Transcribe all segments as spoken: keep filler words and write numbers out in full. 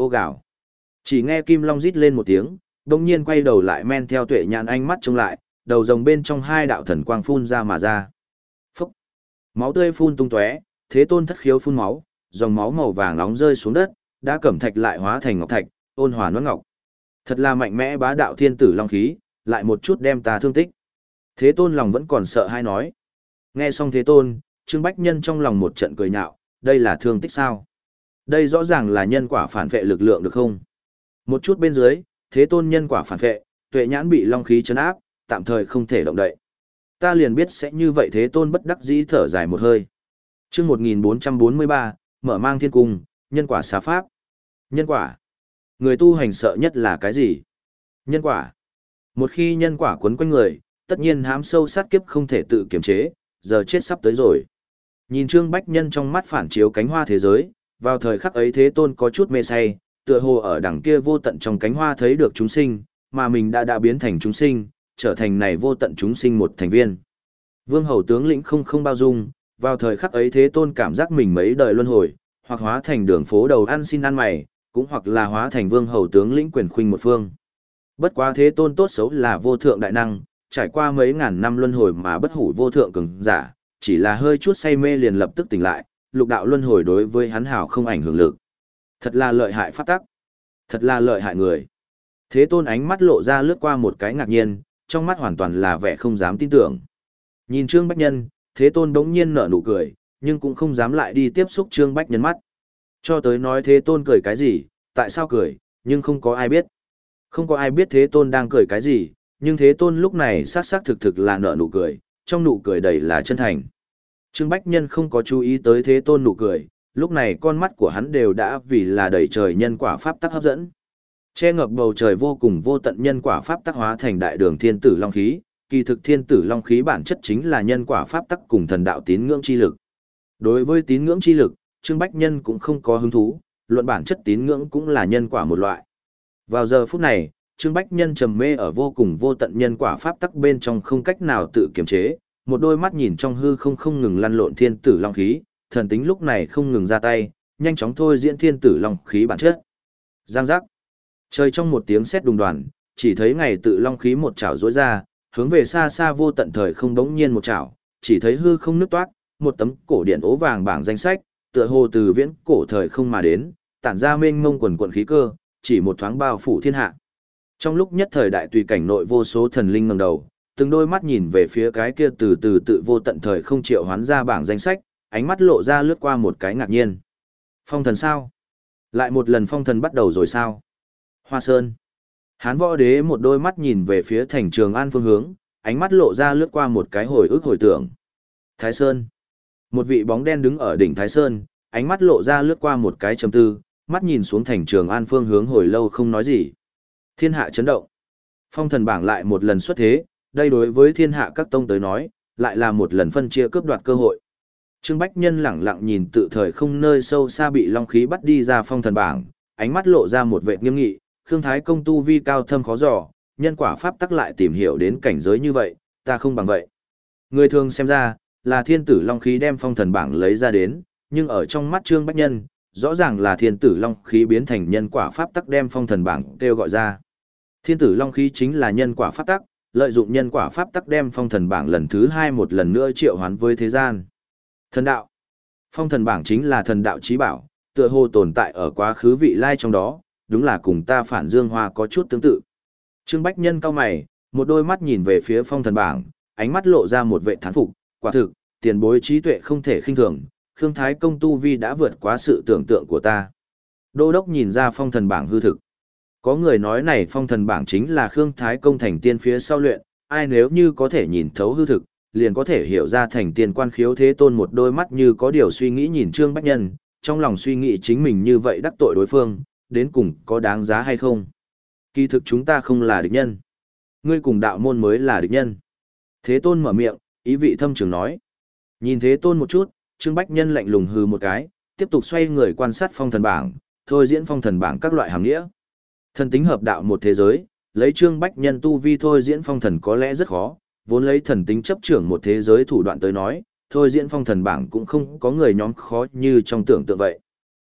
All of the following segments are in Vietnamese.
ô gào. Chỉ nghe Kim Long rít lên một tiếng, đồng nhiên quay đầu lại men theo tuệ nhãn ánh mắt trông lại, đầu rồng bên trong hai đạo thần quang phun ra mà ra. Phúc! Máu tươi phun tung tóe, Thế Tôn thất khiếu phun máu, dòng máu màu vàng nóng rơi xuống đất, đã cẩm thạch lại hóa thành ngọc thạch, ôn hòa nuốt ngọc. Thật là mạnh mẽ bá đạo thiên tử long khí, lại một chút đem ta thương tích. Thế Tôn lòng vẫn còn sợ hay nói. Nghe xong Thế Tôn, Trương Bách Nhân trong lòng một trận cười nhạo, đây là thương tích sao? Đây rõ ràng là nhân quả phản vệ lực lượng được không? Một chút bên dưới, Thế Tôn nhân quả phản vệ, tuệ nhãn bị long khí chấn áp, tạm thời không thể động đậy. Ta liền biết sẽ như vậy. Thế Tôn bất đắc dĩ thở dài một hơi. Chương một nghìn bốn trăm bốn mươi ba, mở mang thiên cung, nhân quả xá pháp. Nhân quả. Người tu hành sợ nhất là cái gì? Nhân quả. Một khi nhân quả quấn quanh người, tất nhiên hám sâu sát kiếp không thể tự kiềm chế, giờ chết sắp tới rồi. Nhìn Trương Bách Nhân trong mắt phản chiếu cánh hoa thế giới, vào thời khắc ấy Thế Tôn có chút mê say, tựa hồ ở đằng kia vô tận trong cánh hoa thấy được chúng sinh, mà mình đã đã biến thành chúng sinh, trở thành này vô tận chúng sinh một thành viên. Vương hầu tướng lĩnh không không bao dung, vào thời khắc ấy Thế Tôn cảm giác mình mấy đời luân hồi, hoặc hóa thành đường phố đầu ăn xin ăn mày, cũng hoặc là hóa thành vương hầu tướng lĩnh quyền khuynh một phương. Bất quá Thế Tôn tốt xấu là vô thượng đại năng, trải qua mấy ngàn năm luân hồi mà bất hủ vô thượng cường giả, chỉ là hơi chút say mê liền lập tức tỉnh lại, lục đạo luân hồi đối với hắn hảo không ảnh hưởng lực. Thật là lợi hại pháp tắc, thật là lợi hại người. Thế Tôn ánh mắt lộ ra lướt qua một cái ngạc nhiên, trong mắt hoàn toàn là vẻ không dám tin tưởng. Nhìn Trương Bách Nhân, Thế Tôn đống nhiên nở nụ cười, nhưng cũng không dám lại đi tiếp xúc Trương Bách Nhân mắt. Cho tới nói Thế Tôn cười cái gì, tại sao cười, nhưng không có ai biết. Không có ai biết Thế Tôn đang cười cái gì, nhưng Thế Tôn lúc này xác xác thực thực là nở nụ cười, trong nụ cười đầy là chân thành. Trương Bách Nhân không có chú ý tới Thế Tôn nụ cười, lúc này con mắt của hắn đều đã vì là đầy trời nhân quả pháp tắc hấp dẫn. Che ngập bầu trời vô cùng vô tận nhân quả pháp tắc hóa thành đại đường thiên tử long khí, kỳ thực thiên tử long khí bản chất chính là nhân quả pháp tắc cùng thần đạo tín ngưỡng chi lực. Đối với tín ngưỡng chi lực, Trương Bách Nhân cũng không có hứng thú, luận bản chất tín ngưỡng cũng là nhân quả một loại. Vào giờ phút này, Trương Bách Nhân trầm mê ở vô cùng vô tận nhân quả pháp tắc bên trong không cách nào tự kiềm chế, một đôi mắt nhìn trong hư không không ngừng lăn lộn thiên tử long khí, thần tính lúc này không ngừng ra tay, nhanh chóng thôi diễn thiên tử long khí bản chất. Giang giác. Trời trong một tiếng sét đùng đoán, chỉ thấy ngày tự long khí một chảo rối ra, hướng về xa xa vô tận thời không đống nhiên một chảo, chỉ thấy hư không nứt toát, một tấm cổ điển ố vàng bảng danh sách, tựa hồ từ viễn cổ thời không mà đến, tản ra mênh mông quần quần khí cơ, chỉ một thoáng bao phủ thiên hạ. Trong lúc nhất thời đại tùy cảnh nội vô số thần linh ngẩng đầu, từng đôi mắt nhìn về phía cái kia từ từ tự vô tận thời không triệu hoán ra bảng danh sách, ánh mắt lộ ra lướt qua một cái ngạc nhiên. Phong thần sao? Lại một lần phong thần bắt đầu rồi sao? Hoa Sơn. Hán Võ Đế một đôi mắt nhìn về phía thành Trường An phương hướng, ánh mắt lộ ra lướt qua một cái hồi ức hồi tưởng. Thái Sơn. Một vị bóng đen đứng ở đỉnh Thái Sơn, ánh mắt lộ ra lướt qua một cái trầm tư, mắt nhìn xuống thành Trường An phương hướng hồi lâu không nói gì. Thiên hạ chấn động. Phong thần bảng lại một lần xuất thế, đây đối với thiên hạ các tông tới nói, lại là một lần phân chia cướp đoạt cơ hội. Trương Bách Nhân lẳng lặng nhìn tự thời không nơi sâu xa bị long khí bắt đi ra phong thần bảng, ánh mắt lộ ra một vẻ nghiêm nghị, Khương Thái công tu vi cao thâm khó dò, nhân quả pháp tắc lại tìm hiểu đến cảnh giới như vậy, ta không bằng vậy. Người thường xem ra, là thiên tử long khí đem phong thần bảng lấy ra đến, nhưng ở trong mắt Trương Bách Nhân, rõ ràng là thiên tử long khí biến thành nhân quả pháp tắc đem phong thần bảng kêu gọi ra. Thiên tử long khí chính là nhân quả pháp tắc, lợi dụng nhân quả pháp tắc đem phong thần bảng lần thứ hai một lần nữa triệu hoán với thế gian. Thần đạo. Phong thần bảng chính là thần đạo chí bảo, tựa hồ tồn tại ở quá khứ vị lai trong đó, đúng là cùng ta Phản Dương Hoa có chút tương tự. Trương Bách Nhân cau mày, một đôi mắt nhìn về phía phong thần bảng, ánh mắt lộ ra một vẻ thán phục, quả thực, tiền bối trí tuệ không thể khinh thường, Khương Thái công tu vi đã vượt quá sự tưởng tượng của ta. Đô đốc nhìn ra phong thần bảng hư thực. Có người nói này phong thần bảng chính là Khương Thái công thành tiên phía sau luyện, ai nếu như có thể nhìn thấu hư thực, liền có thể hiểu ra thành tiên quan khiếu Thế Tôn một đôi mắt như có điều suy nghĩ nhìn Trương Bách Nhân, trong lòng suy nghĩ chính mình như vậy đắc tội đối phương, đến cùng có đáng giá hay không. Kỳ thực chúng ta không là địch nhân. Ngươi cùng đạo môn mới là địch nhân. Thế Tôn mở miệng, ý vị thâm trường nói. Nhìn Thế Tôn một chút, Trương Bách Nhân lạnh lùng hừ một cái, tiếp tục xoay người quan sát phong thần bảng, thôi diễn phong thần bảng các loại hàm nghĩa. Thần tính hợp đạo một thế giới, lấy Trương Bách Nhân tu vi thôi diễn phong thần có lẽ rất khó, vốn lấy thần tính chấp trưởng một thế giới thủ đoạn tới nói, thôi diễn phong thần bảng cũng không có người nhóm khó như trong tưởng tượng vậy.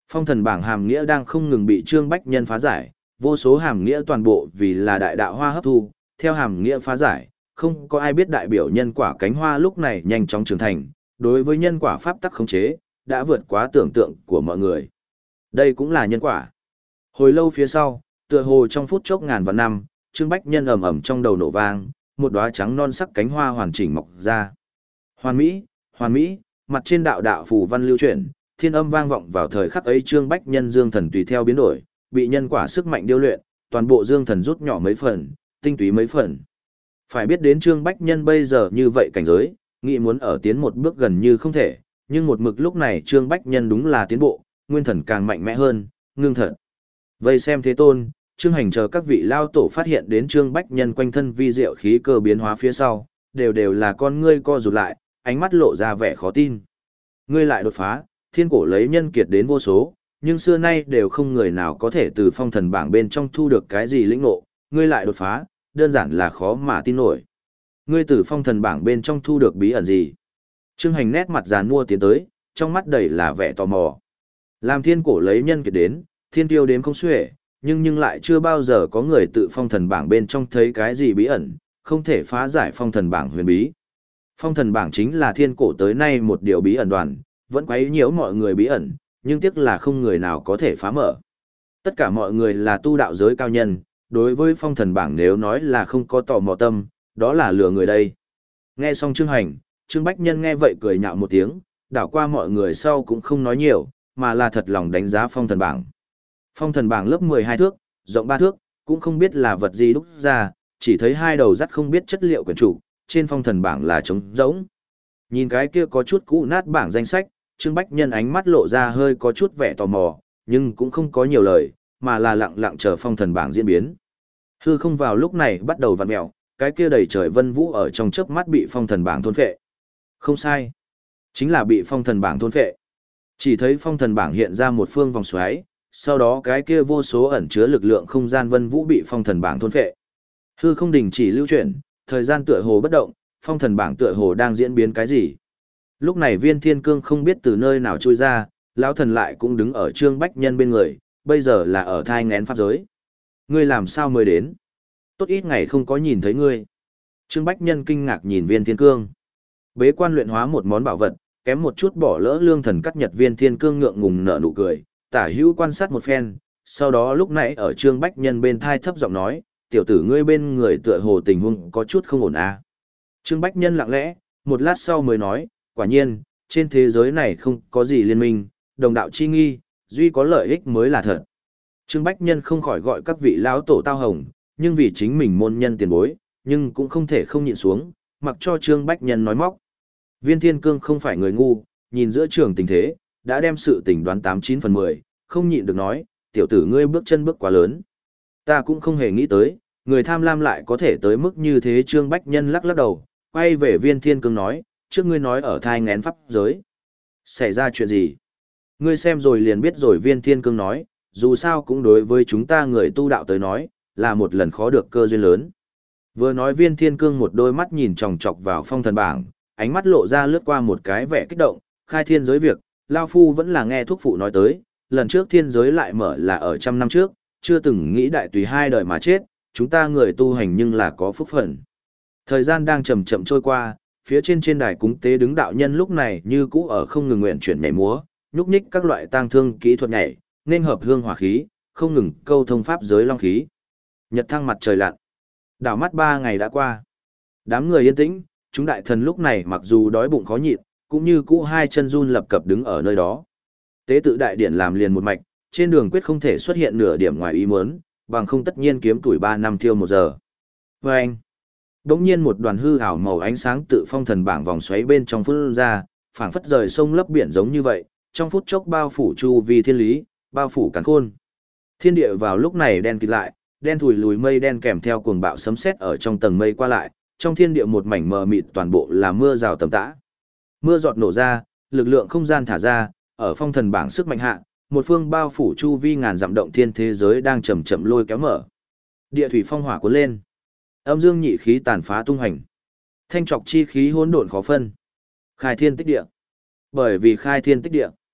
Phong thần bảng hàm nghĩa đang không ngừng bị Trương Bách Nhân phá giải, vô số hàm nghĩa toàn bộ vì là đại đạo hoa hấp thu, theo hàm nghĩa phá giải, không có ai biết đại biểu nhân quả cánh hoa lúc này nhanh chóng trưởng thành, đối với nhân quả pháp tắc khống chế, đã vượt quá tưởng tượng của mọi người. Đây cũng là nhân quả. Hồi lâu phía sau, tựa hồ trong phút chốc ngàn vạn năm, Trương Bách Nhân ầm ầm trong đầu nổ vang, một đóa trắng non sắc cánh hoa hoàn chỉnh mọc ra. Hoàn mỹ, hoàn mỹ, mặt trên đạo đạo phù văn lưu chuyển, thiên âm vang vọng vào thời khắc ấy Trương Bách Nhân dương thần tùy theo biến đổi, bị nhân quả sức mạnh điêu luyện, toàn bộ dương thần rút nhỏ mấy phần, tinh túy mấy phần. Phải biết đến Trương Bách Nhân bây giờ như vậy cảnh giới, nghĩ muốn ở tiến một bước gần như không thể, nhưng một mực lúc này Trương Bách Nhân đúng là tiến bộ, nguyên thần càng mạnh mẽ hơn, ngưng thật. Vây xem thế tôn, Trương Hành chờ các vị lao tổ phát hiện đến Trương Bách Nhân quanh thân vi diệu khí cơ biến hóa phía sau, đều đều là con ngươi co rụt lại, ánh mắt lộ ra vẻ khó tin. Ngươi lại đột phá, thiên cổ lấy nhân kiệt đến vô số, nhưng xưa nay đều không người nào có thể từ phong thần bảng bên trong thu được cái gì lĩnh ngộ, ngươi lại đột phá, đơn giản là khó mà tin nổi. Ngươi từ phong thần bảng bên trong thu được bí ẩn gì? Trương Hành nét mặt giàn mua tiến tới, trong mắt đầy là vẻ tò mò. Làm thiên cổ lấy nhân kiệt đến, thiên tiêu đếm không xuể, nhưng nhưng lại chưa bao giờ có người tự phong thần bảng bên trong thấy cái gì bí ẩn, không thể phá giải phong thần bảng huyền bí. Phong thần bảng chính là thiên cổ tới nay một điều bí ẩn đoàn, vẫn quấy nhiễu mọi người bí ẩn, nhưng tiếc là không người nào có thể phá mở. Tất cả mọi người là tu đạo giới cao nhân, đối với phong thần bảng nếu nói là không có tò mò tâm, đó là lừa người đây. Nghe xong Trương Hành, Trương Bách Nhân nghe vậy cười nhạo một tiếng, đảo qua mọi người sau cũng không nói nhiều, mà là thật lòng đánh giá phong thần bảng. Phong thần bảng lớp mười hai thước, rộng ba thước, cũng không biết là vật gì đúc ra, chỉ thấy hai đầu dắt không biết chất liệu quyển chủ, trên phong thần bảng là trống rỗng. Nhìn cái kia có chút cũ nát bảng danh sách, Trương Bách Nhân ánh mắt lộ ra hơi có chút vẻ tò mò, nhưng cũng không có nhiều lời, mà là lặng lặng chờ phong thần bảng diễn biến. Hư không vào lúc này bắt đầu vặn mèo, cái kia đầy trời vân vũ ở trong chớp mắt bị phong thần bảng thôn phệ. Không sai, chính là bị phong thần bảng thôn phệ. Chỉ thấy phong thần bảng hiện ra một phương vòng xoáy, sau đó cái kia vô số ẩn chứa lực lượng không gian vân vũ bị phong thần bảng thôn phệ. Hư không đình chỉ lưu chuyển, thời gian tựa hồ bất động, phong thần bảng tựa hồ đang diễn biến cái gì. Lúc này Viên Thiên Cương không biết từ nơi nào trôi ra, lão thần lại cũng đứng ở Trương Bách Nhân bên người, bây giờ là ở thai nghén pháp giới. Ngươi làm sao mới đến? Tốt ít ngày không có nhìn thấy ngươi. Trương Bách Nhân kinh ngạc nhìn Viên Thiên Cương. Bế quan luyện hóa một món bảo vật, kém một chút bỏ lỡ lương thần cắt nhật. Viên Thiên Cương ngượng ngùng nở nụ cười, tả hữu quan sát một phen, sau đó lúc nãy ở Trương Bách Nhân bên thai thấp giọng nói, tiểu tử ngươi bên người tựa hồ tình huống có chút không ổn à. Trương Bách Nhân lặng lẽ, một lát sau mới nói, quả nhiên, trên thế giới này không có gì liên minh, đồng đạo chi nghi, duy có lợi ích mới là thật. Trương Bách Nhân không khỏi gọi các vị lão tổ tao hồng, nhưng vì chính mình môn nhân tiền bối, nhưng cũng không thể không nhịn xuống, mặc cho Trương Bách Nhân nói móc. Viên Thiên Cương không phải người ngu, nhìn giữa trường tình thế, đã đem sự tình đoán tám chín phần mười, không nhịn được nói, tiểu tử ngươi bước chân bước quá lớn. Ta cũng không hề nghĩ tới, người tham lam lại có thể tới mức như thế. Trương Bách Nhân lắc lắc đầu, quay về Viên Thiên Cương nói, trước ngươi nói ở thai ngén pháp giới. Xảy ra chuyện gì? Ngươi xem rồi liền biết rồi. Viên Thiên Cương nói, dù sao cũng đối với chúng ta người tu đạo tới nói, là một lần khó được cơ duyên lớn. Vừa nói Viên Thiên Cương một đôi mắt nhìn chòng chọc vào phong thần bảng, ánh mắt lộ ra lướt qua một cái vẻ kích động, khai thiên giới việc, Lao Phu vẫn là nghe thuốc phụ nói tới, lần trước thiên giới lại mở là ở trăm năm trước, chưa từng nghĩ đại tùy hai đời mà chết, chúng ta người tu hành nhưng là có phúc phận. Thời gian đang chậm chậm trôi qua, phía trên trên đài cúng tế đứng đạo nhân lúc này như cũ ở không ngừng nguyện chuyển nhảy múa, nhúc nhích các loại tang thương kỹ thuật nhảy, nên hợp hương hỏa khí, không ngừng câu thông pháp giới long khí. Nhật thăng mặt trời lặn. Đảo mắt ba ngày đã qua. Đám người yên tĩnh, chúng đại thần lúc này mặc dù đói bụng khó nhịn, cũng như cũ hai chân run lập cập đứng ở nơi đó. Tế tự đại điển làm liền một mạch, trên đường quyết không thể xuất hiện nửa điểm ngoài ý muốn, bằng không tất nhiên kiếm tuổi ba năm thiêu một giờ. Và anh, đống nhiên một đoàn hư ảo màu ánh sáng tự phong thần bảng vòng xoáy bên trong phun ra, phảng phất rời sông lấp biển giống như vậy, trong phút chốc bao phủ chu vi thiên lý, bao phủ càn khôn. Thiên địa vào lúc này đen kịt lại, đen thùi lùi mây đen kèm theo cuồng bạo sấm sét ở trong tầng mây qua lại, trong thiên địa một mảnh mờ mịt, toàn bộ là mưa rào tầm tã. Mưa giọt nổ ra, lực lượng không gian thả ra, ở phong thần bảng sức mạnh hạ, một phương bao phủ chu vi ngàn dặm động thiên thế giới đang chậm chậm lôi kéo mở. Địa thủy phong hỏa cuốn lên, âm dương nhị khí tàn phá tung hành, thanh trọc chi khí hỗn độn khó phân, khai thiên tích địa. Bởi vì khai thiên tích địa,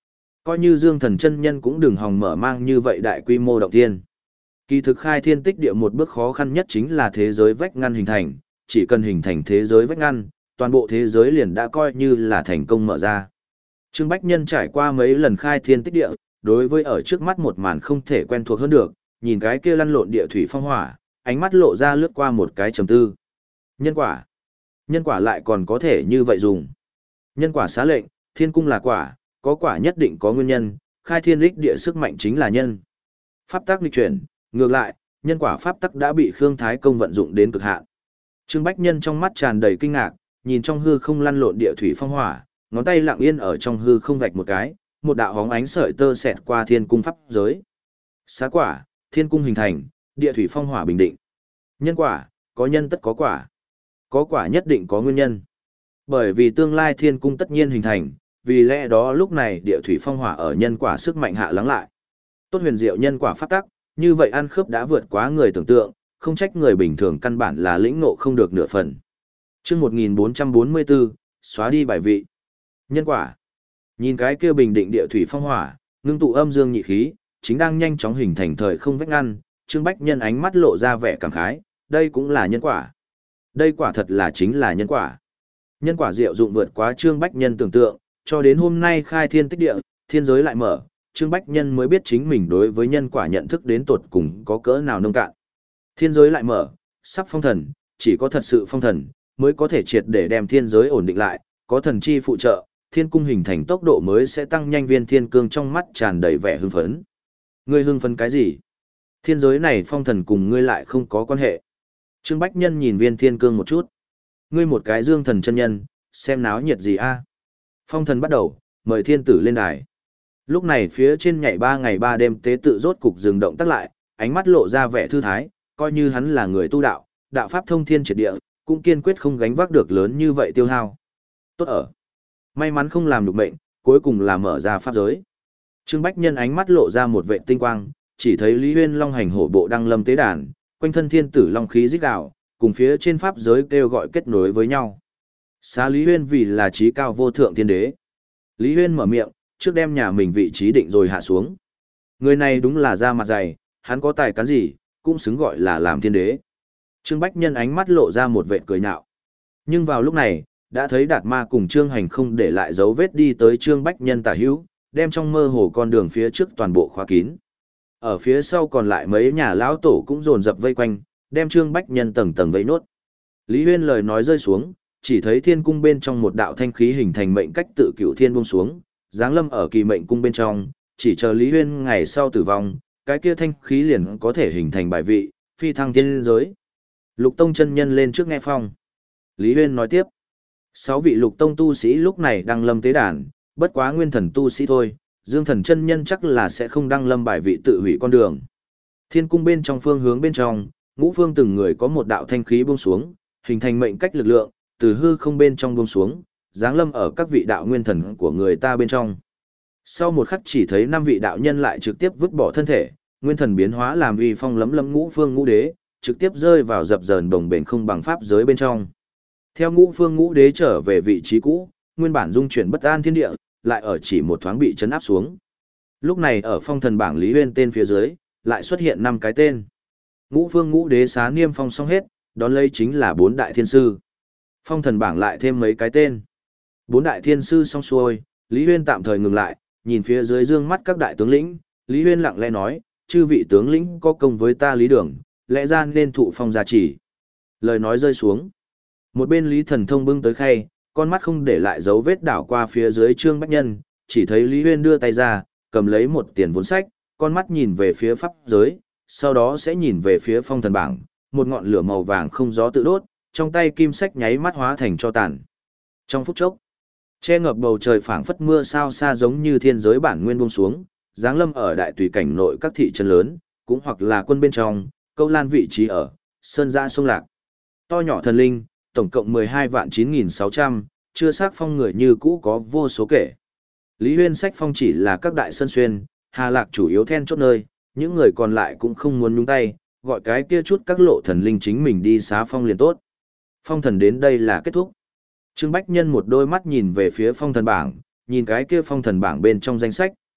Coi như Dương Thần chân nhân cũng đừng hòng mở mang như vậy đại quy mô động thiên. Kỳ thực khai thiên tích địa một bước khó khăn nhất chính là thế giới vách ngăn hình thành, chỉ cần hình thành thế giới vách ngăn, toàn bộ thế giới liền đã coi như là thành công mở ra. Trương Bách Nhân trải qua mấy lần khai thiên tích địa, đối với ở trước mắt một màn không thể quen thuộc hơn được, nhìn cái kia lăn lộn địa thủy phong hỏa, ánh mắt lộ ra lướt qua một cái trầm tư. Nhân quả. Nhân quả lại còn có thể như vậy dùng. Nhân quả xá lệnh, thiên cung là quả, có quả nhất định có nguyên nhân, khai thiên lịch địa sức mạnh chính là nhân. Pháp tắc nghịch chuyển, ngược lại, nhân quả pháp tắc đã bị Khương Thái Công vận dụng đến cực hạn. Trương Bách Nhân trong mắt tràn đầy kinh ngạc, nhìn trong hư không lăn lộn địa thủy phong hỏa, ngón tay lặng yên ở trong hư không vạch một cái, một đạo hóng ánh sợi tơ xẹt qua thiên cung pháp giới. Xá quả, thiên cung hình thành, địa thủy phong hỏa bình định. Nhân quả, có nhân tất có quả. Có quả nhất định có nguyên nhân. Bởi vì tương lai thiên cung tất nhiên hình thành, vì lẽ đó lúc này địa thủy phong hỏa ở nhân quả sức mạnh hạ lắng lại. Tốt huyền diệu nhân quả pháp tắc, như vậy ăn khớp đã vượt quá người tưởng tượng, không trách người bình thường căn bản là lĩnh ngộ không được nửa phần. Chương một nghìn bốn trăm bốn mươi bốn, xóa đi bài vị. Nhân quả. Nhìn cái kia bình định địa thủy phong hỏa, ngưng tụ âm dương nhị khí, chính đang nhanh chóng hình thành thời không vách ngăn, Trương Bách Nhân ánh mắt lộ ra vẻ cảm khái, đây cũng là nhân quả. Đây quả thật là chính là nhân quả. Nhân quả diệu dụng vượt quá Trương Bách Nhân tưởng tượng, cho đến hôm nay khai thiên tích địa, thiên giới lại mở, Trương Bách Nhân mới biết chính mình đối với nhân quả nhận thức đến tột cùng có cỡ nào nông cạn. Thiên giới lại mở, sắp phong thần, chỉ có thật sự phong thần, mới có thể triệt để đem thiên giới ổn định lại, có thần chi phụ trợ, thiên cung hình thành tốc độ mới sẽ tăng nhanh. Viên Thiên Cương trong mắt tràn đầy vẻ hưng phấn. Ngươi hưng phấn cái gì? Thiên giới này phong thần cùng ngươi lại không có quan hệ. Trương Bách Nhân nhìn Viên Thiên Cương một chút. Ngươi một cái Dương Thần chân nhân, xem náo nhiệt gì a? Phong thần bắt đầu, mời thiên tử lên đài. Lúc này phía trên nhảy ba ngày ba đêm tế tự rốt cục dừng động tác lại, ánh mắt lộ ra vẻ thư thái, coi như hắn là người tu đạo, đạo pháp thông thiên triệt địa, cũng kiên quyết không gánh vác được lớn như vậy tiêu hao. Tốt ở. May mắn không làm được mệnh, cuối cùng là mở ra pháp giới. Trương Bách Nhân ánh mắt lộ ra một vệ tinh quang, chỉ thấy Lý Huyên Long hành hổ bộ đăng lâm tế đàn, quanh thân thiên tử long khí rít gào, cùng phía trên pháp giới kêu gọi kết nối với nhau. Xá Lý Huyên vì là trí cao vô thượng thiên đế. Lý Huyên mở miệng, trước đem nhà mình vị trí định rồi hạ xuống. Người này đúng là da mặt dày, hắn có tài cán gì, cũng xứng gọi là làm thiên đế. Trương Bách Nhân ánh mắt lộ ra một vệ cười nhạo. Nhưng vào lúc này, đã thấy Đạt Ma cùng Trương Hành không để lại dấu vết đi tới Trương Bách Nhân tả hữu, đem trong mơ hồ con đường phía trước toàn bộ khóa kín. Ở phía sau còn lại mấy nhà lão tổ cũng dồn dập vây quanh, đem Trương Bách Nhân tầng tầng vây nốt. Lý Huyên lời nói rơi xuống, chỉ thấy thiên cung bên trong một đạo thanh khí hình thành mệnh cách tự cửu thiên buông xuống, giáng lâm ở kỳ mệnh cung bên trong, chỉ chờ Lý Huyên ngày sau tử vong, cái kia thanh khí liền có thể hình thành bài vị, phi thăng thiên giới. Lục Tông chân nhân lên trước nghe phong. Lý Huyên nói tiếp, sáu vị Lục Tông tu sĩ lúc này đang lâm tế đàn, bất quá nguyên thần tu sĩ thôi, Dương Thần chân nhân chắc là sẽ không đăng lâm bài vị tự hủy con đường. Thiên cung bên trong phương hướng bên trong, ngũ phương từng người có một đạo thanh khí buông xuống, hình thành mệnh cách lực lượng, từ hư không bên trong buông xuống, giáng lâm ở các vị đạo nguyên thần của người ta bên trong. Sau một khắc chỉ thấy năm vị đạo nhân lại trực tiếp vứt bỏ thân thể, nguyên thần biến hóa làm uy phong lấm lấm ngũ phương ngũ đế, trực tiếp rơi vào dập dờn đồng bền không bằng pháp giới bên trong. Theo ngũ phương ngũ đế trở về vị trí cũ, nguyên bản dung chuyển bất an thiên địa, lại ở chỉ một thoáng bị chấn áp xuống. Lúc này ở phong thần bảng Lý Huyên tên phía dưới, lại xuất hiện năm cái tên. Ngũ phương ngũ đế xá niêm phong xong hết, đón lấy chính là bốn đại thiên sư. Phong thần bảng lại thêm mấy cái tên. Bốn đại thiên sư xong xuôi, Lý Huyên tạm thời ngừng lại, nhìn phía dưới dương mắt các đại tướng lĩnh, Lý Huyên lặng lẽ nói, chư vị tướng lĩnh có công với ta Lý Đường, lẽ ra nên thụ phong gia chỉ. Lời nói rơi xuống. Một bên Lý Thần Thông bưng tới khay, con mắt không để lại dấu vết đảo qua phía dưới Trương Bách Nhân, chỉ thấy Lý Huyên đưa tay ra, cầm lấy một tiền vốn sách, con mắt nhìn về phía pháp giới, sau đó sẽ nhìn về phía phong thần bảng, một ngọn lửa màu vàng không gió tự đốt, trong tay kim sách nháy mắt hóa thành tro tàn. Trong phút chốc, che ngập bầu trời phảng phất mưa sao xa giống như thiên giới bản nguyên buông xuống, giáng lâm ở đại tùy cảnh nội các thị trấn lớn, cũng hoặc là quân bên trong, câu lan vị trí ở, sơn giã sông lạc. To nhỏ thần linh, tổng cộng mười hai vạn chín nghìn sáu trăm, chưa xác phong người như cũ có vô số kể. Lý Huyên sách phong chỉ là các đại sơn xuyên, Hà Lạc chủ yếu then chốt nơi, những người còn lại cũng không muốn nhúng tay, gọi cái kia chút các lộ thần linh chính mình đi xá phong liền tốt. Phong thần đến đây là kết thúc. Trương Bách Nhân một đôi mắt nhìn về phía phong thần bảng, nhìn cái kia phong thần bảng bên trong danh sách,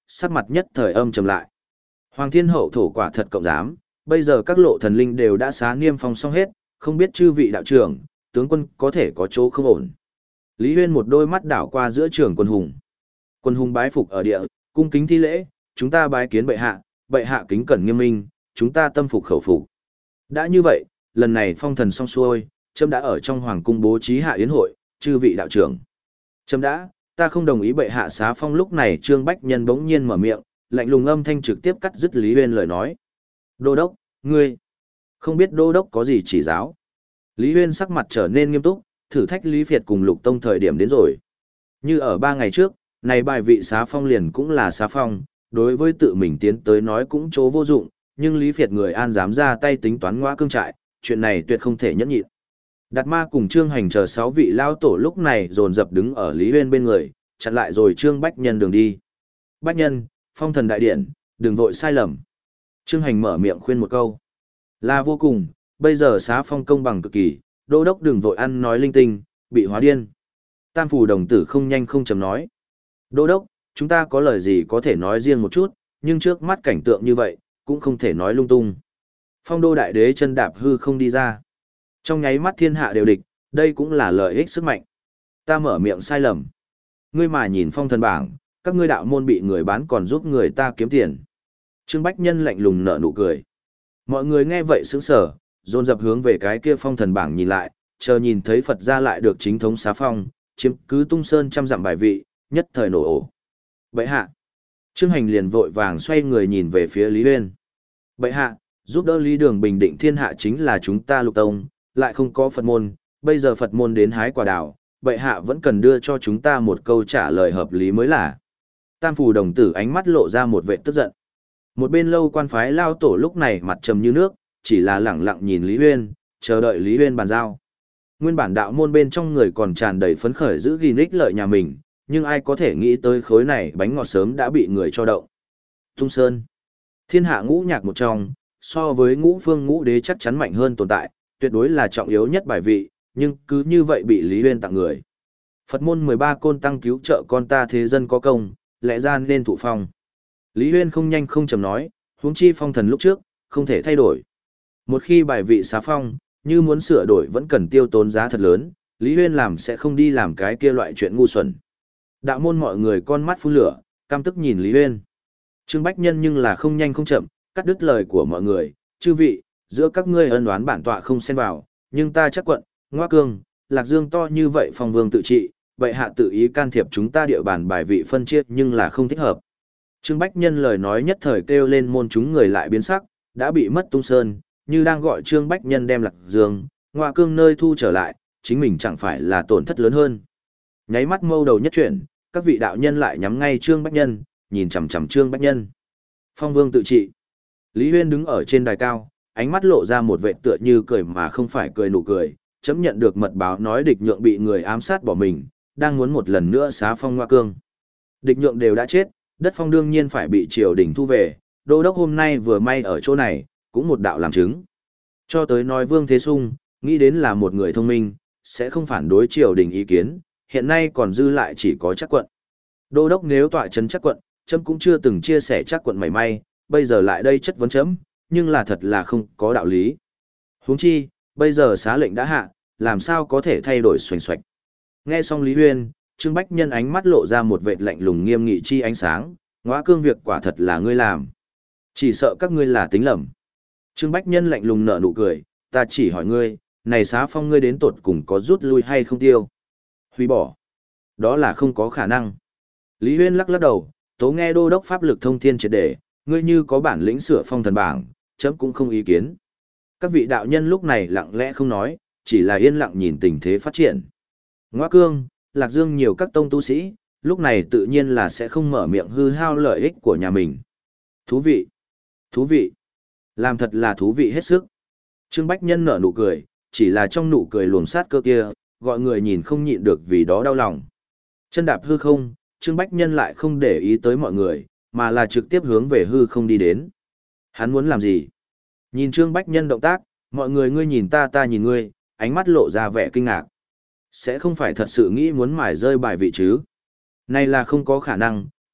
sắc mặt nhất thời âm trầm lại. Hoàng Thiên Hậu thổ quả thật cộng dám, bây giờ các lộ thần linh đều đã xá niêm phong xong hết, không biết chư vị đạo trưởng, tướng quân có thể có chỗ không ổn. Lý Huyên một đôi mắt đảo qua giữa trường quân hùng. Quân hùng bái phục ở địa, cung kính thi lễ, chúng ta bái kiến bệ hạ, bệ hạ kính cẩn nghiêm minh, chúng ta tâm phục khẩu phục. Đã như vậy, lần này phong thần xong xuôi, trâm đã ở trong hoàng cung bố trí hạ yến hội, chư vị đạo trưởng. Trâm đã, ta không đồng ý bệ hạ xá phong. Lúc này Trương Bách Nhân bỗng nhiên mở miệng, lạnh lùng âm thanh trực tiếp cắt dứt Lý Huyên lời nói. Đô đốc, ngươi, không biết đô đốc có gì chỉ giáo. Lý Huyên sắc mặt trở nên nghiêm túc, thử thách Lý Việt cùng Lục Tông thời điểm đến rồi. Như ở ba ngày trước, này bài vị xá phong liền cũng là xá phong, đối với tự mình tiến tới nói cũng chỗ vô dụng, nhưng Lý Việt người an dám ra tay tính toán ngõa cương trại, chuyện này tuyệt không thể nhẫn nhịn. Đạt Ma cùng Trương Hành chờ sáu vị lao tổ lúc này dồn dập đứng ở Lý Huyên bên người, chặn lại rồi Trương Bách Nhân đường đi. Bách Nhân, phong thần đại điện, đừng vội sai lầm. Trương Hành mở miệng khuyên một câu. Là vô cùng, bây giờ xá phong công bằng cực kỳ, đô đốc đừng vội ăn nói linh tinh, bị hóa điên. Tam phủ đồng tử không nhanh không chậm nói. Đô đốc, chúng ta có lời gì có thể nói riêng một chút, nhưng trước mắt cảnh tượng như vậy, cũng không thể nói lung tung. Phong đô đại đế chân đạp hư không đi ra. Trong nháy mắt thiên hạ đều địch, đây cũng là lợi ích sức mạnh. Ta mở miệng sai lầm. Ngươi mà nhìn phong thần bảng, các ngươi đạo môn bị người bán còn giúp người ta kiếm tiền. Trương Bách Nhân lạnh lùng nở nụ cười. Mọi người nghe vậy sững sờ, dồn dập hướng về cái kia phong thần bảng nhìn lại, chờ nhìn thấy Phật gia lại được chính thống xá phong, chiếm cứ tung sơn trăm dặm bài vị, nhất thời nổ ổ. Bệ hạ. Trương Hành liền vội vàng xoay người nhìn về phía Lý Huyên. Bệ hạ, giúp đỡ Lý Đường bình định thiên hạ chính là chúng ta Lục Tông, lại không có Phật môn, bây giờ Phật môn đến hái quả đào, bệ hạ vẫn cần đưa cho chúng ta một câu trả lời hợp lý mới là. Tam phủ đồng tử ánh mắt lộ ra một vẻ tức giận. Một bên lâu quan phái lao tổ lúc này mặt trầm như nước, chỉ là lẳng lặng nhìn Lý Huyên, chờ đợi Lý Huyên bàn giao. Nguyên bản đạo môn bên trong người còn tràn đầy phấn khởi giữ gìn ích lợi nhà mình, nhưng ai có thể nghĩ tới khối này bánh ngọt sớm đã bị người cho động. Tung Sơn, thiên hạ ngũ nhạc một trong, so với ngũ phương ngũ đế chắc chắn mạnh hơn tồn tại, tuyệt đối là trọng yếu nhất bài vị, nhưng cứ như vậy bị Lý Huyên tặng người. Phật môn mười ba côn tăng cứu trợ con ta thế dân có công, lẽ ra nên thụ phong. Lý Huyên không nhanh không chậm nói, huống chi phong thần lúc trước, không thể thay đổi. Một khi bài vị xá phong, như muốn sửa đổi vẫn cần tiêu tốn giá thật lớn, Lý Huyên làm sẽ không đi làm cái kia loại chuyện ngu xuẩn. Đạo môn mọi người con mắt phun lửa, căm tức nhìn Lý Huyên. Trương Bách Nhân nhưng là không nhanh không chậm, cắt đứt lời của mọi người, chư vị, giữa các ngươi ân oán bản tọa không xen vào, nhưng ta chắc quận, Ngoa Cương, Lạc Dương to như vậy phong vương tự trị, vậy hạ tự ý can thiệp chúng ta địa bàn bài vị phân chia nhưng là không thích hợp. Trương Bách Nhân lời nói nhất thời kêu lên môn chúng người lại biến sắc, đã bị mất tung sơn, như đang gọi Trương Bách Nhân đem Lạc Dương, Ngoa Cương nơi thu trở lại, chính mình chẳng phải là tổn thất lớn hơn. Nháy mắt mâu đầu nhất chuyển, các vị đạo nhân lại nhắm ngay Trương Bách Nhân, nhìn chằm chằm Trương Bách Nhân. Phong vương tự trị. Lý Huyên đứng ở trên đài cao, ánh mắt lộ ra một vẻ tựa như cười mà không phải cười nụ cười, chấm nhận được mật báo nói địch nhượng bị người ám sát bỏ mình, đang muốn một lần nữa xá phong Ngoa Cương. Địch nhượng đều đã chết, đất phong đương nhiên phải bị triều đình thu về, đô đốc hôm nay vừa may ở chỗ này, cũng một đạo làm chứng. Cho tới nói Vương Thế Sung, nghĩ đến là một người thông minh, sẽ không phản đối triều đình ý kiến, hiện nay còn dư lại chỉ có chắc quận. Đô đốc nếu tọa chấn chắc quận, chấm cũng chưa từng chia sẻ chắc quận mảy may, bây giờ lại đây chất vấn chấm, nhưng là thật là không có đạo lý. Huống chi, bây giờ xá lệnh đã hạ, làm sao có thể thay đổi xoành xoạch. Nghe xong Lý Huyên, Trương Bách Nhân ánh mắt lộ ra một vệt lạnh lùng nghiêm nghị chi ánh sáng, Ngoa Cương việc quả thật là ngươi làm. Chỉ sợ các ngươi là tính lầm. Trương Bách Nhân lạnh lùng nở nụ cười, ta chỉ hỏi ngươi, này xá phong ngươi đến tột cùng có rút lui hay không tiêu? Hủy bỏ. Đó là không có khả năng. Lý Huyên lắc lắc đầu, tố nghe đô đốc pháp lực thông thiên triệt để, ngươi như có bản lĩnh sửa phong thần bảng, chấm cũng không ý kiến. Các vị đạo nhân lúc này lặng lẽ không nói, chỉ là yên lặng nhìn tình thế phát triển. Ngoa Cương, Lạc Dương nhiều các tông tu sĩ, lúc này tự nhiên là sẽ không mở miệng hư hao lợi ích của nhà mình. Thú vị. Thú vị. Làm thật là thú vị hết sức. Trương Bách Nhân nở nụ cười, chỉ là trong nụ cười luồng sát cơ kia, gọi người nhìn không nhịn được vì đó đau lòng. Chân đạp hư không, Trương Bách Nhân lại không để ý tới mọi người, mà là trực tiếp hướng về hư không đi đến. Hắn muốn làm gì? Nhìn Trương Bách Nhân động tác, mọi người ngươi nhìn ta ta nhìn ngươi, ánh mắt lộ ra vẻ kinh ngạc. Sẽ không phải thật sự nghĩ muốn mải rơi bài vị chứ? Này là không có khả năng,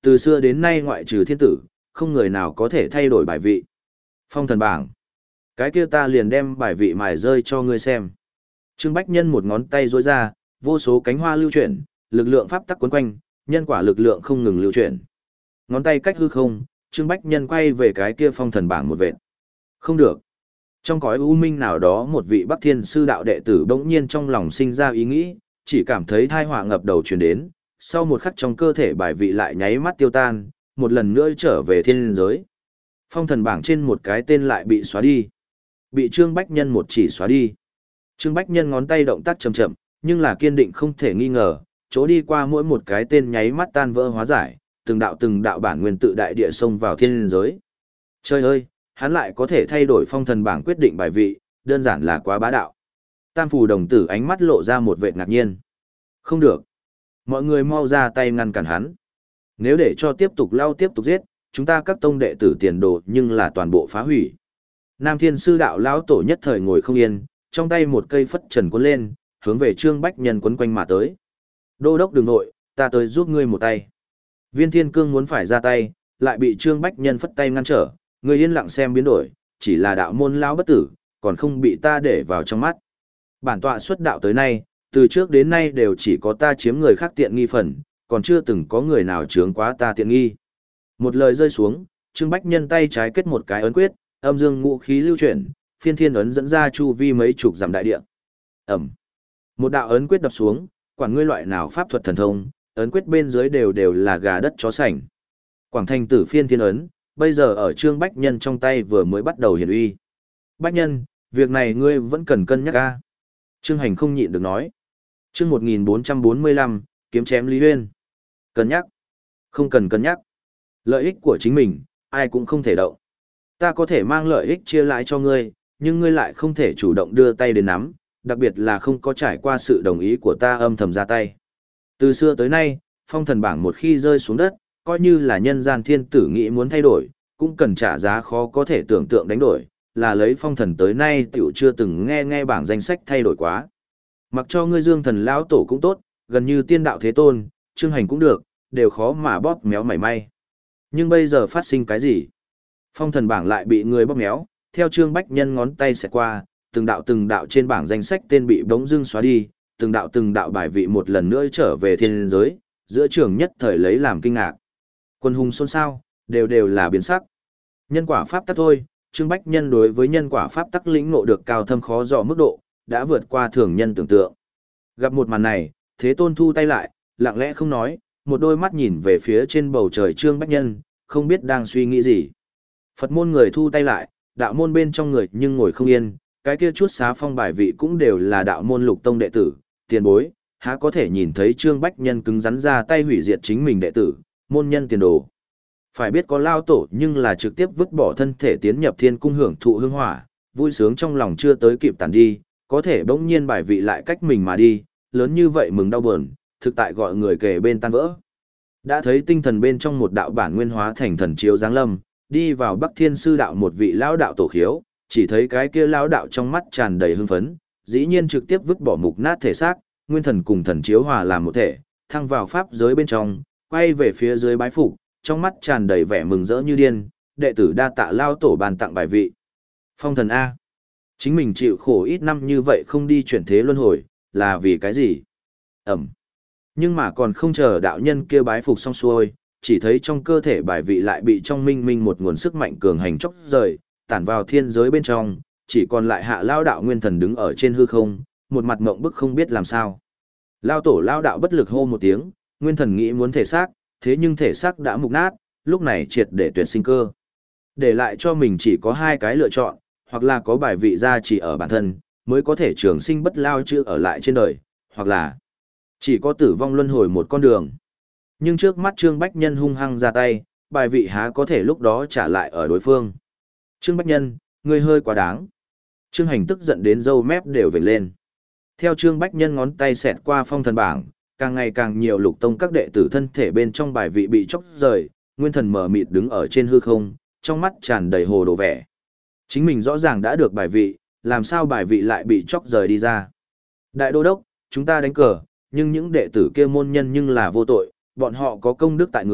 Từ xưa đến nay ngoại trừ thiên tử, không người nào có thể thay đổi bài vị. Phong thần bảng. Cái kia ta liền đem bài vị mài rơi cho ngươi xem. Trương Bách Nhân một ngón tay duỗi ra, vô số cánh hoa lưu chuyển, lực lượng pháp tắc quấn quanh, nhân quả lực lượng không ngừng lưu chuyển. Ngón tay cách hư không, Trương Bách Nhân quay về cái kia phong thần bảng một vệt. Không được. Trong cõi u minh nào đó một vị Bắc Thiên sư đạo đệ tử bỗng nhiên trong lòng sinh ra ý nghĩ, chỉ cảm thấy thai họa ngập đầu truyền đến, sau một khắc trong cơ thể bài vị lại nháy mắt tiêu tan, một lần nữa trở về thiên giới. Phong thần bảng trên một cái tên lại bị xóa đi. Bị Trương Bách Nhân một chỉ xóa đi. Trương Bách Nhân ngón tay động tác chậm chậm, nhưng là kiên định không thể nghi ngờ, chỗ đi qua mỗi một cái tên nháy mắt tan vỡ hóa giải, từng đạo từng đạo bản nguyên tự đại địa xông vào thiên giới. Trời ơi, hắn lại có thể thay đổi phong thần bảng quyết định bài vị, đơn giản là quá bá đạo. Tam phù đồng tử ánh mắt lộ ra một vẻ ngạc nhiên. Không được. Mọi người mau ra tay ngăn cản hắn. Nếu để cho tiếp tục lao tiếp tục giết, chúng ta các tông đệ tử tiền đồ nhưng là toàn bộ phá hủy. Nam Thiên sư đạo lão tổ nhất thời ngồi không yên, trong tay một cây phất trần cuốn lên, hướng về Trương Bách Nhân quấn quanh mà tới. Đô đốc đừng nội, ta tới giúp ngươi một tay. Viên Thiên Cương muốn phải ra tay, lại bị Trương Bách Nhân phất tay ngăn trở, người yên lặng xem biến đổi, chỉ là đạo môn lão bất tử, còn không bị ta để vào trong mắt. Bản tọa xuất đạo tới nay, từ trước đến nay đều chỉ có ta chiếm người khác tiện nghi phần, còn chưa từng có người nào chướng quá ta tiện nghi. Một lời rơi xuống, Trương Bách Nhân tay trái kết một cái ấn quyết, âm dương ngũ khí lưu chuyển, phiên thiên ấn dẫn ra chu vi mấy chục dặm đại địa. Ẩm. Một đạo ấn quyết đập xuống, quản ngươi loại nào pháp thuật thần thông, ấn quyết bên dưới đều đều là gà đất chó sành. Quảng Thành Tử phiên thiên ấn, bây giờ ở Trương Bách Nhân trong tay vừa mới bắt đầu hiển uy. Bách Nhân, việc này ngươi vẫn cần cân nhắc a. Trương Hành không nhịn được nói. Chương một nghìn bốn trăm bốn mươi lăm, kiếm chém Lý Huyên. Cân nhắc? Không cần cân nhắc. Lợi ích của chính mình, ai cũng không thể động. Ta có thể mang lợi ích chia lại cho ngươi, nhưng ngươi lại không thể chủ động đưa tay đến nắm, đặc biệt là không có trải qua sự đồng ý của ta âm thầm ra tay. Từ xưa tới nay, phong thần bảng một khi rơi xuống đất, coi như là nhân gian thiên tử nghĩ muốn thay đổi, cũng cần trả giá khó có thể tưởng tượng đánh đổi, là lấy phong thần tới nay tiểu chưa từng nghe nghe bảng danh sách thay đổi quá. Mặc cho ngươi Dương Thần lão tổ cũng tốt, gần như tiên đạo thế tôn, Trương Hành cũng được, đều khó mà bóp méo mảy may. Nhưng bây giờ phát sinh cái gì? Phong thần bảng lại bị người bóp méo, theo Trương Bách Nhân ngón tay xẹt qua, từng đạo từng đạo trên bảng danh sách tên bị bỗng dưng xóa đi, từng đạo từng đạo bài vị một lần nữa trở về thiên giới, giữa trường nhất thời lấy làm kinh ngạc. Quân hùng xôn xao, đều đều là biến sắc. Nhân quả pháp tắc thôi, Trương Bách Nhân đối với nhân quả pháp tắc lĩnh ngộ được cao thâm khó dò mức độ, đã vượt qua thường nhân tưởng tượng. Gặp một màn này, Thế Tôn thu tay lại, lặng lẽ không nói, một đôi mắt nhìn về phía trên bầu trời Trương Bách Nhân, không biết đang suy nghĩ gì. Phật môn người thu tay lại, đạo môn bên trong người nhưng ngồi không yên, cái kia chút xá phong bài vị cũng đều là đạo môn lục tông đệ tử, tiền bối, há có thể nhìn thấy Trương Bách Nhân cứng rắn ra tay hủy diệt chính mình đệ tử, môn nhân tiền đồ. Phải biết có lao tổ nhưng là trực tiếp vứt bỏ thân thể tiến nhập thiên cung hưởng thụ hương hỏa, vui sướng trong lòng chưa tới kịp tàn đi, có thể bỗng nhiên bài vị lại cách mình mà đi, lớn như vậy mừng đau buồn, thực tại gọi người kề bên tan vỡ. Đã thấy tinh thần bên trong một đạo bản nguyên hóa thành thần chiếu giáng lâm, đi vào Bắc Thiên sư đạo một vị lão đạo tổ khiếu, chỉ thấy cái kia lão đạo trong mắt tràn đầy hưng phấn, dĩ nhiên trực tiếp vứt bỏ mục nát thể xác, nguyên thần cùng thần chiếu hòa làm một thể, thăng vào pháp giới bên trong, quay về phía dưới bái phục, trong mắt tràn đầy vẻ mừng rỡ như điên, đệ tử đa tạ lao tổ bàn tặng bài vị. Phong thần A. Chính mình chịu khổ ít năm như vậy không đi chuyển thế luân hồi, là vì cái gì? Ẩm. Nhưng mà còn không chờ đạo nhân kia bái phục xong xuôi, chỉ thấy trong cơ thể bài vị lại bị trong minh minh một nguồn sức mạnh cường hành chốc rời, tản vào thiên giới bên trong, chỉ còn lại hạ lao đạo nguyên thần đứng ở trên hư không, một mặt mộng bức không biết làm sao. Lao tổ lao đạo bất lực hô một tiếng, nguyên thần nghĩ muốn thể xác, thế nhưng thể xác đã mục nát, lúc này triệt để tuyệt sinh cơ. Để lại cho mình chỉ có hai cái lựa chọn, hoặc là có bài vị gia chỉ ở bản thân, mới có thể trường sinh bất lao chứ ở lại trên đời, hoặc là chỉ có tử vong luân hồi một con đường. Nhưng trước mắt Trương Bách Nhân hung hăng ra tay, bài vị há có thể lúc đó trả lại ở đối phương. Trương Bách Nhân, ngươi hơi quá đáng. Trương Hành tức giận đến râu mép đều vểnh lên. Theo Trương Bách Nhân ngón tay xẹt qua phong thần bảng, càng ngày càng nhiều lục tông các đệ tử thân thể bên trong bài vị bị chóc rời, nguyên thần mờ mịt đứng ở trên hư không, trong mắt tràn đầy hồ đồ vẻ. Chính mình rõ ràng đã được bài vị, làm sao bài vị lại bị chóc rời đi ra. Đại đô đốc, chúng ta đánh cờ, nhưng những đệ tử kia môn nhân nhưng là vô tội, bọn họ có công đức tại người,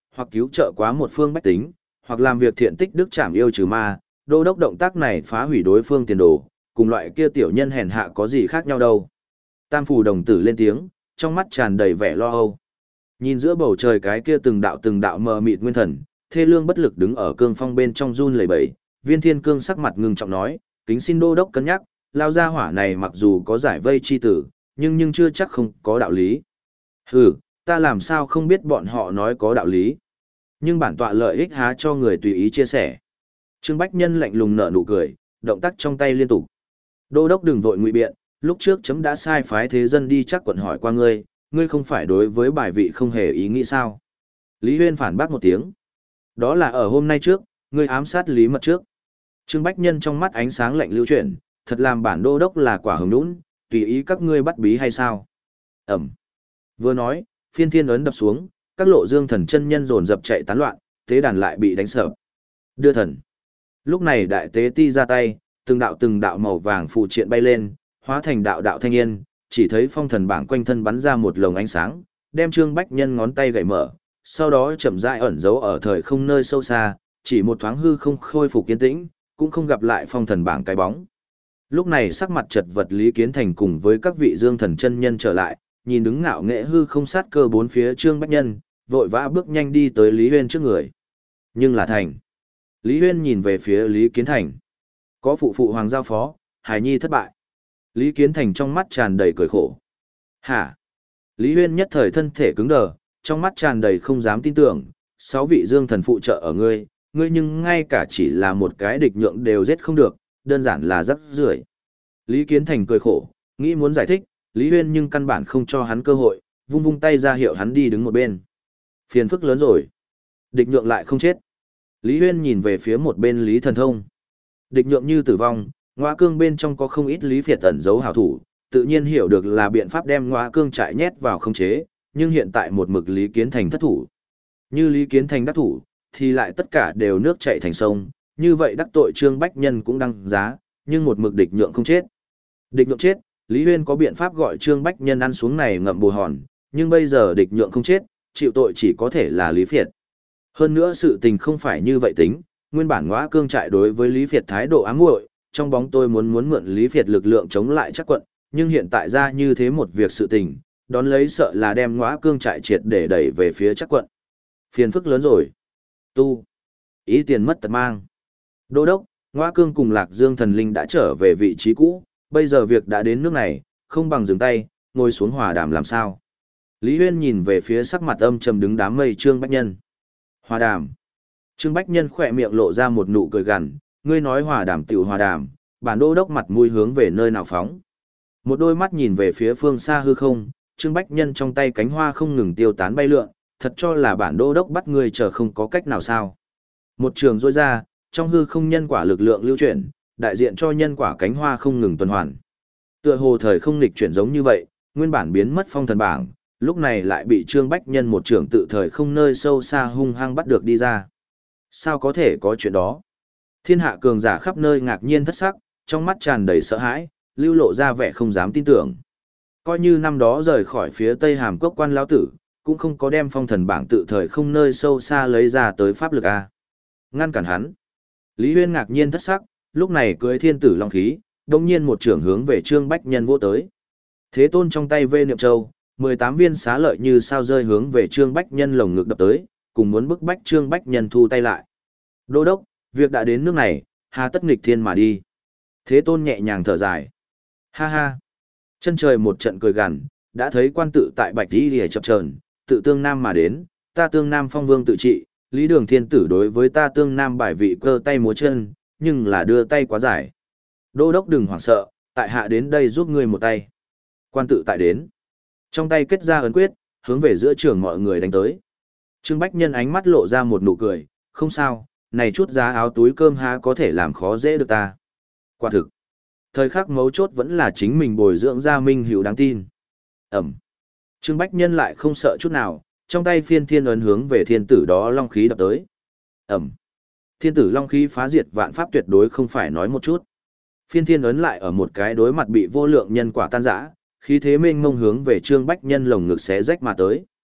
hoặc cứu trợ quá một phương bách tính, hoặc làm việc thiện tích đức trảm yêu trừ ma, đô đốc động tác này phá hủy đối phương tiền đồ, cùng loại kia tiểu nhân hèn hạ có gì khác nhau đâu. Tam phù đồng tử lên tiếng, trong mắt tràn đầy vẻ lo âu. Nhìn giữa bầu trời cái kia từng đạo từng đạo mờ mịt nguyên thần, thê lương bất lực đứng ở cương phong bên trong run lẩy bẩy, Viên Thiên Cương sắc mặt ngưng trọng nói, kính xin đô đốc cân nhắc, lao ra hỏa này mặc dù có giải vây chi tử, nhưng nhưng chưa chắc không có đạo lý. Hừ, ta làm sao không biết bọn họ nói có đạo lý. Nhưng bản tọa lợi ích há cho người tùy ý chia sẻ. Trương Bách Nhân lạnh lùng nở nụ cười, động tác trong tay liên tục. Đô đốc đừng vội ngụy biện, lúc trước chấm đã sai phái thế dân đi chắc quận hỏi qua ngươi, ngươi không phải đối với bài vị không hề ý nghĩ sao. Lý Huyên phản bác một tiếng. Đó là ở hôm nay trước, ngươi ám sát Lý Mật trước. Trương Bách Nhân trong mắt ánh sáng lạnh lưu chuyển, thật làm bản đô đốc là quả hồng nũng, tùy ý các ngươi bắt bí hay sao. Ẩm. Vừa nói, phiên thiên ấn đập xuống, các lộ dương thần chân nhân dồn dập chạy tán loạn, tế đàn lại bị đánh sập. Đưa thần. Lúc này đại tế ti ra tay, từng đạo từng đạo màu vàng phụ triện bay lên, hóa thành đạo đạo thanh yên, chỉ thấy phong thần bảng quanh thân bắn ra một lồng ánh sáng, đem Trương Bách Nhân ngón tay gảy mở, sau đó chậm rãi ẩn giấu ở thời không nơi sâu xa, chỉ một thoáng hư không khôi phục yên tĩnh, cũng không gặp lại phong thần bảng cái bóng. Lúc này sắc mặt chật vật Lý Kiến Thành cùng với các vị dương thần chân nhân trở lại, nhìn đứng ngạo nghệ hư không sát cơ bốn phía Trương Bách Nhân, vội vã bước nhanh đi tới Lý Huyên trước người. Nhưng là thành. Lý Huyên nhìn về phía Lý Kiến Thành. Có phụ phụ hoàng giao phó, hài nhi thất bại. Lý Kiến Thành trong mắt tràn đầy cười khổ. Hả? Lý Huyên nhất thời thân thể cứng đờ, trong mắt tràn đầy không dám tin tưởng, sáu vị dương thần phụ trợ ở ngươi, ngươi nhưng ngay cả chỉ là một cái địch nhượng đều giết không được, đơn giản là rắc rưởi. Lý Kiến Thành cười khổ, nghĩ muốn giải thích, Lý Huyên nhưng căn bản không cho hắn cơ hội, vung vung tay ra hiệu hắn đi đứng một bên. Phiền phức lớn rồi. Địch nhượng lại không chết. Lý Huyên nhìn về phía một bên Lý Thần Thông. Địch nhượng như tử vong, Ngoa Cương bên trong có không ít Lý Phiệt ẩn giấu hảo thủ, tự nhiên hiểu được là biện pháp đem Ngoa Cương trại nhét vào không chế, nhưng hiện tại một mực Lý Kiến Thành thất thủ. Như Lý Kiến Thành đắc thủ, thì lại tất cả đều nước chảy thành sông, như vậy đắc tội Trương Bách Nhân cũng đăng giá, nhưng một mực địch nhượng không chết. Địch nhượng chết, Lý Huyên có biện pháp gọi Trương Bách Nhân ăn xuống này ngậm bù hòn, nhưng bây giờ địch nhượng không chết, chịu tội chỉ có thể là Lý Phiệt. Hơn nữa sự tình không phải như vậy tính, nguyên bản Ngoa Cương trại đối với Lý Phiệt thái độ ám muội, trong bóng tôi muốn muốn mượn Lý Phiệt lực lượng chống lại chắc quận, nhưng hiện tại ra như thế một việc sự tình, đón lấy sợ là đem Ngoa Cương trại triệt để đẩy về phía chắc quận. Phiền phức lớn rồi. Tu. Ý tiền mất tật mang. Đô đốc, Ngoa Cương cùng Lạc Dương thần linh đã trở về vị trí cũ, bây giờ việc đã đến nước này, không bằng dừng tay, ngồi xuống hòa đàm làm sao. Lý Huyên nhìn về phía sắc mặt âm trầm đứng đám mây Trương Bách Nhân. Hòa đàm. Trương Bách Nhân khỏe miệng lộ ra một nụ cười gằn, ngươi nói hòa đàm tiểu hòa đàm, bản đô đốc mặt mũi hướng về nơi nào phóng. Một đôi mắt nhìn về phía phương xa hư không, Trương Bách Nhân trong tay cánh hoa không ngừng tiêu tán bay lượn, thật cho là bản đô đốc bắt ngươi chờ không có cách nào sao. Một trường rôi ra, trong hư không nhân quả lực lượng lưu chuyển, đại diện cho nhân quả cánh hoa không ngừng tuần hoàn. Tựa hồ thời không nghịch chuyển giống như vậy, nguyên bản biến mất phong thần bảng, lúc này lại bị Trương Bách Nhân một trường tự thời không nơi sâu xa hung hăng bắt được đi ra. Sao có thể có chuyện đó? Thiên hạ cường giả khắp nơi ngạc nhiên thất sắc, trong mắt tràn đầy sợ hãi, lưu lộ ra vẻ không dám tin tưởng. Coi như năm đó rời khỏi phía Tây Hàm Cốc quan lão tử, cũng không có đem phong thần bảng tự thời không nơi sâu xa lấy ra tới pháp lực a. Ngăn cản hắn. Lý Huyên ngạc nhiên thất sắc, lúc này cưỡi thiên tử long khí, đồng nhiên một trưởng hướng về Trương Bách Nhân vô tới. Thế Tôn trong tay vê niệm châu, mười tám viên xá lợi như sao rơi hướng về Trương Bách Nhân lồng ngực đập tới, cùng muốn bức bách Trương Bách Nhân thu tay lại. Đô đốc, việc đã đến nước này, hà tất nghịch thiên mà đi. Thế Tôn nhẹ nhàng thở dài. Ha ha. Chân trời một trận cười gằn, đã thấy quan tự tại bạch đi lìa chập chờn, tự tương nam mà đến, ta tương nam phong vương tự trị, Lý Đường Thiên Tử đối với ta tương nam bài vị cơ tay múa chân, nhưng là đưa tay quá dài. Đô đốc đừng hoảng sợ, tại hạ đến đây giúp ngươi một tay. Quan tự tại đến. Trong tay kết ra ấn quyết, hướng về giữa trường mọi người đánh tới. Trương Bách Nhân ánh mắt lộ ra một nụ cười, không sao, này chút giá áo túi cơm há có thể làm khó dễ được ta. Quả thực. Thời khắc mấu chốt vẫn là chính mình bồi dưỡng ra minh hữu đáng tin. Ẩm. Trương Bách Nhân lại không sợ chút nào, trong tay phiên thiên ấn hướng về thiên tử đó long khí đập tới. Ẩm. Thiên tử long khí phá diệt vạn pháp tuyệt đối không phải nói một chút. Phiên thiên ấn lại ở một cái đối mặt bị vô lượng nhân quả tan rã, khí thế mênh mông hướng về Trương Bách Nhân lồng ngực xé rách mà tới.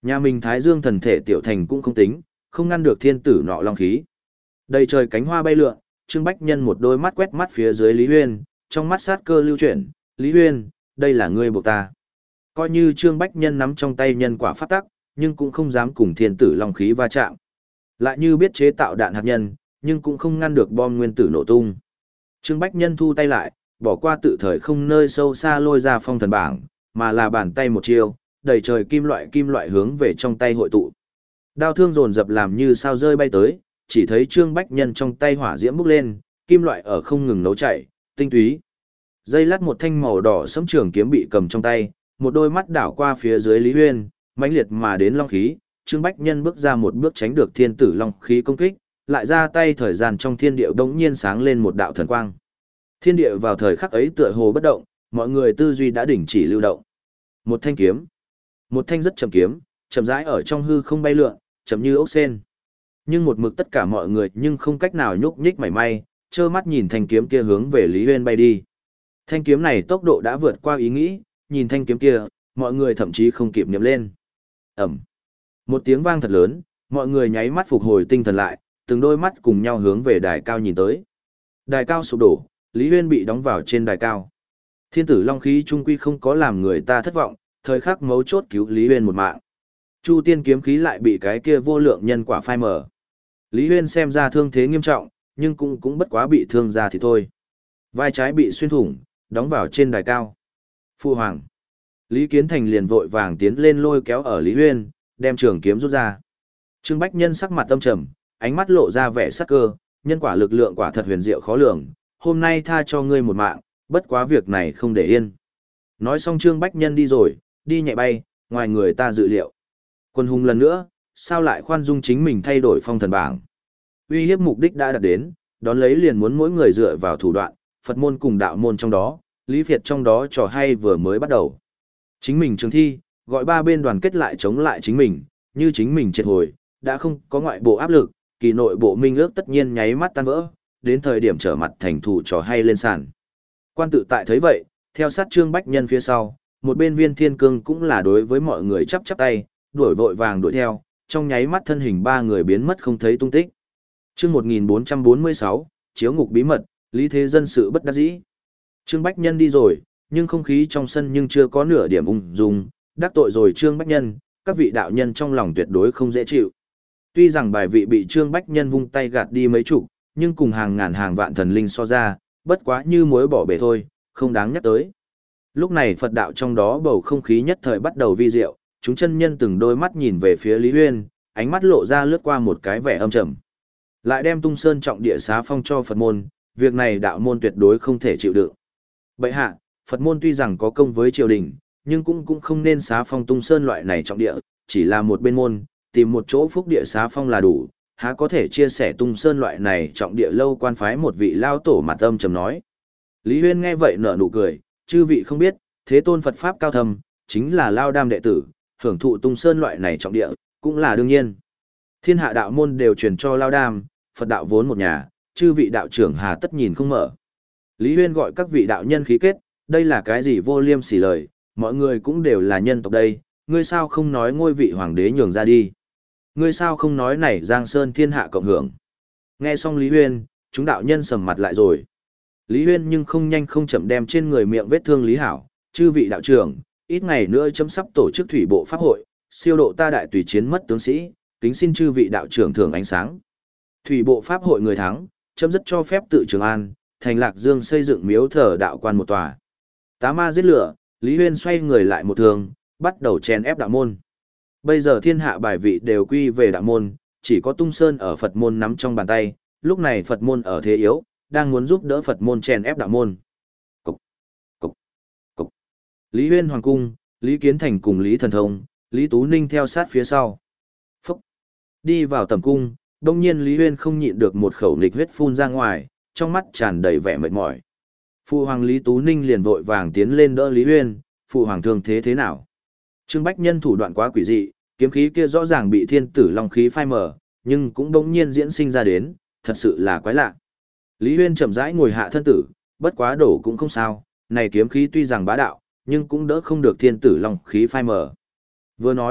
Nhà mình Thái Dương thần thể tiểu thành cũng không tính, không ngăn được thiên tử nọ long khí. Đầy trời cánh hoa bay lượn, Trương Bách Nhân một đôi mắt quét mắt phía dưới Lý Huyên, trong mắt sát cơ lưu chuyển, Lý Huyên, đây là ngươi buộc ta. Coi như Trương Bách Nhân nắm trong tay nhân quả pháp tắc, nhưng cũng không dám cùng thiên tử long khí va chạm. Lại như biết chế tạo đạn hạt nhân, nhưng cũng không ngăn được bom nguyên tử nổ tung. Trương Bách Nhân thu tay lại, bỏ qua tự thời không nơi sâu xa lôi ra phong thần bảng, mà là bàn tay một chiêu, đầy trời kim loại kim loại hướng về trong tay hội tụ. Đao thương dồn dập làm như sao rơi bay tới, chỉ thấy Trương Bách Nhân trong tay hỏa diễm bốc lên, kim loại ở không ngừng nấu chảy, tinh túy. Dây lát một thanh màu đỏ sẫm trường kiếm bị cầm trong tay, một đôi mắt đảo qua phía dưới Lý Huyên, mãnh liệt mà đến long khí, Trương Bách Nhân bước ra một bước tránh được thiên tử long khí công kích, lại ra tay thời gian trong thiên địa đống nhiên sáng lên một đạo thần quang. Thiên địa vào thời khắc ấy tựa hồ bất động, mọi người tư duy đã đình chỉ lưu động. Một thanh kiếm, một thanh rất chậm kiếm, chậm rãi ở trong hư không bay lượn, chậm như ốc sên. Nhưng một mực tất cả mọi người nhưng không cách nào nhúc nhích mảy may, trơ mắt nhìn thanh kiếm kia hướng về Lý Huyên bay đi. Thanh kiếm này tốc độ đã vượt qua ý nghĩ, nhìn thanh kiếm kia, mọi người thậm chí không kịp nhậm lên. Ẩm. Một tiếng vang thật lớn, mọi người nháy mắt phục hồi tinh thần lại, từng đôi mắt cùng nhau hướng về đài cao nhìn tới. Đài cao sụp đổ, Lý Huyên bị đóng vào trên đài cao. Thiên tử long khí trung quy không có làm người ta thất vọng, thời khắc mấu chốt cứu Lý Huyên một mạng. Chu tiên kiếm khí lại bị cái kia vô lượng nhân quả phai mở. Lý Huyên xem ra thương thế nghiêm trọng, nhưng cũng cũng bất quá bị thương ra thì thôi. Vai trái bị xuyên thủng, đóng vào trên đài cao. Phu hoàng. Lý Kiến Thành liền vội vàng tiến lên lôi kéo ở Lý Huyên, đem trường kiếm rút ra. Trương Bách Nhân sắc mặt tâm trầm, ánh mắt lộ ra vẻ sắc cơ, nhân quả lực lượng quả thật huyền diệu khó lường, hôm nay tha cho ngươi một mạng, bất quá việc này không để yên. Nói xong Trương Bách Nhân đi rồi, đi nhẹ bay, ngoài người ta dự liệu. Quân hùng lần nữa, sao lại khoan dung chính mình thay đổi phong thần bảng. Uy hiếp mục đích đã đạt đến, đón lấy liền muốn mỗi người dựa vào thủ đoạn, Phật môn cùng đạo môn trong đó, Lý Việt trong đó trò hay vừa mới bắt đầu. Chính mình trường thi, gọi ba bên đoàn kết lại chống lại chính mình, như chính mình triệt hồi, đã không có ngoại bộ áp lực, kỳ nội bộ minh ước tất nhiên nháy mắt tan vỡ, đến thời điểm trở mặt thành thủ trò hay lên sàn. Quan tự tại thấy vậy, theo sát Trương Bách Nhân phía sau, một bên Viên Thiên Cương cũng là đối với mọi người chắp chắp tay, đuổi vội vàng đuổi theo, trong nháy mắt thân hình ba người biến mất không thấy tung tích. Chương một nghìn bốn trăm bốn mươi sáu, Chiếu ngục bí mật, Lý Thế Dân sự bất đắc dĩ. Trương Bách Nhân đi rồi, nhưng không khí trong sân nhưng chưa có nửa điểm ung dung, đắc tội rồi Trương Bách Nhân, các vị đạo nhân trong lòng tuyệt đối không dễ chịu. Tuy rằng bài vị bị Trương Bách Nhân vung tay gạt đi mấy chục, nhưng cùng hàng ngàn hàng vạn thần linh so ra, bất quá như muối bỏ bể thôi, không đáng nhắc tới. Lúc này Phật đạo trong đó bầu không khí nhất thời bắt đầu vi diệu, chúng chân nhân từng đôi mắt nhìn về phía Lý Huyên, ánh mắt lộ ra lướt qua một cái vẻ âm trầm. Lại đem Tung Sơn trọng địa xá phong cho Phật môn, việc này đạo môn tuyệt đối không thể chịu đựng. Bậy hạ, Phật môn tuy rằng có công với triều đình, nhưng cũng cũng không nên xá phong Tung Sơn loại này trọng địa, chỉ là một bên môn, tìm một chỗ phúc địa xá phong là đủ, há có thể chia sẻ Tung Sơn loại này trọng địa lâu quan phái một vị lao tổ mặt âm trầm nói. Lý Huyên nghe vậy nở nụ cười, chư vị không biết, thế tôn Phật Pháp cao thâm, chính là lao đam đệ tử, hưởng thụ Tung Sơn loại này trọng địa, cũng là đương nhiên. Thiên hạ đạo môn đều truyền cho lao đam, Phật đạo vốn một nhà, chư vị đạo trưởng hà tất nhìn không mở. Lý Huyên gọi các vị đạo nhân khí kết, đây là cái gì vô liêm sỉ lời, mọi người cũng đều là nhân tộc đây, ngươi sao không nói ngôi vị hoàng đế nhường ra đi. Ngươi sao không nói này Giang Sơn thiên hạ cộng hưởng. Nghe xong Lý Huyên, chúng đạo nhân sầm mặt lại rồi. Lý Huyên nhưng không nhanh không chậm đem trên người miệng vết thương Lý Hảo, chư vị đạo trưởng, ít ngày nữa chấm sắp tổ chức thủy bộ pháp hội, siêu độ ta đại tùy chiến mất tướng sĩ, kính xin chư vị đạo trưởng thưởng ánh sáng. Thủy bộ pháp hội người thắng, chấm dứt cho phép tự Trường An, thành Lạc Dương xây dựng miếu thờ đạo quan một tòa. Tá ma giết lửa, Lý Huyên xoay người lại một thường, bắt đầu chèn ép đạo môn. Bây giờ thiên hạ bài vị đều quy về đạo môn, chỉ có Tung Sơn ở Phật môn nắm trong bàn tay, lúc này Phật môn ở thế yếu, đang muốn giúp đỡ Phật môn chèn ép đạo môn. Cục, cục, cục. Lý Huyên Hoàng Cung, Lý Kiến Thành cùng Lý Thần Thông, Lý Tú Ninh theo sát phía sau. Phúc. Đi vào tầm cung, đông nhiên Lý Huyên không nhịn được một khẩu nghịch huyết phun ra ngoài, trong mắt tràn đầy vẻ mệt mỏi. Phụ hoàng Lý Tú Ninh liền vội vàng tiến lên đỡ Lý Huyên, phụ hoàng thương thế thế nào? Trương Bách Nhân thủ đoạn quá quỷ dị, kiếm khí kia rõ ràng bị thiên tử long khí phai mờ, nhưng cũng đống nhiên diễn sinh ra đến, thật sự là quái lạ. Lý Huyên chậm rãi ngồi hạ thân tử, bất quá đổ cũng không sao, này kiếm khí tuy rằng bá đạo, nhưng cũng đỡ không được thiên tử long khí phai mờ. Vừa nói,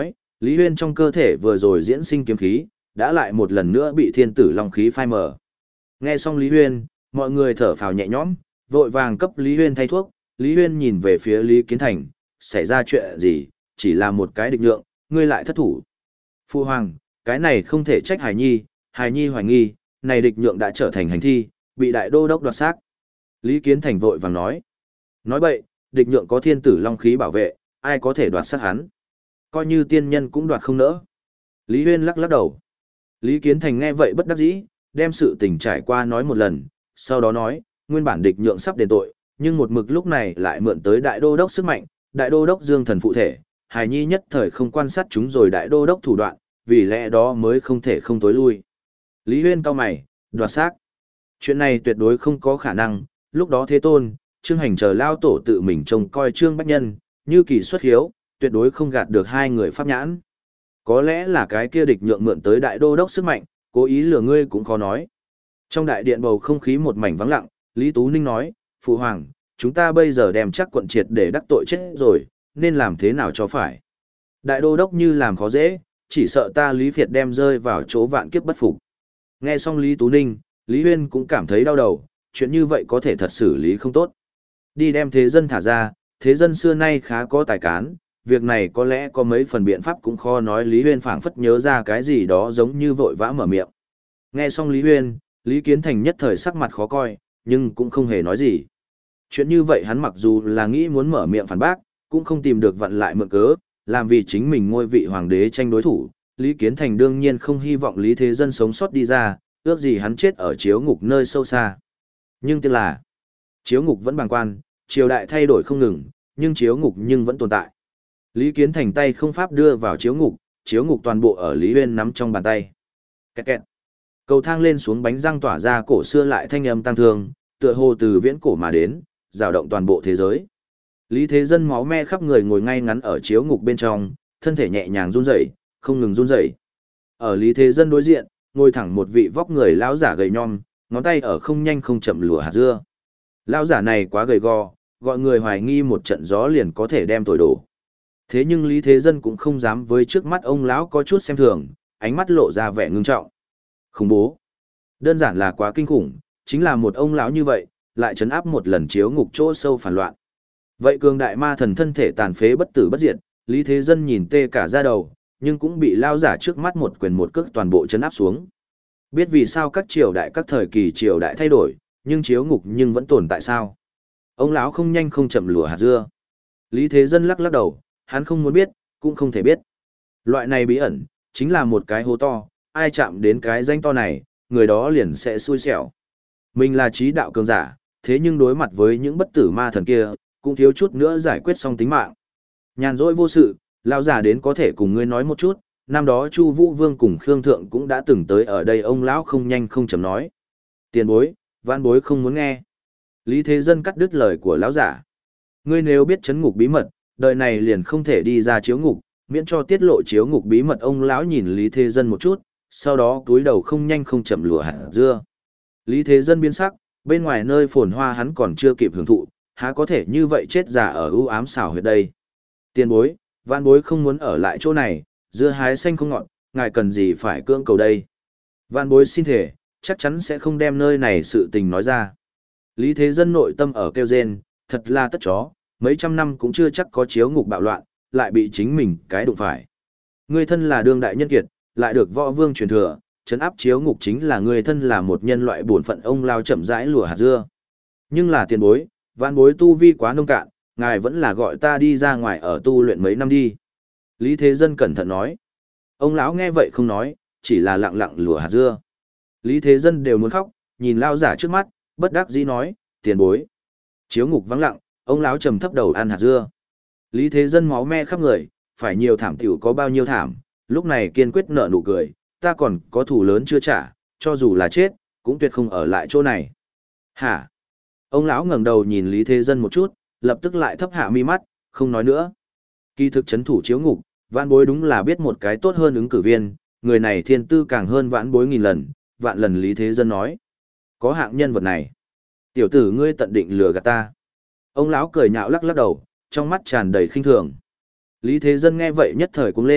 Lý Huyên trong cơ thể vừa rồi diễn sinh kiếm khí, đã lại một lần nữa bị thiên tử long khí phai mờ. Nghe xong Lý Huyên, mọi người thở phào nhẹ nhõm, vội vàng cấp Lý Huyên thay thuốc. Lý Huyên nhìn về phía Lý Kiến Thành, xảy ra chuyện gì, chỉ là một cái địch nhượng, ngươi lại thất thủ. Phu Hoàng, cái này không thể trách Hải Nhi, Hải Nhi hoài nghi, này địch nhượng đã trở thành hành thi, bị đại đô đốc đoạt xác. Lý Kiến Thành vội vàng nói. Nói bậy, địch nhượng có thiên tử long khí bảo vệ, ai có thể đoạt xác hắn. Coi như tiên nhân cũng đoạt không nỡ. Lý Huyên lắc lắc đầu. Lý Kiến Thành nghe vậy bất đắc dĩ, đem sự tình trải qua nói một lần, sau đó nói, nguyên bản địch nhượng sắp đền tội, nhưng một mực lúc này lại mượn tới đại đô đốc sức mạnh, đại đô đốc dương thần phụ thể, Hải Nhi nhất thời không quan sát chúng rồi đại đô đốc thủ đoạn, vì lẽ đó mới không thể không tối lui. Lý Huyên cau mày, đoạt xác. Chuyện này tuyệt đối không có khả năng, lúc đó Thế Tôn, Trương Hành chờ lao tổ tự mình trông coi Trương Bách Nhân, như kỳ xuất hiếu, tuyệt đối không gạt được hai người pháp nhãn. Có lẽ là cái kia địch nhượng mượn tới đại đô đốc sức mạnh, cố ý lừa ngươi cũng khó nói. Trong đại điện bầu không khí một mảnh vắng lặng, Lý Tú Ninh nói, Phụ Hoàng, chúng ta bây giờ đem chắc quận triệt để đắc tội chết rồi, nên làm thế nào cho phải. Đại đô đốc như làm khó dễ, chỉ sợ ta Lý Việt đem rơi vào chỗ vạn kiếp bất phục. Nghe xong Lý Tú Ninh, Lý Huyên cũng cảm thấy đau đầu, chuyện như vậy có thể thật xử lý không tốt. Đi đem thế dân thả ra, thế dân xưa nay khá có tài cán, việc này có lẽ có mấy phần biện pháp cũng khó nói. Lý Huyên phảng phất nhớ ra cái gì đó giống như vội vã mở miệng. Nghe xong Lý Huyên, Lý Kiến Thành nhất thời sắc mặt khó coi, nhưng cũng không hề nói gì. Chuyện như vậy hắn mặc dù là nghĩ muốn mở miệng phản bác, cũng không tìm được vặn lại mượn cớ, làm vì chính mình ngôi vị hoàng đế tranh đối thủ. Lý Kiến Thành đương nhiên không hy vọng Lý Thế Dân sống sót đi ra, ước gì hắn chết ở chiếu ngục nơi sâu xa. Nhưng tiếc là, chiếu ngục vẫn bàng quan, triều đại thay đổi không ngừng, nhưng chiếu ngục nhưng vẫn tồn tại. Lý Kiến Thành tay không pháp đưa vào chiếu ngục, chiếu ngục toàn bộ ở Lý Huyên nắm trong bàn tay. Kẹt kẹt. Cầu thang lên xuống bánh răng tỏa ra cổ xưa lại thanh âm tăng thương, tựa hồ từ viễn cổ mà đến, rào động toàn bộ thế giới. Lý Thế Dân máu me khắp người ngồi ngay ngắn ở chiếu ngục bên trong, thân thể nhẹ nhàng run rẩy, không ngừng run rẩy. Ở Lý Thế Dân đối diện, ngồi thẳng một vị vóc người lão giả gầy nhom, ngón tay ở không nhanh không chậm lùa hạt dưa. Lão giả này quá gầy gò, gọi người hoài nghi một trận gió liền có thể đem thổi đổ. Thế nhưng Lý Thế Dân cũng không dám với trước mắt ông lão có chút xem thường, ánh mắt lộ ra vẻ ngưng trọng. Khủng bố. Đơn giản là quá kinh khủng, chính là một ông lão như vậy, lại trấn áp một lần chiếu ngục chỗ sâu phản loạn. Vậy cường đại ma thần thân thể tàn phế bất tử bất diệt, Lý Thế Dân nhìn tê cả da đầu, nhưng cũng bị lao giả trước mắt một quyền một cước toàn bộ trấn áp xuống. Biết vì sao các triều đại các thời kỳ triều đại thay đổi, nhưng chiếu ngục nhưng vẫn tồn tại sao? Ông lão không nhanh không chậm lùa hạt dưa. Lý Thế Dân lắc lắc đầu, hắn không muốn biết, cũng không thể biết. Loại này bí ẩn, chính là một cái hố to, ai chạm đến cái danh to này, người đó liền sẽ xui xẻo. Mình là trí đạo cường giả, thế nhưng đối mặt với những bất tử ma thần kia, cũng thiếu chút nữa giải quyết xong tính mạng. Nhàn rỗi vô sự, lão giả đến có thể cùng ngươi nói một chút, năm đó Chu Vũ Vương cùng Khương Thượng cũng đã từng tới ở đây. Ông lão không nhanh không chậm nói. Tiền bối, vãn bối không muốn nghe. Lý Thế Dân cắt đứt lời của lão giả. Ngươi nếu biết chấn ngục bí mật, đời này liền không thể đi ra chiếu ngục, miễn cho tiết lộ chiếu ngục bí mật. Ông lão nhìn Lý Thế Dân một chút, sau đó cúi đầu không nhanh không chậm lùa hạt dưa. Lý Thế Dân biến sắc, bên ngoài nơi phồn hoa hắn còn chưa kịp hưởng thụ, há có thể như vậy chết già ở ưu ám xảo huyệt đây. Tiền bối, vãn bối không muốn ở lại chỗ này, dưa hái xanh không ngọt, ngài cần gì phải cưỡng cầu đây. Vãn bối xin thể, chắc chắn sẽ không đem nơi này sự tình nói ra. Lý Thế Dân nội tâm ở kêu rên, thật là tất chó, mấy trăm năm cũng chưa chắc có chiếu ngục bạo loạn, lại bị chính mình cái đụng phải. Ngươi thân là đương đại nhân kiệt, lại được võ vương truyền thừa, trấn áp chiếu ngục chính là ngươi thân là một nhân loại bổn phận. Ông lao chậm rãi lùa hạt dưa. Nhưng là tiền bối, vãn bối tu vi quá nông cạn, ngài vẫn là gọi ta đi ra ngoài ở tu luyện mấy năm đi. Lý Thế Dân cẩn thận nói. Ông lão nghe vậy không nói, chỉ là lặng lặng lùa hạt dưa. Lý Thế Dân đều muốn khóc, nhìn lao giả trước mắt, bất đắc dĩ nói, tiền bối. Chiếu ngục vắng lặng, ông lão trầm thấp đầu ăn hạt dưa. Lý Thế Dân máu me khắp người, phải nhiều thảm tiểu có bao nhiêu thảm, lúc này kiên quyết nở nụ cười, ta còn có thù lớn chưa trả, cho dù là chết, cũng tuyệt không ở lại chỗ này. Hả? Ông lão ngẩng đầu nhìn Lý Thế Dân một chút, lập tức lại thấp hạ mi mắt, không nói nữa. Kỳ thực chấn thủ chiếu ngục, vãn bối đúng là biết một cái tốt hơn ứng cử viên, người này thiên tư càng hơn vãn bối nghìn lần, vạn lần. Lý Thế Dân nói. Có hạng nhân vật này. Tiểu tử ngươi tận định lừa gạt ta. Ông lão cười nhạo lắc lắc đầu, trong mắt tràn đầy khinh thường. Lý Thế Dân nghe vậy nhất thời cũng lên,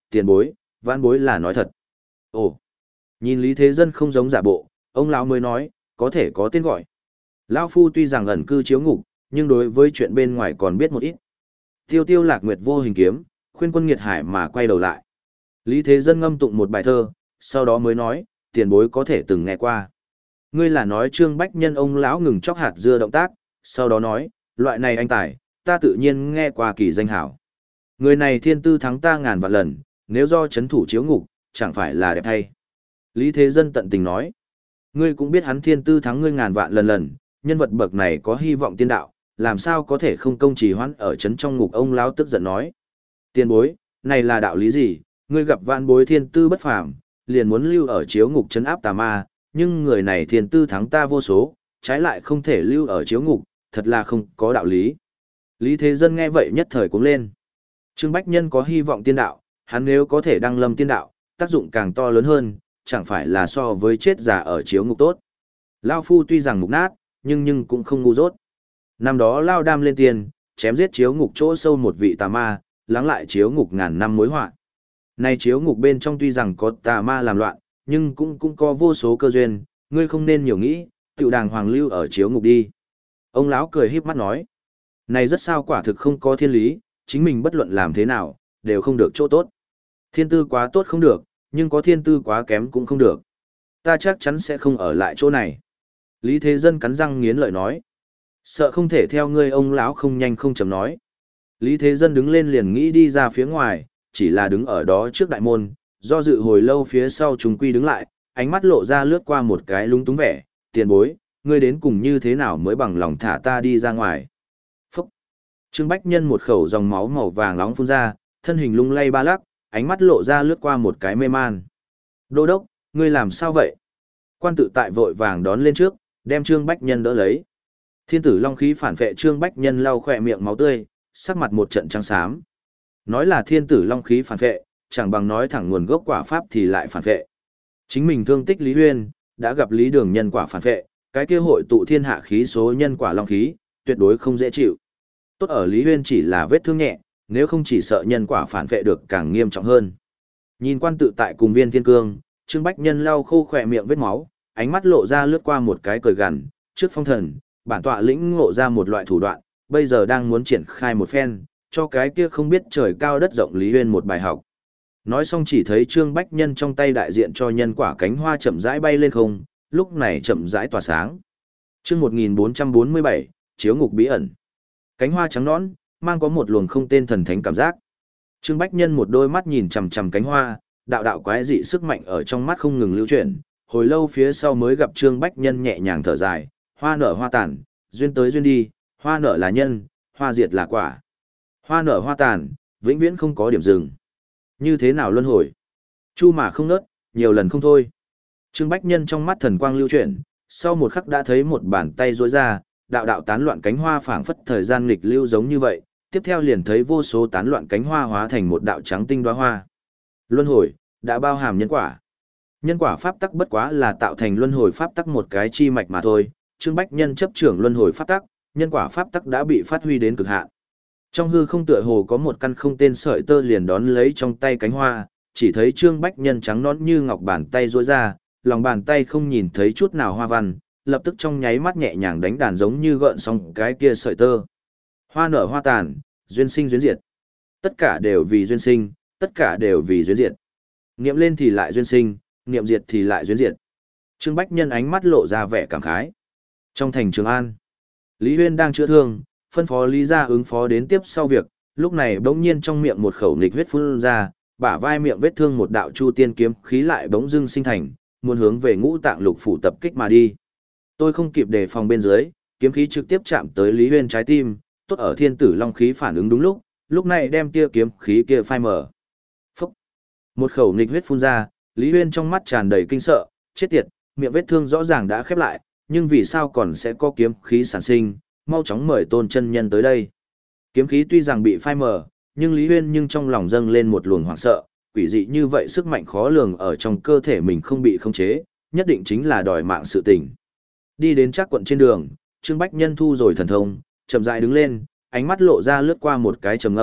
tiền bối, vãn bối là nói thật. Ồ, nhìn Lý Thế Dân không giống giả bộ, ông lão mới nói, có thể có tên gọi. Lão phu tuy rằng ẩn cư chiếu ngục, nhưng đối với chuyện bên ngoài còn biết một ít. Tiêu tiêu lạc nguyệt vô hình kiếm, khuyên quân nghiệt hải mà quay đầu lại. Lý Thế Dân ngâm tụng một bài thơ, sau đó mới nói, tiền bối có thể từng nghe qua. Ngươi là nói Trương Bách Nhân ông lão ngừng chóc hạt dưa động tác, sau đó nói, loại này anh tài, ta tự nhiên nghe qua kỳ danh hảo. Người này thiên tư thắng ta ngàn vạn lần, nếu do chấn thủ chiếu ngục, chẳng phải là đẹp thay. Lý Thế Dân tận tình nói, ngươi cũng biết hắn thiên tư thắng ngươi ngàn vạn lần lần, nhân vật bậc này có hy vọng tiên đạo, làm sao có thể không công trì hoãn ở chấn trong ngục. Ông lão tức giận nói, tiền bối, này là đạo lý gì, ngươi gặp vạn bối thiên tư bất phàm, liền muốn lưu ở chiếu ngục trấn áp tà ma, nhưng người này thiên tư thắng ta vô số, trái lại không thể lưu ở chiếu ngục, thật là không có đạo lý. Lý Thế Dân nghe vậy nhất thời cũng lên. Trương Bách Nhân có hy vọng tiên đạo, hắn nếu có thể đăng lâm tiên đạo, tác dụng càng to lớn hơn, chẳng phải là so với chết già ở chiếu ngục tốt. Lao phu tuy rằng mục nát, nhưng nhưng cũng không ngu dốt. Năm đó Lao đam lên tiền, chém giết chiếu ngục chỗ sâu một vị tà ma, lắng lại chiếu ngục ngàn năm mối họa. Nay chiếu ngục bên trong tuy rằng có tà ma làm loạn, nhưng cũng cũng có vô số cơ duyên, ngươi không nên nhiều nghĩ, tự đàng hoàng lưu ở chiếu ngục đi. Ông lão cười híp mắt nói, này rất sao quả thực không có thiên lý, chính mình bất luận làm thế nào, đều không được chỗ tốt. Thiên tư quá tốt không được, nhưng có thiên tư quá kém cũng không được. Ta chắc chắn sẽ không ở lại chỗ này. Lý Thế Dân cắn răng nghiến lợi nói, sợ không thể theo ngươi. Ông lão không nhanh không chậm nói. Lý Thế Dân đứng lên liền nghĩ đi ra phía ngoài, chỉ là đứng ở đó trước đại môn, do dự hồi lâu phía sau chúng quy đứng lại, ánh mắt lộ ra lướt qua một cái lung túng vẻ, tiền bối, ngươi đến cùng như thế nào mới bằng lòng thả ta đi ra ngoài. Phúc! Trương Bách Nhân một khẩu dòng máu màu vàng nóng phun ra, thân hình lung lay ba lắc, ánh mắt lộ ra lướt qua một cái mê man. Đô đốc, ngươi làm sao vậy? Quan tự tại vội vàng đón lên trước, đem Trương Bách Nhân đỡ lấy. Thiên tử long khí phản vệ. Trương Bách Nhân lau khỏe miệng máu tươi, sắc mặt một trận trắng xám. Nói là thiên tử long khí phản vệ, chẳng bằng nói thẳng nguồn gốc quả pháp thì lại phản vệ. Chính mình thương tích Lý Huyên, đã gặp Lý Đường nhân quả phản vệ, cái kia hội tụ thiên hạ khí số nhân quả long khí, tuyệt đối không dễ chịu. Tốt ở Lý Huyên chỉ là vết thương nhẹ, nếu không chỉ sợ nhân quả phản vệ được càng nghiêm trọng hơn. Nhìn quan tự tại cùng Viên Thiên Cương, Trương Bách Nhân lau khô khỏe miệng vết máu, ánh mắt lộ ra lướt qua một cái cười gằn, trước phong thần, bản tọa lĩnh ngộ ra một loại thủ đoạn, bây giờ đang muốn triển khai một phen, cho cái kia không biết trời cao đất rộng Lý Huyên một bài học. Nói xong chỉ thấy Trương Bách Nhân trong tay đại diện cho nhân quả cánh hoa chậm rãi bay lên không, lúc này chậm rãi tỏa sáng. Chương một nghìn bốn trăm bốn mươi bảy, chiếu ngục bí ẩn. Cánh hoa trắng nõn, mang có một luồng không tên thần thánh cảm giác. Trương Bách Nhân một đôi mắt nhìn chằm chằm cánh hoa, đạo đạo quái dị sức mạnh ở trong mắt không ngừng lưu chuyển, hồi lâu phía sau mới gặp Trương Bách Nhân nhẹ nhàng thở dài, hoa nở hoa tàn, duyên tới duyên đi, hoa nở là nhân, hoa diệt là quả. Hoa nở hoa tàn, vĩnh viễn không có điểm dừng. Như thế nào luân hồi? Chu mà không nớt, nhiều lần không thôi. Trương Bách Nhân trong mắt thần quang lưu chuyển, sau một khắc đã thấy một bàn tay duỗi ra, đạo đạo tán loạn cánh hoa phảng phất thời gian nghịch lưu giống như vậy, tiếp theo liền thấy vô số tán loạn cánh hoa hóa thành một đạo trắng tinh đóa hoa. Luân hồi đã bao hàm nhân quả. Nhân quả pháp tắc bất quá là tạo thành luân hồi pháp tắc một cái chi mạch mà thôi, Trương Bách Nhân chấp trưởng luân hồi pháp tắc, nhân quả pháp tắc đã bị phát huy đến cực hạn. Trong hư không tựa hồ có một căn không tên sợi tơ liền đón lấy trong tay cánh hoa, chỉ thấy Trương Bách Nhân trắng nõn như ngọc bàn tay duỗi ra, lòng bàn tay không nhìn thấy chút nào hoa văn, lập tức trong nháy mắt nhẹ nhàng đánh đàn giống như gợn sóng cái kia sợi tơ. Hoa nở hoa tàn, duyên sinh duyên diệt. Tất cả đều vì duyên sinh, tất cả đều vì duyên diệt. Niệm lên thì lại duyên sinh, niệm diệt thì lại duyên diệt. Trương Bách Nhân ánh mắt lộ ra vẻ cảm khái. Trong thành Trường An, Lý Huyên đang chữa thương, phân phó Lý Gia ứng phó đến tiếp sau việc, lúc này bỗng nhiên trong miệng một khẩu nghịch huyết phun ra, bả vai miệng vết thương một đạo chu tiên kiếm khí lại bỗng dưng sinh thành, muốn hướng về Ngũ Tạng Lục phủ tập kích mà đi. Tôi không kịp đề phòng bên dưới, kiếm khí trực tiếp chạm tới Lý Huyên trái tim, tốt ở thiên tử long khí phản ứng đúng lúc, lúc này đem tia kiếm khí kia phai mở. Phúc! Một khẩu nghịch huyết phun ra, Lý Huyên trong mắt tràn đầy kinh sợ, chết tiệt, miệng vết thương rõ ràng đã khép lại, nhưng vì sao còn sẽ có kiếm khí sản sinh, mau chóng mời Tôn chân nhân tới đây. Kiếm khí tuy rằng bị phai mờ, nhưng Lý Huyên nhưng trong lòng dâng lên một luồng hoảng sợ, quỷ dị như vậy sức mạnh khó lường ở trong cơ thể mình không bị khống chế, nhất định chính là đòi mạng sự tình. Đi đến Trác quận trên đường, Trương Bách Nhân thu rồi thần thông, chậm rãi đứng lên, ánh mắt lộ ra lướt qua một cái trầm ngâm,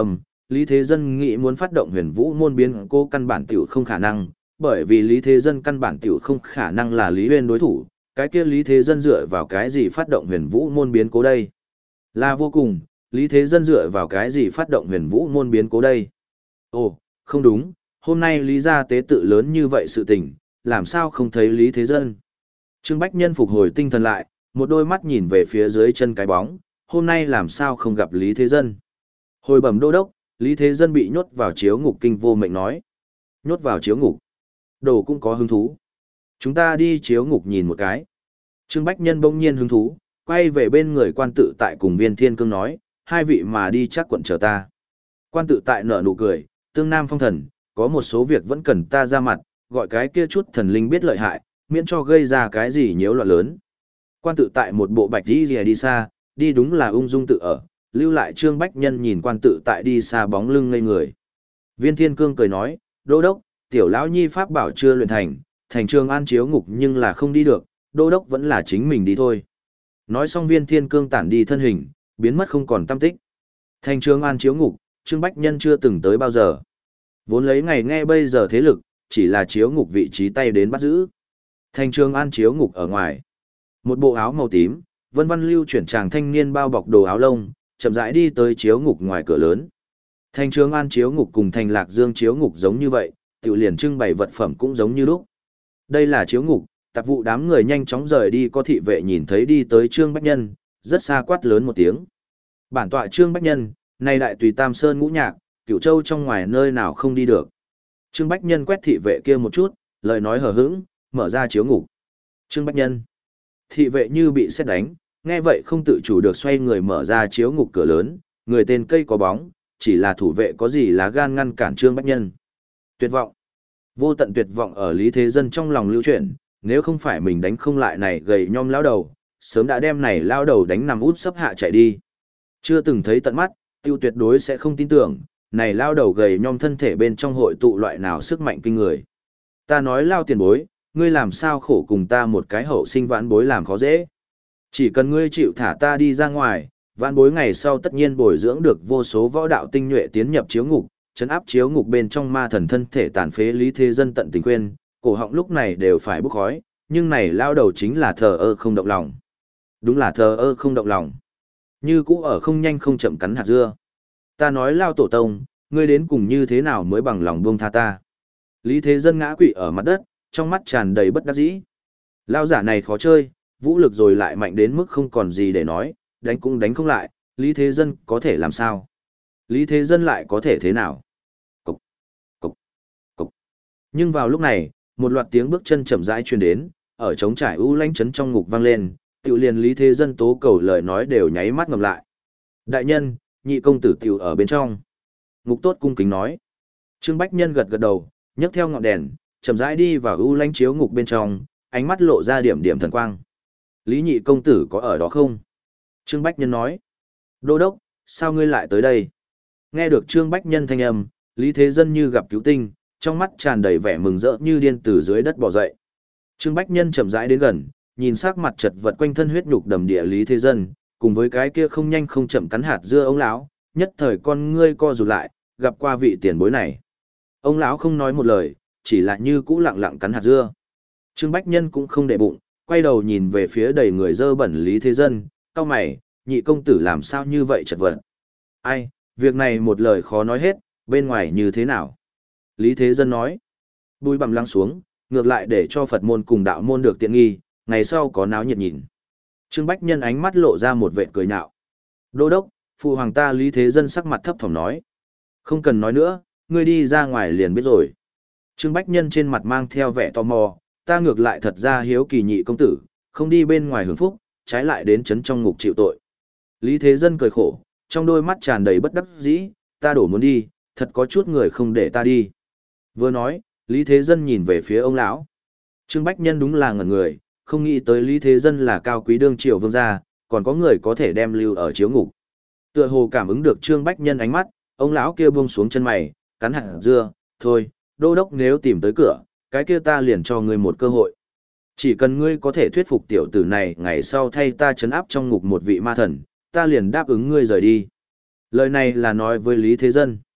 Lý Thế Dân nghĩ muốn phát động huyền vũ môn biến cố căn bản tiểu không khả năng, bởi vì Lý Thế Dân căn bản tiểu không khả năng là Lý Huyên đối thủ, cái kia Lý Thế Dân dựa vào cái gì phát động huyền vũ môn biến cố đây? Là vô cùng, Lý Thế Dân dựa vào cái gì phát động huyền vũ môn biến cố đây? Ồ, không đúng, hôm nay Lý gia tế tự lớn như vậy sự tình, làm sao không thấy Lý Thế Dân? Trương Bách Nhân phục hồi tinh thần lại, một đôi mắt nhìn về phía dưới chân cái bóng, hôm nay làm sao không gặp Lý Thế Dân? Hồi bẩm đô đốc, Lý Thế Dân bị nhốt vào chiếu ngục kinh vô mệnh nói. Nhốt vào chiếu ngục. Đồ cũng có hứng thú. Chúng ta đi chiếu ngục nhìn một cái. Trương Bách Nhân bỗng nhiên hứng thú, quay về bên người quan tự tại cùng viên thiên cương nói, hai vị mà đi chắc quận chờ ta. Quan tự tại nở nụ cười, tương nam phong thần, có một số việc vẫn cần ta ra mặt, gọi cái kia chút thần linh biết lợi hại, miễn cho gây ra cái gì nhiễu loạn lớn. Quan tự tại một bộ bạch đi rìa đi xa, đi đúng là ung dung tự ở, lưu lại Trương Bách Nhân nhìn quan tự tại đi xa bóng lưng ngây người. Viên thiên cương cười nói, đô đốc, tiểu lão nhi pháp bảo chưa luyện thành, thành trường an chiếu ngục nhưng là không đi được, đô đốc vẫn là chính mình đi thôi. Nói xong viên thiên cương tản đi thân hình, biến mất không còn tâm tích. Thành trường an chiếu ngục, Trương Bách Nhân chưa từng tới bao giờ. Vốn lấy ngày nghe bây giờ thế lực, chỉ là chiếu ngục vị trí tay đến bắt giữ. Thành trường an chiếu ngục ở ngoài. Một bộ áo màu tím, vân vân lưu chuyển chàng thanh niên bao bọc đồ áo lông, chậm rãi đi tới chiếu ngục ngoài cửa lớn. Thành trường an chiếu ngục cùng thành lạc dương chiếu ngục giống như vậy, tiểu liền trưng bày vật phẩm cũng giống như lúc. Đây là chiếu ngục, tạp vụ đám người nhanh chóng rời đi, có thị vệ nhìn thấy đi tới Trương Bách Nhân, rất xa quát lớn một tiếng. Bản tọa Trương Bách Nhân, nay đại tùy Tam Sơn ngũ nhạc, Cửu Châu trong ngoài nơi nào không đi được. Trương Bách Nhân quét thị vệ kia một chút, lời nói hờ hững, mở ra chiếu ngục. Trương Bách Nhân. Thị vệ như bị sét đánh, nghe vậy không tự chủ được xoay người mở ra chiếu ngục cửa lớn, người tên cây có bóng, chỉ là thủ vệ có gì lá gan ngăn cản Trương Bách Nhân. Tuyệt vọng. Vô tận tuyệt vọng ở Lý Thế Dân trong lòng lưu chuyển, nếu không phải mình đánh không lại này gầy nhom lão đầu, sớm đã đem này lão đầu đánh nằm út sấp hạ chạy đi. Chưa từng thấy tận mắt, tiêu tuyệt đối sẽ không tin tưởng, này lão đầu gầy nhom thân thể bên trong hội tụ loại nào sức mạnh kinh người. Ta nói lao tiền bối, ngươi làm sao khổ cùng ta một cái hậu sinh vãn bối làm khó dễ. Chỉ cần ngươi chịu thả ta đi ra ngoài, vãn bối ngày sau tất nhiên bồi dưỡng được vô số võ đạo tinh nhuệ tiến nhập chiếu ngục, chấn áp chiếu ngục bên trong ma thần thân thể tàn phế. Lý Thế Dân tận tình khuyên, cổ họng lúc này đều phải bốc khói, nhưng này lao đầu chính là thờ ơ không động lòng. Đúng là thờ ơ không động lòng. Như cũ ở không nhanh không chậm cắn hạt dưa. Ta nói lao tổ tông, ngươi đến cùng như thế nào mới bằng lòng buông tha ta. Lý Thế Dân ngã quỵ ở mặt đất, trong mắt tràn đầy bất đắc dĩ. Lao giả này khó chơi, vũ lực rồi lại mạnh đến mức không còn gì để nói, đánh cũng đánh không lại, Lý Thế Dân có thể làm sao? Lý Thế Dân lại có thể thế nào? Cục, cục, cục. Nhưng vào lúc này, một loạt tiếng bước chân chậm rãi truyền đến, ở trống trải u lãnh trấn trong ngục vang lên, tiểu liền Lý Thế Dân tố cầu lời nói đều nháy mắt ngầm lại. Đại nhân, nhị công tử tiểu ở bên trong. Ngục tốt cung kính nói. Trương Bách Nhân gật gật đầu, nhấc theo ngọn đèn, chậm rãi đi vào u lãnh chiếu ngục bên trong, ánh mắt lộ ra điểm điểm thần quang. Lý nhị công tử có ở đó không? Trương Bách Nhân nói. Đô đốc, sao ngươi lại tới đây? Nghe được Trương Bách Nhân thanh âm, Lý Thế Dân như gặp cứu tinh, trong mắt tràn đầy vẻ mừng rỡ như điên từ dưới đất bò dậy. Trương Bách Nhân chậm rãi đến gần, nhìn sắc mặt chật vật quanh thân huyết nhục đầm địa Lý Thế Dân, cùng với cái kia không nhanh không chậm cắn hạt dưa ông lão, nhất thời con ngươi co rụt lại, gặp qua vị tiền bối này. Ông lão không nói một lời, chỉ là như cũ lặng lặng cắn hạt dưa. Trương Bách Nhân cũng không để bụng, quay đầu nhìn về phía đầy người dơ bẩn Lý Thế Dân, cau mày, nhị công tử làm sao như vậy chật vật. Ai, việc này một lời khó nói hết, bên ngoài như thế nào? Lý Thế Dân nói, bùi bằm lắng xuống, ngược lại để cho Phật môn cùng đạo môn được tiện nghi, ngày sau có náo nhiệt nhìn. Trương Bách Nhân ánh mắt lộ ra một vệt cười nhạo. Đô đốc, phụ hoàng ta Lý Thế Dân sắc mặt thấp thỏm nói. Không cần nói nữa, ngươi đi ra ngoài liền biết rồi. Trương Bách Nhân trên mặt mang theo vẻ tò mò, ta ngược lại thật ra hiếu kỳ nhị công tử, không đi bên ngoài hưởng phúc, trái lại đến chấn trong ngục chịu tội. Lý Thế Dân cười khổ, trong đôi mắt tràn đầy bất đắc dĩ, ta đổ muốn đi, thật có chút người không để ta đi. Vừa nói, Lý Thế Dân nhìn về phía ông lão. Trương Bách Nhân đúng là ngẩn người, không nghĩ tới Lý Thế Dân là cao quý đương triều vương gia, còn có người có thể đem lưu ở chiếu ngục. Tựa hồ cảm ứng được Trương Bách Nhân ánh mắt, ông lão kia buông xuống chân mày, cắn hạt dưa, thôi, đô đốc nếu tìm tới cửa, cái kia ta liền cho ngươi một cơ hội. Chỉ cần ngươi có thể thuyết phục tiểu tử này ngày sau thay ta trấn áp trong ngục một vị ma thần, ta liền đáp ứng ngươi rời đi. Lời này là nói với Lý Thế Dân.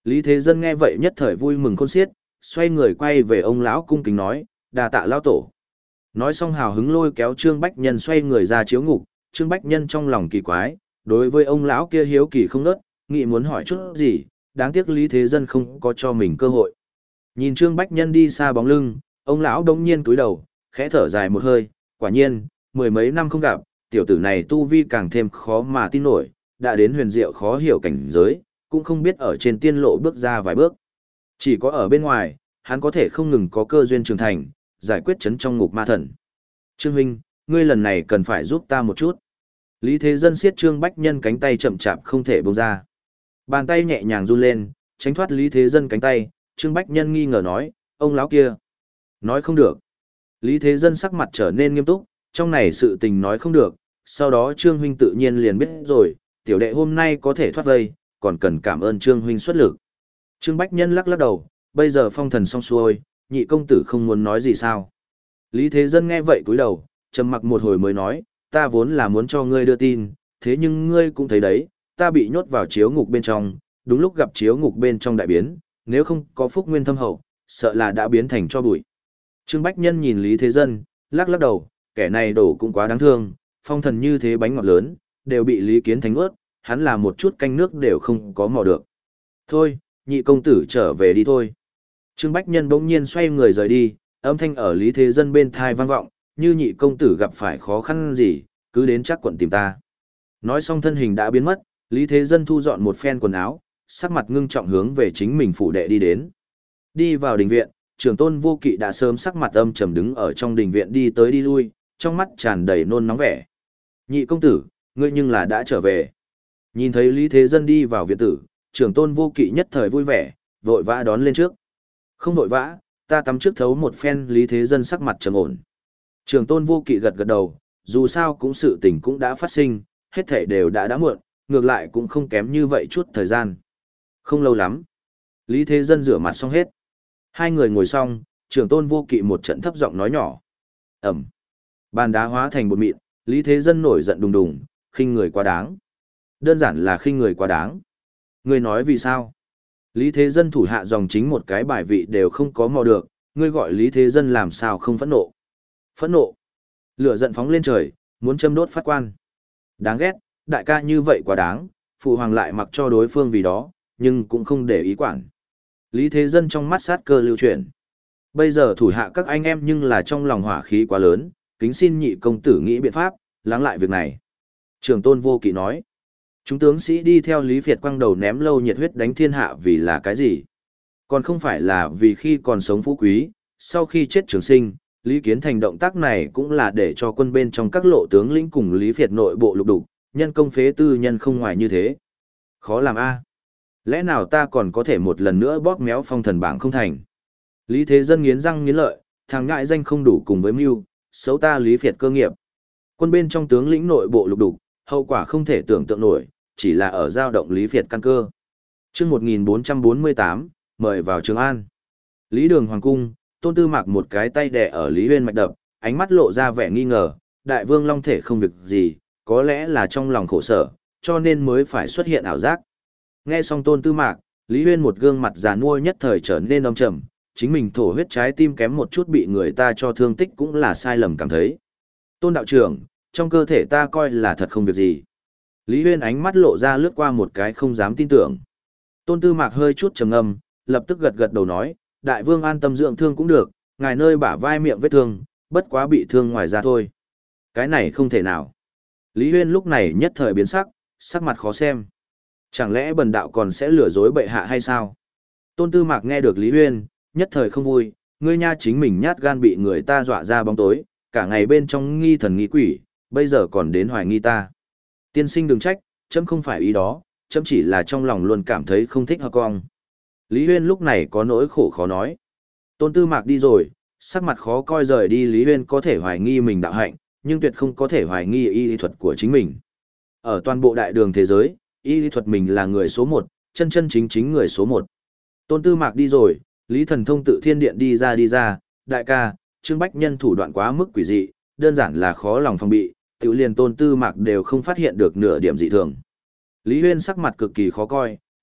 Lý Thế Dân nghe vậy nhất thời vui mừng khôn xiết, xoay người quay về ông lão cung kính nói, đà tạ lão tổ. Nói xong hào hứng lôi kéo Trương Bách Nhân xoay người ra chiếu ngục, Trương Bách Nhân trong lòng kỳ quái, đối với ông lão kia hiếu kỳ không nớt, nghĩ muốn hỏi chút gì, đáng tiếc Lý Thế Dân không có cho mình cơ hội. Nhìn Trương Bách Nhân đi xa bóng lưng, ông lão đông nhiên cúi đầu, khẽ thở dài một hơi, quả nhiên, mười mấy năm không gặp, tiểu tử này tu vi càng thêm khó mà tin nổi, đã đến huyền diệu khó hiểu cảnh giới, cũng không biết ở trên tiên lộ bước ra vài bước. Chỉ có ở bên ngoài, hắn có thể không ngừng có cơ duyên trưởng thành, giải quyết chấn trong ngục ma thần. Trương huynh, ngươi lần này cần phải giúp ta một chút. Lý Thế Dân siết Trương Bách Nhân cánh tay chậm chạp không thể buông ra. Bàn tay nhẹ nhàng run lên, tránh thoát Lý Thế Dân cánh tay, Trương Bách Nhân nghi ngờ nói, ông lão kia. Nói không được. Lý Thế Dân sắc mặt trở nên nghiêm túc, trong này sự tình nói không được, sau đó Trương huynh tự nhiên liền biết rồi, tiểu đệ hôm nay có thể thoát vây, còn cần cảm ơn Trương huynh xuất lực. Trương Bách Nhân lắc lắc đầu, bây giờ phong thần xong xuôi, nhị công tử không muốn nói gì sao. Lý Thế Dân nghe vậy cúi đầu, trầm mặc một hồi mới nói, ta vốn là muốn cho ngươi đưa tin, thế nhưng ngươi cũng thấy đấy, ta bị nhốt vào chiếu ngục bên trong, đúng lúc gặp chiếu ngục bên trong đại biến, nếu không có phúc nguyên thâm hậu, sợ là đã biến thành cho bụi. Trương Bách Nhân nhìn Lý Thế Dân, lắc lắc đầu, kẻ này đổ cũng quá đáng thương, phong thần như thế bánh ngọt lớn, đều bị Lý Kiến Thánh ướt, hắn là một chút canh nước đều không có mò được. Thôi, nhị công tử trở về đi thôi. Trương Bách Nhân bỗng nhiên xoay người rời đi, âm thanh ở Lý Thế Dân bên thai vang vọng, như nhị công tử gặp phải khó khăn gì, cứ đến chắc quận tìm ta. Nói xong thân hình đã biến mất, Lý Thế Dân thu dọn một phen quần áo, sắc mặt ngưng trọng hướng về chính mình phủ đệ đi đến. Đi vào đình viện, trưởng tôn vô kỵ đã sớm sắc mặt âm trầm đứng ở trong đình viện đi tới đi lui, trong mắt tràn đầy nôn nóng vẻ. Nhị công tử, ngươi nhưng là đã trở về. Nhìn thấy Lý Thế Dân đi vào viện tử, trưởng tôn vô kỵ nhất thời vui vẻ, vội vã đón lên trước. Không vội vã, ta tắm trước thấu một phen. Lý Thế Dân sắc mặt trầm ổn. Trưởng tôn vô kỵ gật gật đầu, dù sao cũng sự tình cũng đã phát sinh, hết thảy đều đã đã muộn, ngược lại cũng không kém như vậy chút thời gian. Không lâu lắm, Lý Thế Dân rửa mặt xong hết. Hai người ngồi xong, trưởng tôn vô kỵ một trận thấp giọng nói nhỏ. Ẩm. Bàn đá hóa thành bột mịn, Lý Thế Dân nổi giận đùng đùng, khinh người quá đáng. Đơn giản là khinh người quá đáng. Ngươi nói vì sao? Lý Thế Dân thủ hạ dòng chính một cái bài vị đều không có mò được, ngươi gọi Lý Thế Dân làm sao không phẫn nộ? Phẫn nộ. Lửa giận phóng lên trời, muốn châm đốt phát quan. Đáng ghét, đại ca như vậy quá đáng, phụ hoàng lại mặc cho đối phương vì đó, nhưng cũng không để ý quản. Lý Thế Dân trong mắt sát cơ lưu chuyển. Bây giờ thủ hạ các anh em nhưng là trong lòng hỏa khí quá lớn, kính xin nhị công tử nghĩ biện pháp, lắng lại việc này. Trường tôn vô kỵ nói. Chúng tướng sĩ đi theo Lý Việt quăng đầu ném lâu nhiệt huyết đánh thiên hạ vì là cái gì? Còn không phải là vì khi còn sống phú quý, sau khi chết trường sinh, Lý Kiến Thành động tác này cũng là để cho quân bên trong các lộ tướng lĩnh cùng Lý Việt nội bộ lục đục, nhân công phế tư nhân không ngoài như thế. Khó làm a. Lẽ nào ta còn có thể một lần nữa bóp méo phong thần bảng không thành? Lý Thế Dân nghiến răng nghiến lợi, thằng ngại danh không đủ cùng với mưu, xấu ta Lý Việt cơ nghiệp. Quân bên trong tướng lĩnh nội bộ lục đục, hậu quả không thể tưởng tượng nổi, chỉ là ở giao động Lý Việt căn cơ. Chương một nghìn bốn trăm bốn mươi tám, mời vào Trường An. Lý Đường Hoàng cung, Tôn Tư Mạc một cái tay đè ở Lý Huyên mạch đập, ánh mắt lộ ra vẻ nghi ngờ, đại vương long thể không việc gì, có lẽ là trong lòng khổ sở, cho nên mới phải xuất hiện ảo giác. Nghe xong Tôn Tư Mạc, Lý Huyên một gương mặt già nua nhất thời trở nên âm trầm, chính mình thổ huyết trái tim kém một chút bị người ta cho thương tích cũng là sai lầm cảm thấy. Tôn đạo trưởng, trong cơ thể ta coi là thật không việc gì. Lý Huyên ánh mắt lộ ra lướt qua một cái không dám tin tưởng. Tôn Tư Mạc hơi chút trầm ngâm, lập tức gật gật đầu nói, đại vương an tâm dưỡng thương cũng được, ngài nơi bả vai miệng vết thương, bất quá bị thương ngoài ra thôi. Cái này không thể nào. Lý Huyên lúc này nhất thời biến sắc, sắc mặt khó xem. Chẳng lẽ bần đạo còn sẽ lừa dối bệ hạ hay sao? Tôn Tư Mạc nghe được Lý Huyên, nhất thời không vui, ngươi nha chính mình nhát gan bị người ta dọa ra bóng tối, cả ngày bên trong nghi thần nghi quỷ, bây giờ còn đến hoài nghi ta. Tiên sinh đừng trách, chấm không phải ý đó, chấm chỉ là trong lòng luôn cảm thấy không thích hợp cong. Lý Huyên lúc này có nỗi khổ khó nói. Tôn Tư Mạc đi rồi, sắc mặt khó coi rời đi. Lý Huyên có thể hoài nghi mình đạo hạnh, nhưng tuyệt không có thể hoài nghi y lý thuật của chính mình. Ở toàn bộ đại đường thế giới, y lý thuật mình là người số một, chân chân chính chính người số một. Tôn Tư Mạc đi rồi, Lý Thần Thông tự thiên điện đi ra đi ra, đại ca, Trương Bách Nhân thủ đoạn quá mức quỷ dị, đơn giản là khó lòng phòng bị, tiểu liền Tôn Tư Mạc đều không phát hiện được nửa điểm dị thường. Lý Huyên sắc mặt cực kỳ khó coi,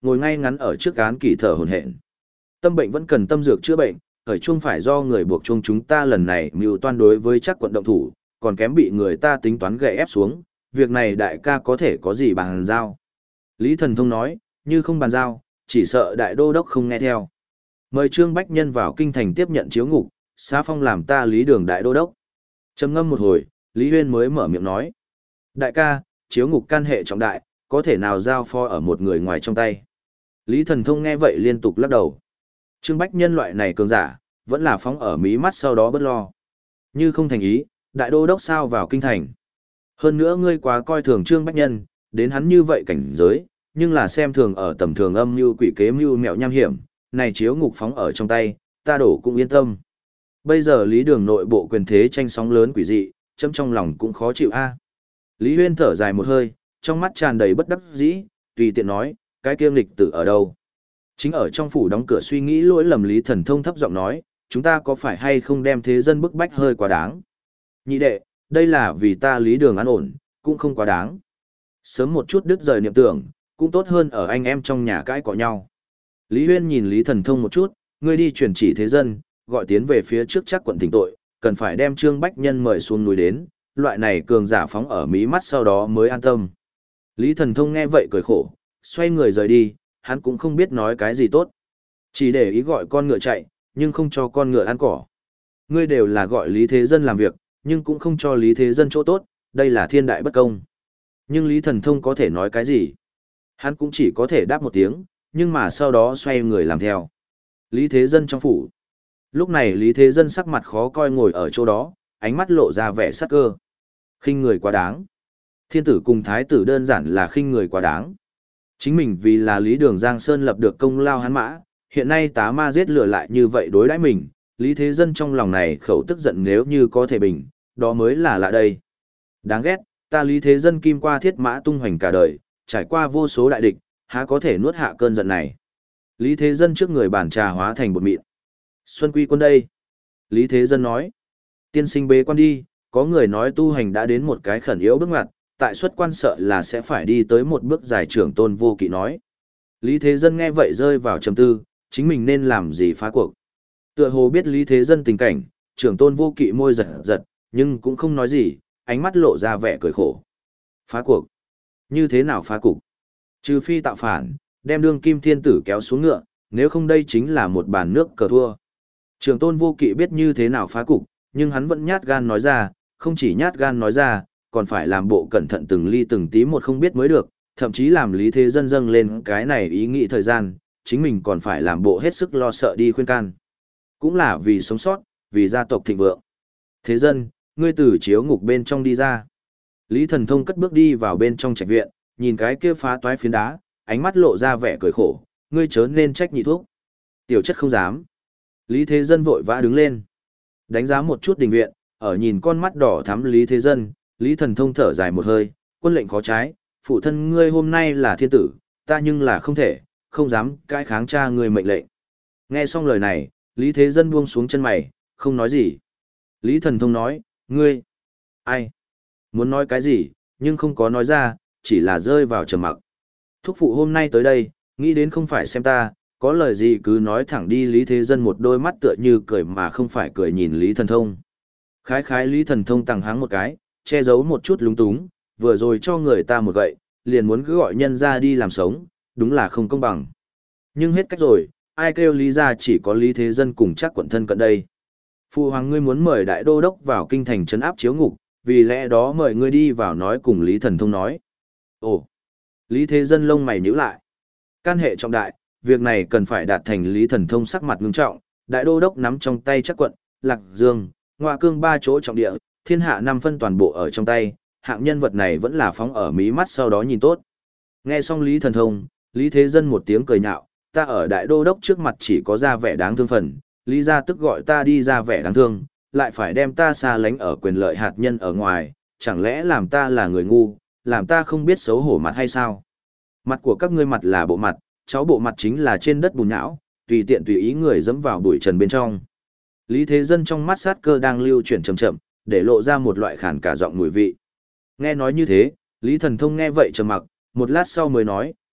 ngồi ngay ngắn ở trước án kỳ thở hổn hển. Tâm bệnh vẫn cần tâm dược chữa bệnh, khởi chung phải do người buộc chung chúng ta lần này mưu toan đối với chắc quận động thủ, còn kém bị người ta tính toán gậy ép xuống, việc này đại ca có thể có gì bàn giao. Lý Thần Thông nói, như không bàn giao, chỉ sợ đại đô đốc không nghe theo. Mời Trương Bách Nhân vào kinh thành tiếp nhận chiếu ngục, xá phong làm ta Lý Đường đại đô đốc. Trầm ngâm một hồi, Lý Huyên mới mở miệng nói. Đại ca, chiếu ngục can hệ trọng đại, có thể nào giao phó ở một người ngoài trong tay. Lý Thần Thông nghe vậy liên tục lắc đầu. Trương Bách Nhân loại này cường giả, vẫn là phóng ở mí mắt sau đó bất lo. Như không thành ý, đại đô đốc sao vào kinh thành. Hơn nữa ngươi quá coi thường Trương Bách Nhân, đến hắn như vậy cảnh giới, nhưng là xem thường ở tầm thường âm mưu quỷ kế mưu mẹo nham hiểm, này chiếu ngục phóng ở trong tay, ta đổ cũng yên tâm. Bây giờ Lý Đường nội bộ quyền thế tranh sóng lớn quỷ dị, chấm trong lòng cũng khó chịu a. Lý Huyên thở dài một hơi, trong mắt tràn đầy bất đắc dĩ, tùy tiện nói, cái kiêm lịch tử ở đâu. Chính ở trong phủ đóng cửa suy nghĩ lỗi lầm Lý Thần Thông thấp giọng nói, chúng ta có phải hay không đem thế dân bức bách hơi quá đáng. Nhị đệ, đây là vì ta Lý Đường an ổn, cũng không quá đáng. Sớm một chút đứt rời niệm tưởng, cũng tốt hơn ở anh em trong nhà cãi cọ nhau. Lý Huyên nhìn Lý Thần Thông một chút, ngươi đi truyền chỉ thế dân, gọi tiến về phía trước chắc quận thỉnh tội, cần phải đem Trương Bách Nhân mời xuống núi đến, loại này cường giả phóng ở mí mắt sau đó mới an tâm. Lý Thần Thông nghe vậy cười khổ, xoay người rời đi, hắn cũng không biết nói cái gì tốt. Chỉ để ý gọi con ngựa chạy, nhưng không cho con ngựa ăn cỏ. Ngươi đều là gọi Lý Thế Dân làm việc, nhưng cũng không cho Lý Thế Dân chỗ tốt, đây là thiên đại bất công. Nhưng Lý Thần Thông có thể nói cái gì? Hắn cũng chỉ có thể đáp một tiếng, nhưng mà sau đó xoay người làm theo. Lý Thế Dân trong phủ. Lúc này Lý Thế Dân sắc mặt khó coi ngồi ở chỗ đó, ánh mắt lộ ra vẻ sắc cơ. Khinh người quá đáng. Thiên tử cùng thái tử đơn giản là khinh người quá đáng. Chính mình vì là Lý Đường Giang Sơn lập được công lao hắn mã, hiện nay tá ma giết lừa lại như vậy đối đãi mình, Lý Thế Dân trong lòng này khẩu tức giận nếu như có thể bình, đó mới là lạ đây. Đáng ghét, ta Lý Thế Dân kim qua thiết mã tung hoành cả đời, trải qua vô số đại địch, há có thể nuốt hạ cơn giận này. Lý Thế Dân trước người bàn trà hóa thành bột mịn. Xuân Quy Quân đây. Lý Thế Dân nói. Tiên sinh bế quan đi, có người nói tu hành đã đến một cái khẩn yếu bước ngoặt, tại xuất quan sợ là sẽ phải đi tới một bước dài. Trưởng Tôn Vô Kỵ nói. Lý Thế Dân nghe vậy rơi vào trầm tư, chính mình nên làm gì phá cuộc. Tựa hồ biết Lý Thế Dân tình cảnh, Trưởng Tôn Vô Kỵ môi giật giật, nhưng cũng không nói gì, ánh mắt lộ ra vẻ cười khổ. Phá cuộc? Như thế nào phá cục? Trừ phi tạo phản, đem đương kim thiên tử kéo xuống ngựa, nếu không đây chính là một bàn nước cờ thua. Trưởng Tôn Vô Kỵ biết như thế nào phá cục, nhưng hắn vẫn nhát gan nói ra, không chỉ nhát gan nói ra, còn phải làm bộ cẩn thận từng ly từng tí một không biết mới được, thậm chí làm Lý Thế Dân dâng lên cái này ý nghĩ thời gian, chính mình còn phải làm bộ hết sức lo sợ đi khuyên can. Cũng là vì sống sót, vì gia tộc thịnh vượng. Thế Dân, ngươi từ chiếu ngục bên trong đi ra. Lý Thần Thông cất bước đi vào bên trong trạch viện, nhìn cái kia phá toái phiến đá, ánh mắt lộ ra vẻ cười khổ, ngươi chớ nên trách nhị thuốc. Tiểu chất không dám. Lý Thế Dân vội vã đứng lên. Đánh giá một chút đình viện, ở nhìn con mắt đỏ thắm Lý Thế Dân, Lý Thần Thông thở dài một hơi, quân lệnh khó trái, phụ thân ngươi hôm nay là thiên tử, ta nhưng là không thể, không dám cãi kháng cha ngươi mệnh lệnh. Nghe xong lời này, Lý Thế Dân buông xuống chân mày, không nói gì. Lý Thần Thông nói, ngươi, ai? Muốn nói cái gì, nhưng không có nói ra, chỉ là rơi vào trầm mặc. Thúc phụ hôm nay tới đây, nghĩ đến không phải xem ta, có lời gì cứ nói thẳng đi. Lý Thế Dân một đôi mắt tựa như cười mà không phải cười nhìn Lý Thần Thông. Khái khái Lý Thần Thông tăng háng một cái, che giấu một chút lúng túng, vừa rồi cho người ta một gậy, liền muốn cứ gọi nhân ra đi làm sống, đúng là không công bằng. Nhưng hết cách rồi, ai kêu Lý ra chỉ có Lý Thế Dân cùng chắc quận thân cận đây. Phụ hoàng ngươi muốn mời đại đô đốc vào kinh thành trấn áp chiếu ngục, vì lẽ đó mời ngươi đi vào nói cùng Lý Thần Thông nói. Ồ! Lý Thế Dân lông mày nhíu lại. Can hệ trọng đại, việc này cần phải đạt thành. Lý Thần Thông sắc mặt ngưng trọng, đại đô đốc nắm trong tay chắc quận, Lạc Dương, Ngoại Cương ba chỗ trọng địa, thiên hạ năm phân toàn bộ ở trong tay, hạng nhân vật này vẫn là phóng ở mí mắt sau đó nhìn tốt. Nghe xong Lý Thần Thông, Lý Thế Dân một tiếng cười nhạo, ta ở đại đô đốc trước mặt chỉ có ra vẻ đáng thương phần, Lý gia tức gọi ta đi ra vẻ đáng thương, lại phải đem ta xa lánh ở quyền lợi hạt nhân ở ngoài, chẳng lẽ làm ta là người ngu, làm ta không biết xấu hổ mặt hay sao? Mặt của các ngươi mặt là bộ mặt, cháu bộ mặt chính là trên đất bùn nhão, tùy tiện tùy ý người dẫm vào bụi trần bên trong. Lý Thế Dân trong mắt sát cơ đang lưu chuyển chậm chậm, để lộ ra một loại khàn cả giọng mùi vị. Nghe nói như thế, Lý Thần Thông nghe vậy trầm mặc, một lát sau mới nói,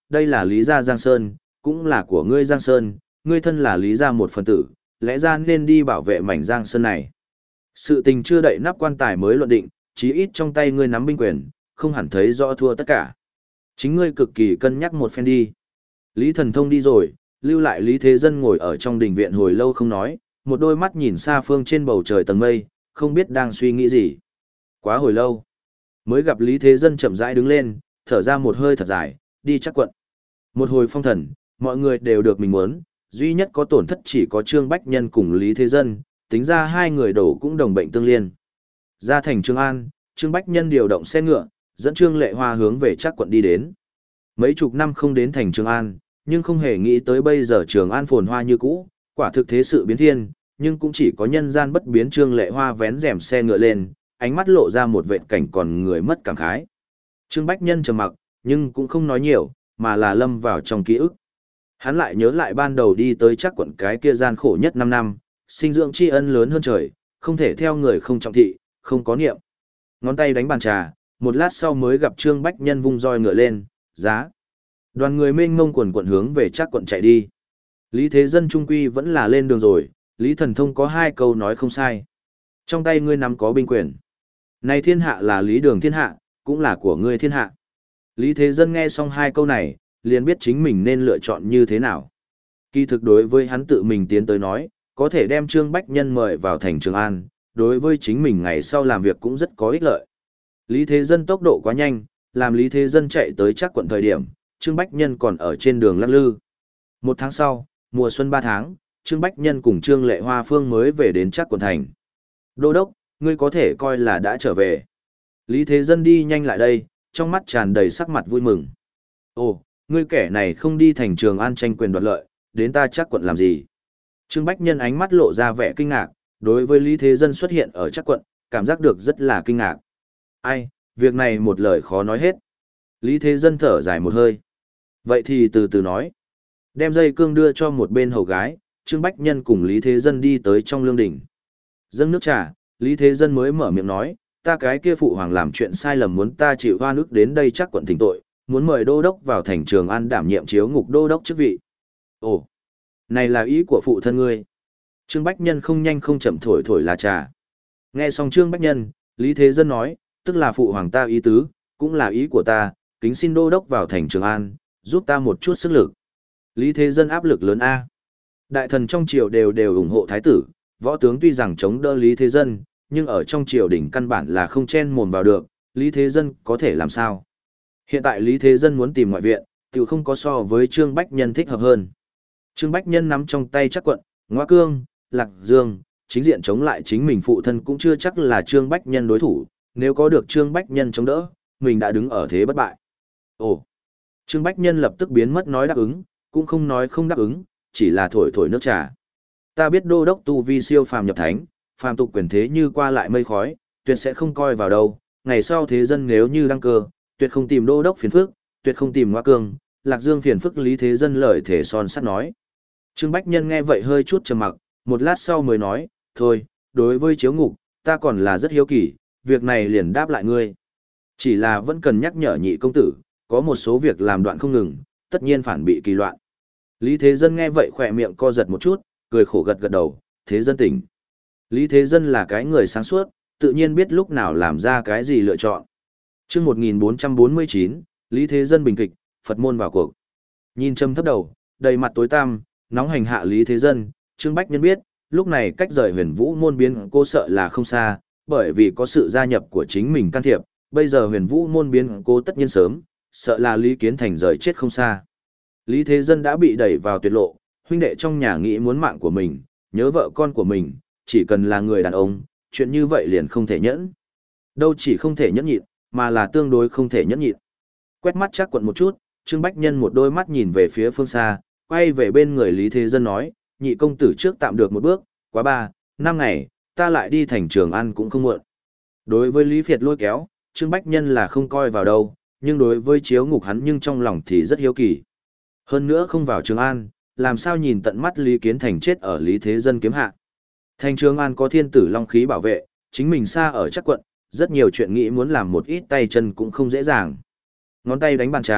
đây là Lý gia Giang Sơn, cũng là của ngươi Giang Sơn, ngươi thân là Lý gia một phần tử, lẽ ra nên đi bảo vệ mảnh Giang Sơn này. Sự tình chưa đậy nắp quan tài mới luận định, chí ít trong tay ngươi nắm binh quyền, không hẳn thấy rõ thua tất cả. Chính ngươi cực kỳ cân nhắc một phen đi. Lý Thần Thông đi rồi, lưu lại Lý Thế Dân ngồi ở trong đình viện hồi lâu không nói, một đôi mắt nhìn xa phương trên bầu trời tầng mây, không biết đang suy nghĩ gì. Quá hồi lâu, mới gặp Lý Thế Dân chậm rãi đứng lên, thở ra một hơi thật dài, đi chắc quận. Một hồi phong thần, mọi người đều được mình muốn, duy nhất có tổn thất chỉ có Trương Bách Nhân cùng Lý Thế Dân, tính ra hai người đổ cũng đồng bệnh tương liên. Ra thành Trường An, Trương Bách Nhân điều động xe ngựa, dẫn Trương Lệ Hoa hướng về chắc quận đi đến. Mấy chục năm không đến thành Trường An, nhưng không hề nghĩ tới bây giờ Trường An phồn hoa như cũ, quả thực thế sự biến thiên, nhưng cũng chỉ có nhân gian bất biến. Trương Lệ Hoa vén rèm xe ngựa lên, ánh mắt lộ ra một vệt cảnh còn người mất cảm khái. Trương Bách Nhân trầm mặc, nhưng cũng không nói nhiều, mà là lâm vào trong ký ức. Hắn lại nhớ lại ban đầu đi tới chắc quận cái kia gian khổ nhất năm năm, sinh dưỡng tri ân lớn hơn trời, không thể theo người không trọng thị, không có niệm. Ngón tay đánh bàn trà, một lát sau mới gặp Trương Bách Nhân vung roi ngựa lên, giá. Đoàn người mênh mông quần quận hướng về chắc quận chạy đi. Lý Thế Dân trung quy vẫn là lên đường rồi, Lý Thần Thông có hai câu nói không sai. Trong tay ngươi nắm có binh quyền. Này thiên hạ là Lý Đường thiên hạ, cũng là của ngươi thiên hạ. Lý Thế Dân nghe xong hai câu này, liền biết chính mình nên lựa chọn như thế nào. Kỳ thực đối với hắn tự mình tiến tới nói, có thể đem Trương Bách Nhân mời vào thành Trường An, đối với chính mình ngày sau làm việc cũng rất có ích lợi. Lý Thế Dân tốc độ quá nhanh, làm Lý Thế Dân chạy tới chắc quận thời điểm, Trương Bách Nhân còn ở trên đường lắc lư. Một tháng sau, mùa xuân ba tháng, Trương Bách Nhân cùng Trương Lệ Hoa Phương mới về đến chắc quận thành. Đô đốc, ngươi có thể coi là đã trở về. Lý Thế Dân đi nhanh lại đây, trong mắt tràn đầy sắc mặt vui mừng. Ồ, ngươi kẻ này không đi thành Trường An tranh quyền đoạt lợi, đến ta chắc quận làm gì? Trương Bách Nhân ánh mắt lộ ra vẻ kinh ngạc, đối với Lý Thế Dân xuất hiện ở chắc quận, cảm giác được rất là kinh ngạc. Ai, việc này một lời khó nói hết. Lý Thế Dân thở dài một hơi. Vậy thì từ từ nói. Đem dây cương đưa cho một bên hầu gái, Trương Bách Nhân cùng Lý Thế Dân đi tới trong lương đỉnh. Dâng nước trà, Lý Thế Dân mới mở miệng nói, ta cái kia phụ hoàng làm chuyện sai lầm muốn ta chịu oan ức đến đây chắc quận thỉnh tội, muốn mời đô đốc vào thành Trường An đảm nhiệm chiếu ngục đô đốc chức vị. Ồ, này là ý của phụ thân ngươi. Trương Bách Nhân không nhanh không chậm thổi thổi lá trà. Nghe xong Trương Bách Nhân, Lý Thế Dân nói, tức là phụ hoàng ta ý tứ, cũng là ý của ta, kính xin đô đốc vào thành Trường An, giúp ta một chút sức lực. Lý Thế Dân áp lực lớn A. Đại thần trong triều đều đều ủng hộ thái tử, võ tướng tuy rằng chống đỡ Lý Thế Dân, nhưng ở trong triều đình căn bản là không chen mồm vào được, Lý Thế Dân có thể làm sao? Hiện tại Lý Thế Dân muốn tìm ngoại viện, tự không có so với Trương Bách Nhân thích hợp hơn. Trương Bách Nhân nắm trong tay chắc quận, Ngoa Cương, Lạc Dương, chính diện chống lại chính mình phụ thân cũng chưa chắc là Trương Bách Nhân đối thủ, nếu có được Trương Bách Nhân chống đỡ, mình đã đứng ở thế bất bại. Ồ! Trương Bách Nhân lập tức biến mất nói đáp ứng, cũng không nói không đáp ứng, chỉ là thổi thổi nước trà. Ta biết đô đốc tu vi siêu phàm nhập thánh, phàm tục quyền thế như qua lại mây khói, tuyệt sẽ không coi vào đâu, ngày sau thế dân nếu như đăng cơ, tuyệt không tìm đô đốc phiền phức, tuyệt không tìm Ngoa Cương, Lạc Dương phiền phức. Lý Thế Dân lời thể son sắt nói. Trương Bách Nhân nghe vậy hơi chút trầm mặc, một lát sau mới nói, thôi, đối với chiếu ngục, ta còn là rất hiếu kỳ, việc này liền đáp lại ngươi. Chỉ là vẫn cần nhắc nhở nhị công tử, có một số việc làm đoạn không ngừng, tất nhiên phản bị kỳ loạn. Lý Thế Dân nghe vậy khỏe miệng co giật một chút, cười khổ gật gật đầu, Thế Dân tỉnh. Lý Thế Dân là cái người sáng suốt, tự nhiên biết lúc nào làm ra cái gì lựa chọn. Trước một nghìn bốn trăm bốn mươi chín, Lý Thế Dân bình kịch, Phật môn vào cuộc. Nhìn châm thấp đầu, đầy mặt tối tăm, nóng hành hạ Lý Thế Dân, Trương Bách Nhân biết, lúc này cách rời huyền vũ môn biến cô sợ là không xa, bởi vì có sự gia nhập của chính mình can thiệp, bây giờ huyền vũ môn biến cô tất nhiên sớm, sợ là Lý Kiến Thành rời chết không xa. Lý Thế Dân đã bị đẩy vào tuyệt lộ, huynh đệ trong nhà nghĩ muốn mạng của mình, nhớ vợ con của mình, chỉ cần là người đàn ông, chuyện như vậy liền không thể nhẫn. Đâu chỉ không thể nhẫn nhịn, mà là tương đối không thể nhẫn nhịn. Quét mắt chắc quận một chút, Trương Bách Nhân một đôi mắt nhìn về phía phương xa, quay về bên người Lý Thế Dân nói, nhị công tử trước tạm được một bước, quá ba, năm ngày, ta lại đi thành Trường An cũng không muộn. Đối với Lý Việt lôi kéo, Trương Bách Nhân là không coi vào đâu, nhưng đối với chiếu ngục hắn nhưng trong lòng thì rất hiếu kỳ. Hơn nữa không vào Trường An, làm sao nhìn tận mắt Lý Kiến Thành chết ở Lý Thế Dân kiếm hạ. Thành Trường An có thiên tử long khí bảo vệ, chính mình xa ở chắc quận, rất nhiều chuyện nghĩ muốn làm một ít tay chân cũng không dễ dàng. Ngón tay đánh bàn trà,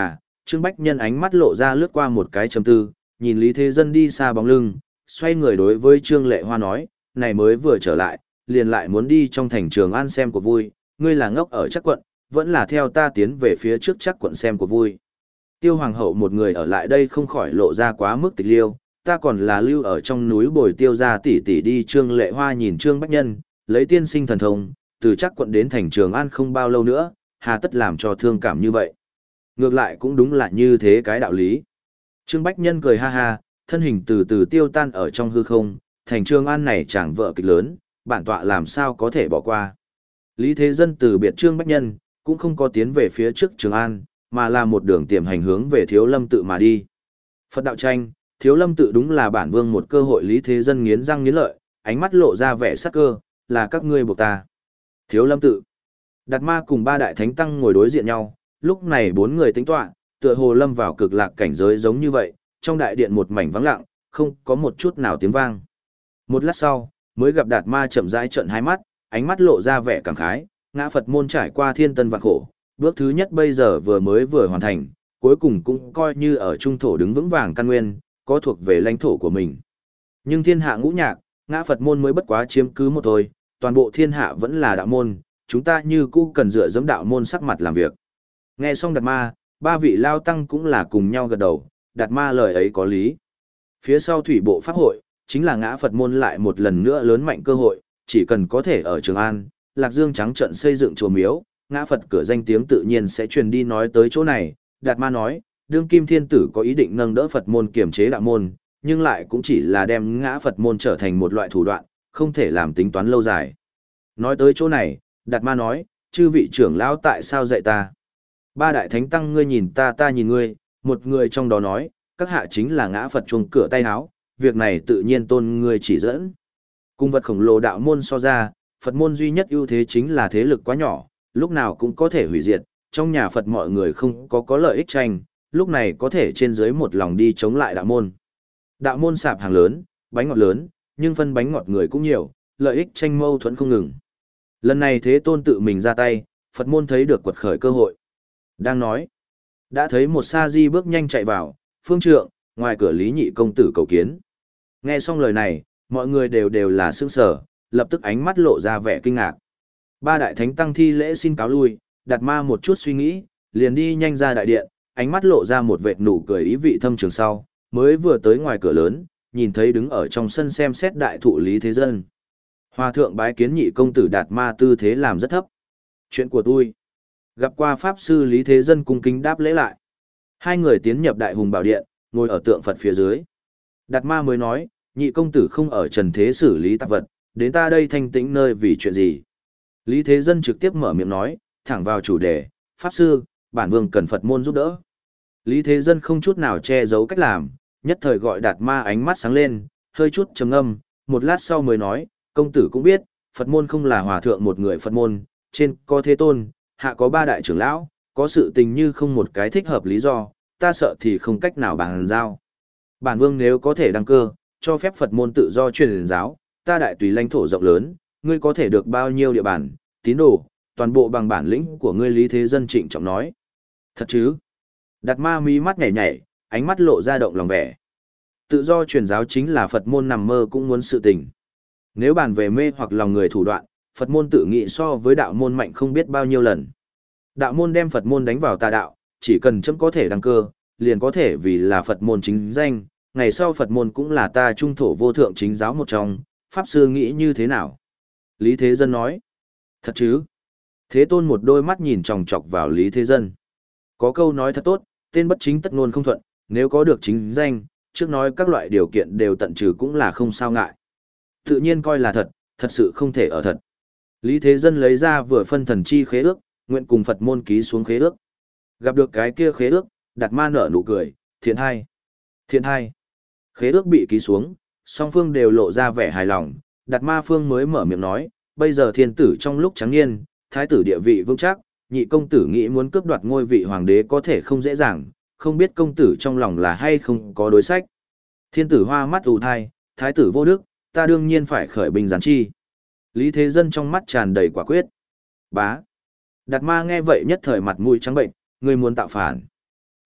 Trương Bách Nhân ánh mắt lộ ra lướt qua một cái trầm tư, nhìn Lý Thế Dân đi xa bóng lưng, xoay người đối với Trương Lệ Hoa nói, này mới vừa trở lại, liền lại muốn đi trong thành Trường An xem cuộc vui, ngươi là ngốc ở chắc quận, vẫn là theo ta tiến về phía trước chắc quận xem cuộc vui. Tiêu Hoàng hậu một người ở lại đây không khỏi lộ ra quá mức tịch liêu, ta còn là lưu ở trong núi bồi tiêu ra tỉ tỉ đi. Trương Lệ Hoa nhìn Trương Bách Nhân, lấy tiên sinh thần thông, từ chắc quận đến thành Trường An không bao lâu nữa, hà tất làm cho thương cảm như vậy. Ngược lại cũng đúng là như thế cái đạo lý. Trương Bách Nhân cười ha ha, thân hình từ từ tiêu tan ở trong hư không, thành Trường An này chẳng vợ kịch lớn, bản tọa làm sao có thể bỏ qua. Lý Thế Dân từ biệt Trương Bách Nhân, cũng không có tiến về phía trước Trường An, mà là một đường tiềm hành hướng về Thiếu Lâm tự mà đi. Phật đạo tranh, Thiếu Lâm tự đúng là bản vương một cơ hội. Lý Thế Dân nghiến răng nghiến lợi, ánh mắt lộ ra vẻ sắc cơ, là các ngươi buộc ta. Thiếu Lâm tự. Đạt Ma cùng ba đại thánh tăng ngồi đối diện nhau, lúc này bốn người tính tọa, tựa hồ lâm vào cực lạc cảnh giới giống như vậy, trong đại điện một mảnh vắng lặng, không có một chút nào tiếng vang. Một lát sau, mới gặp Đạt Ma chậm rãi trợn hai mắt, ánh mắt lộ ra vẻ cảm khái, ngã Phật môn trải qua thiên tân vạn khổ, bước thứ nhất bây giờ vừa mới vừa hoàn thành, cuối cùng cũng coi như ở trung thổ đứng vững vàng căn nguyên, có thuộc về lãnh thổ của mình. Nhưng thiên hạ ngũ nhạc, ngã Phật môn mới bất quá chiếm cứ một thôi, toàn bộ thiên hạ vẫn là đạo môn, chúng ta như cũ cần dựa dẫm đạo môn sắc mặt làm việc. Nghe xong Đạt Ma, ba vị lao tăng cũng là cùng nhau gật đầu, Đạt Ma lời ấy có lý. Phía sau thủy bộ pháp hội, chính là ngã Phật môn lại một lần nữa lớn mạnh cơ hội, chỉ cần có thể ở Trường An, Lạc Dương trắng trận xây dựng chùa miếu, ngã Phật cửa danh tiếng tự nhiên sẽ truyền đi. Nói tới chỗ này, Đạt Ma nói, đương kim thiên tử có ý định nâng đỡ Phật môn kiểm chế đạo môn, nhưng lại cũng chỉ là đem ngã Phật môn trở thành một loại thủ đoạn, không thể làm tính toán lâu dài. Nói tới chỗ này, Đạt Ma nói, chư vị trưởng lão tại sao dạy ta? Ba đại thánh tăng ngươi nhìn ta ta nhìn ngươi, một người trong đó nói, các hạ chính là ngã Phật chuông cửa tay háo, việc này tự nhiên tôn ngươi chỉ dẫn. Cung vật khổng lồ đạo môn so ra, Phật môn duy nhất ưu thế chính là thế lực quá nhỏ, lúc nào cũng có thể hủy diệt, trong nhà Phật mọi người không có có lợi ích tranh, lúc này có thể trên dưới một lòng đi chống lại đạo môn. Đạo môn sạp hàng lớn, bánh ngọt lớn, nhưng phân bánh ngọt người cũng nhiều, lợi ích tranh mâu thuẫn không ngừng. Lần này Thế Tôn tự mình ra tay, Phật môn thấy được quật khởi cơ hội. Đang nói, đã thấy một sa di bước nhanh chạy vào, phương trượng, ngoài cửa Lý Nhị công tử cầu kiến. Nghe xong lời này, mọi người đều đều là sững sờ, lập tức ánh mắt lộ ra vẻ kinh ngạc. Ba đại thánh tăng thi lễ xin cáo lui, Đạt Ma một chút suy nghĩ, liền đi nhanh ra đại điện, ánh mắt lộ ra một vệt nụ cười ý vị thâm trường sau, mới vừa tới ngoài cửa lớn, nhìn thấy đứng ở trong sân xem xét đại thụ Lý Thế Dân. Hòa thượng bái kiến Nhị công tử. Đạt Ma tư thế làm rất thấp. Chuyện của tôi. Gặp qua pháp sư Lý Thế Dân cung kính đáp lễ lại. Hai người tiến nhập đại hùng bảo điện, ngồi ở tượng Phật phía dưới. Đạt Ma mới nói, Nhị công tử không ở trần thế xử lý tạp vật, đến ta đây thanh tĩnh nơi vì chuyện gì? Lý Thế Dân trực tiếp mở miệng nói, thẳng vào chủ đề, pháp sư, bản vương cần Phật môn giúp đỡ. Lý Thế Dân không chút nào che giấu cách làm, nhất thời gọi Đạt Ma ánh mắt sáng lên, hơi chút trầm ngâm, một lát sau mới nói, công tử cũng biết, Phật môn không là hòa thượng một người Phật môn, trên có Thế Tôn, hạ có ba đại trưởng lão, có sự tình như không một cái thích hợp lý do, ta sợ thì không cách nào bàn giao. Bản vương nếu có thể đăng cơ, cho phép Phật môn tự do truyền giáo, ta đại tùy lãnh thổ rộng lớn, ngươi có thể được bao nhiêu địa bàn, tín đồ, toàn bộ bằng bản lĩnh của ngươi. Lý Thế Dân trịnh trọng nói. Thật chứ? Đạt Ma mí mắt nhảy nhảy, ánh mắt lộ ra động lòng vẻ. Tự do truyền giáo chính là Phật môn nằm mơ cũng muốn sự tình. Nếu bàn về mê hoặc lòng người thủ đoạn, Phật môn tự nghĩ so với đạo môn mạnh không biết bao nhiêu lần. Đạo môn đem Phật môn đánh vào tà đạo, chỉ cần chấm có thể đăng cơ, liền có thể vì là Phật môn chính danh, ngày sau Phật môn cũng là ta trung thổ vô thượng chính giáo một trong, pháp sư nghĩ như thế nào? Lý Thế Dân nói. Thật chứ? Thế Tôn một đôi mắt nhìn chòng chọc vào Lý Thế Dân. Có câu nói thật tốt, tên bất chính tất ngôn không thuận, nếu có được chính danh, trước nói các loại điều kiện đều tận trừ cũng là không sao ngại. Tự nhiên coi là thật, thật sự không thể ở thật. Lý Thế Dân lấy ra vừa phân thần chi khế ước, nguyện cùng Phật môn ký xuống khế ước. Gặp được cái kia khế ước, Đạt Ma nở nụ cười, thiện hai. Thiện hai. Khế ước bị ký xuống, song phương đều lộ ra vẻ hài lòng, Đạt Ma phương mới mở miệng nói, bây giờ thiên tử trong lúc trắng niên, thái tử địa vị vững chắc, Nhị công tử nghĩ muốn cướp đoạt ngôi vị hoàng đế có thể không dễ dàng, không biết công tử trong lòng là hay không có đối sách. Thiên tử hoa mắt ù thai, thái tử vô đức, ta đương nhiên phải khởi binh giáng chi. Lý Thế Dân trong mắt tràn đầy quả quyết. Bá. Đạt Ma nghe vậy nhất thời mặt mũi trắng bệnh, ngươi muốn tạo phản.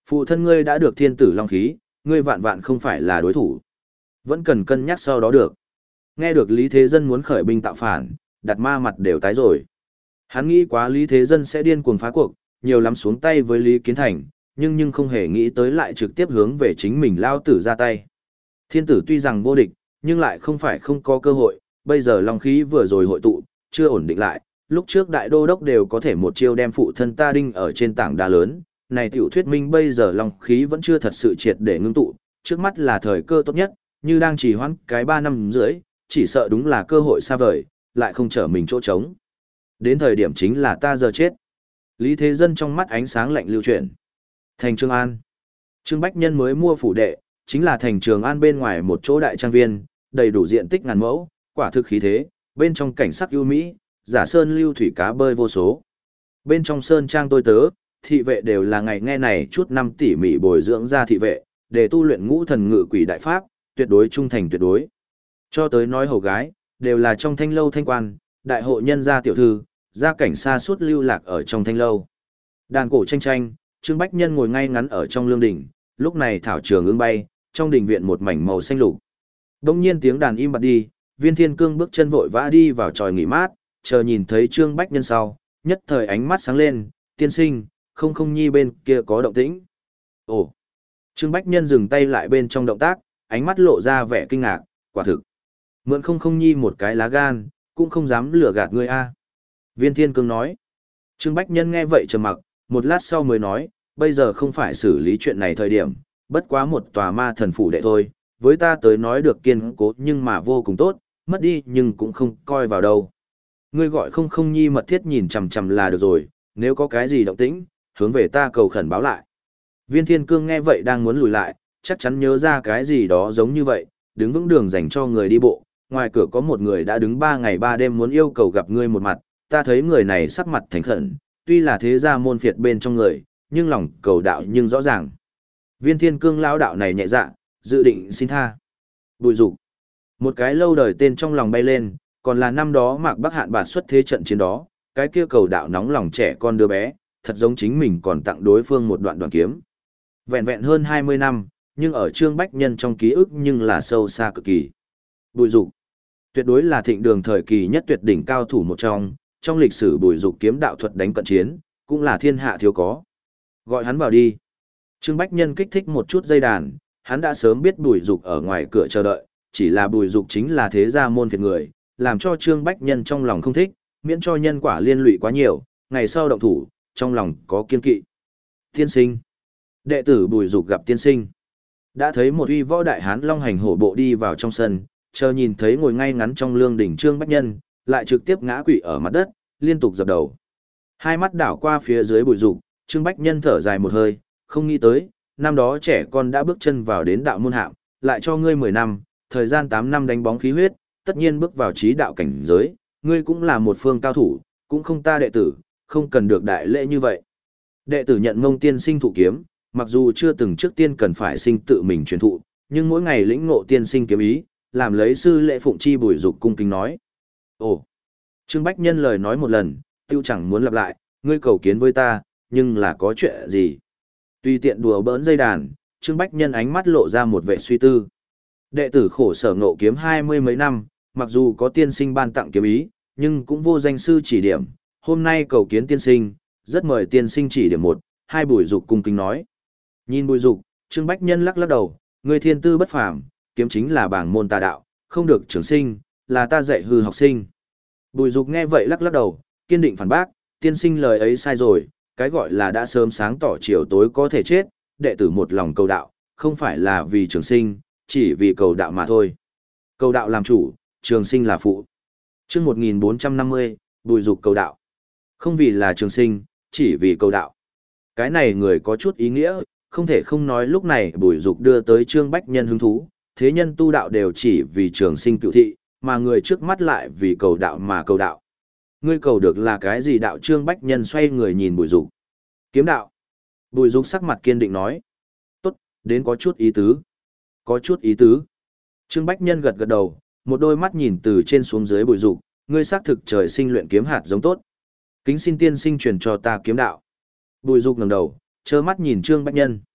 Phụ thân ngươi đã được thiên tử long khí, ngươi vạn vạn không phải là đối thủ. Vẫn cần cân nhắc sau đó được. Nghe được Lý Thế Dân muốn khởi binh tạo phản, đặt ma mặt đều tái rồi. Hắn nghĩ quá Lý Thế Dân sẽ điên cuồng phá cuộc, nhiều lắm xuống tay với Lý Kiến Thành, nhưng nhưng không hề nghĩ tới lại trực tiếp hướng về chính mình lao tử ra tay. Thiên tử tuy rằng vô địch, nhưng lại không phải không có cơ hội, bây giờ long khí vừa rồi hội tụ, chưa ổn định lại, lúc trước đại đô đốc đều có thể một chiêu đem phụ thân ta đinh ở trên tảng đá lớn, này tiểu thuyết minh bây giờ long khí vẫn chưa thật sự triệt để ngưng tụ, trước mắt là thời cơ tốt nhất, như đang trì hoãn cái ba năm rưỡi, chỉ sợ đúng là cơ hội xa vời, lại không trở mình chỗ trống. Đến thời điểm chính là ta giờ chết. Lý Thế Dân trong mắt ánh sáng lạnh lưu chuyển. Thành Trường An. Trương Bách Nhân mới mua phủ đệ, chính là thành Trường An bên ngoài một chỗ đại trang viên, đầy đủ diện tích ngàn mẫu, quả thực khí thế, bên trong cảnh sắc ưu mỹ, giả sơn lưu thủy cá bơi vô số. Bên trong sơn trang tôi tớ, thị vệ đều là ngày nghe này chút năm tỉ mỉ bồi dưỡng ra thị vệ, để tu luyện ngũ thần ngự quỷ đại pháp, tuyệt đối trung thành tuyệt đối. Cho tới nói hầu gái, đều là trong thanh lâu thanh quan, đại hộ nhân gia tiểu thư, gia cảnh xa suốt lưu lạc ở trong thanh lâu. Đàn cổ tranh tranh, Trương Bách Nhân ngồi ngay ngắn ở trong lương đỉnh, lúc này thảo trường ương bay, trong đình viện một mảnh màu xanh lục. Đông nhiên tiếng đàn im bặt đi, Viên Thiên Cương bước chân vội vã đi vào tròi nghỉ mát, chờ nhìn thấy Trương Bách Nhân sau, nhất thời ánh mắt sáng lên, tiên sinh, không không nhi bên kia có động tĩnh. Ồ! Trương Bách Nhân dừng tay lại bên trong động tác, ánh mắt lộ ra vẻ kinh ngạc, quả thực. Mượn không không nhi một cái lá gan, cũng không dám lừa gạt ngươi a. Viên Thiên Cương nói. Trương Bách Nhân nghe vậy trầm mặc, một lát sau mới nói, bây giờ không phải xử lý chuyện này thời điểm, bất quá một tòa ma thần phủ đệ thôi, với ta tới nói được kiên cố nhưng mà vô cùng tốt, mất đi nhưng cũng không coi vào đâu. Ngươi gọi không không nhi mật thiết nhìn chằm chằm là được rồi, nếu có cái gì động tĩnh, hướng về ta cầu khẩn báo lại. Viên Thiên Cương nghe vậy đang muốn lùi lại, chắc chắn nhớ ra cái gì đó giống như vậy, đứng vững đường dành cho người đi bộ, ngoài cửa có một người đã đứng ba ngày ba đêm muốn yêu cầu gặp ngươi một mặt, ta thấy người này sắc mặt thành khẩn, tuy là thế gia môn phiệt bên trong người, nhưng lòng cầu đạo nhưng rõ ràng. Viên Thiên Cương lão đạo này nhẹ dạ, dự định xin tha. Bùi Dục. Một cái lâu đời tên trong lòng bay lên, còn là năm đó Mạc Bắc Hạn bạt xuất thế trận chiến đó, cái kia cầu đạo nóng lòng trẻ con đứa bé, thật giống chính mình còn tặng đối phương một đoạn đoàn kiếm. Vẹn vẹn hơn hai mươi năm, nhưng ở Trương Bách Nhân trong ký ức nhưng là sâu xa cực kỳ. Bùi Dục. Tuyệt đối là thịnh đường thời kỳ nhất tuyệt đỉnh cao thủ một trong, trong lịch sử Bùi Dục kiếm đạo thuật đánh cận chiến, cũng là thiên hạ thiếu có. Gọi hắn vào đi. Trương Bách Nhân kích thích một chút dây đàn, hắn đã sớm biết Bùi Dục ở ngoài cửa chờ đợi, chỉ là Bùi Dục chính là thế gia môn phiệt người, làm cho Trương Bách Nhân trong lòng không thích, miễn cho nhân quả liên lụy quá nhiều, ngày sau động thủ, trong lòng có kiên kỵ. Tiên sinh. Đệ tử Bùi Dục gặp tiên sinh. Đã thấy một uy võ đại hán long hành hổ bộ đi vào trong sân, chờ nhìn thấy ngồi ngay ngắn trong lương đỉnh Trương Bách Nhân, lại trực tiếp ngã quỵ ở mặt đất, liên tục dập đầu. Hai mắt đảo qua phía dưới Bùi Dục, Trương Bách Nhân thở dài một hơi, không nghĩ tới, năm đó trẻ con đã bước chân vào đến đạo môn hạm, lại cho ngươi mười năm, thời gian tám năm đánh bóng khí huyết, tất nhiên bước vào trí đạo cảnh giới, ngươi cũng là một phương cao thủ, cũng không ta đệ tử, không cần được đại lễ như vậy. Đệ tử nhận Ngông tiên sinh thụ kiếm, mặc dù chưa từng trước tiên cần phải sinh tự mình truyền thụ, nhưng mỗi ngày lĩnh ngộ tiên sinh kiếm ý, làm lấy sư lễ phụng chi Bùi Dục cung kính nói. Ồ! Trương Bách Nhân lời nói một lần, tiêu chẳng muốn lặp lại, ngươi cầu kiến với ta, nhưng là có chuyện gì? Tùy tiện đùa bỡn dây đàn, Trương Bách Nhân ánh mắt lộ ra một vẻ suy tư. Đệ tử khổ sở ngộ kiếm hai mươi mấy năm, mặc dù có tiên sinh ban tặng kiếm ý, nhưng cũng vô danh sư chỉ điểm. Hôm nay cầu kiến tiên sinh, rất mời tiên sinh chỉ điểm một, hai. Bùi Dục cung kính nói. Nhìn Bùi Dục, Trương Bách Nhân lắc lắc đầu, người thiên tư bất phàm, kiếm chính là bảng môn tà đạo, không được trường sinh, là ta dạy hư học sinh. Bùi Dục nghe vậy lắc lắc đầu, kiên định phản bác, tiên sinh lời ấy sai rồi, cái gọi là đã sớm sáng tỏ chiều tối có thể chết, đệ tử một lòng cầu đạo, không phải là vì trường sinh, chỉ vì cầu đạo mà thôi. Cầu đạo làm chủ, trường sinh là phụ. Chương một nghìn bốn trăm năm mươi, Bùi Dục cầu đạo. Không vì là trường sinh, chỉ vì cầu đạo. Cái này người có chút ý nghĩa, không thể không nói lúc này Bùi Dục đưa tới Trương Bách Nhân hứng thú, thế nhân tu đạo đều chỉ vì trường sinh cựu thị, mà người trước mắt lại vì cầu đạo mà cầu đạo. Ngươi cầu được là cái gì đạo? Trương Bách Nhân xoay người nhìn Bùi Dục. Kiếm đạo. Bùi Dục sắc mặt kiên định nói. Tốt, đến có chút ý tứ. Có chút ý tứ. Trương Bách Nhân gật gật đầu, một đôi mắt nhìn từ trên xuống dưới Bùi Dục, ngươi xác thực trời sinh luyện kiếm hạt giống tốt. Kính xin tiên sinh truyền cho ta kiếm đạo. Bùi Dục ngẩng đầu, trơ mắt nhìn Trương Bách Nhân.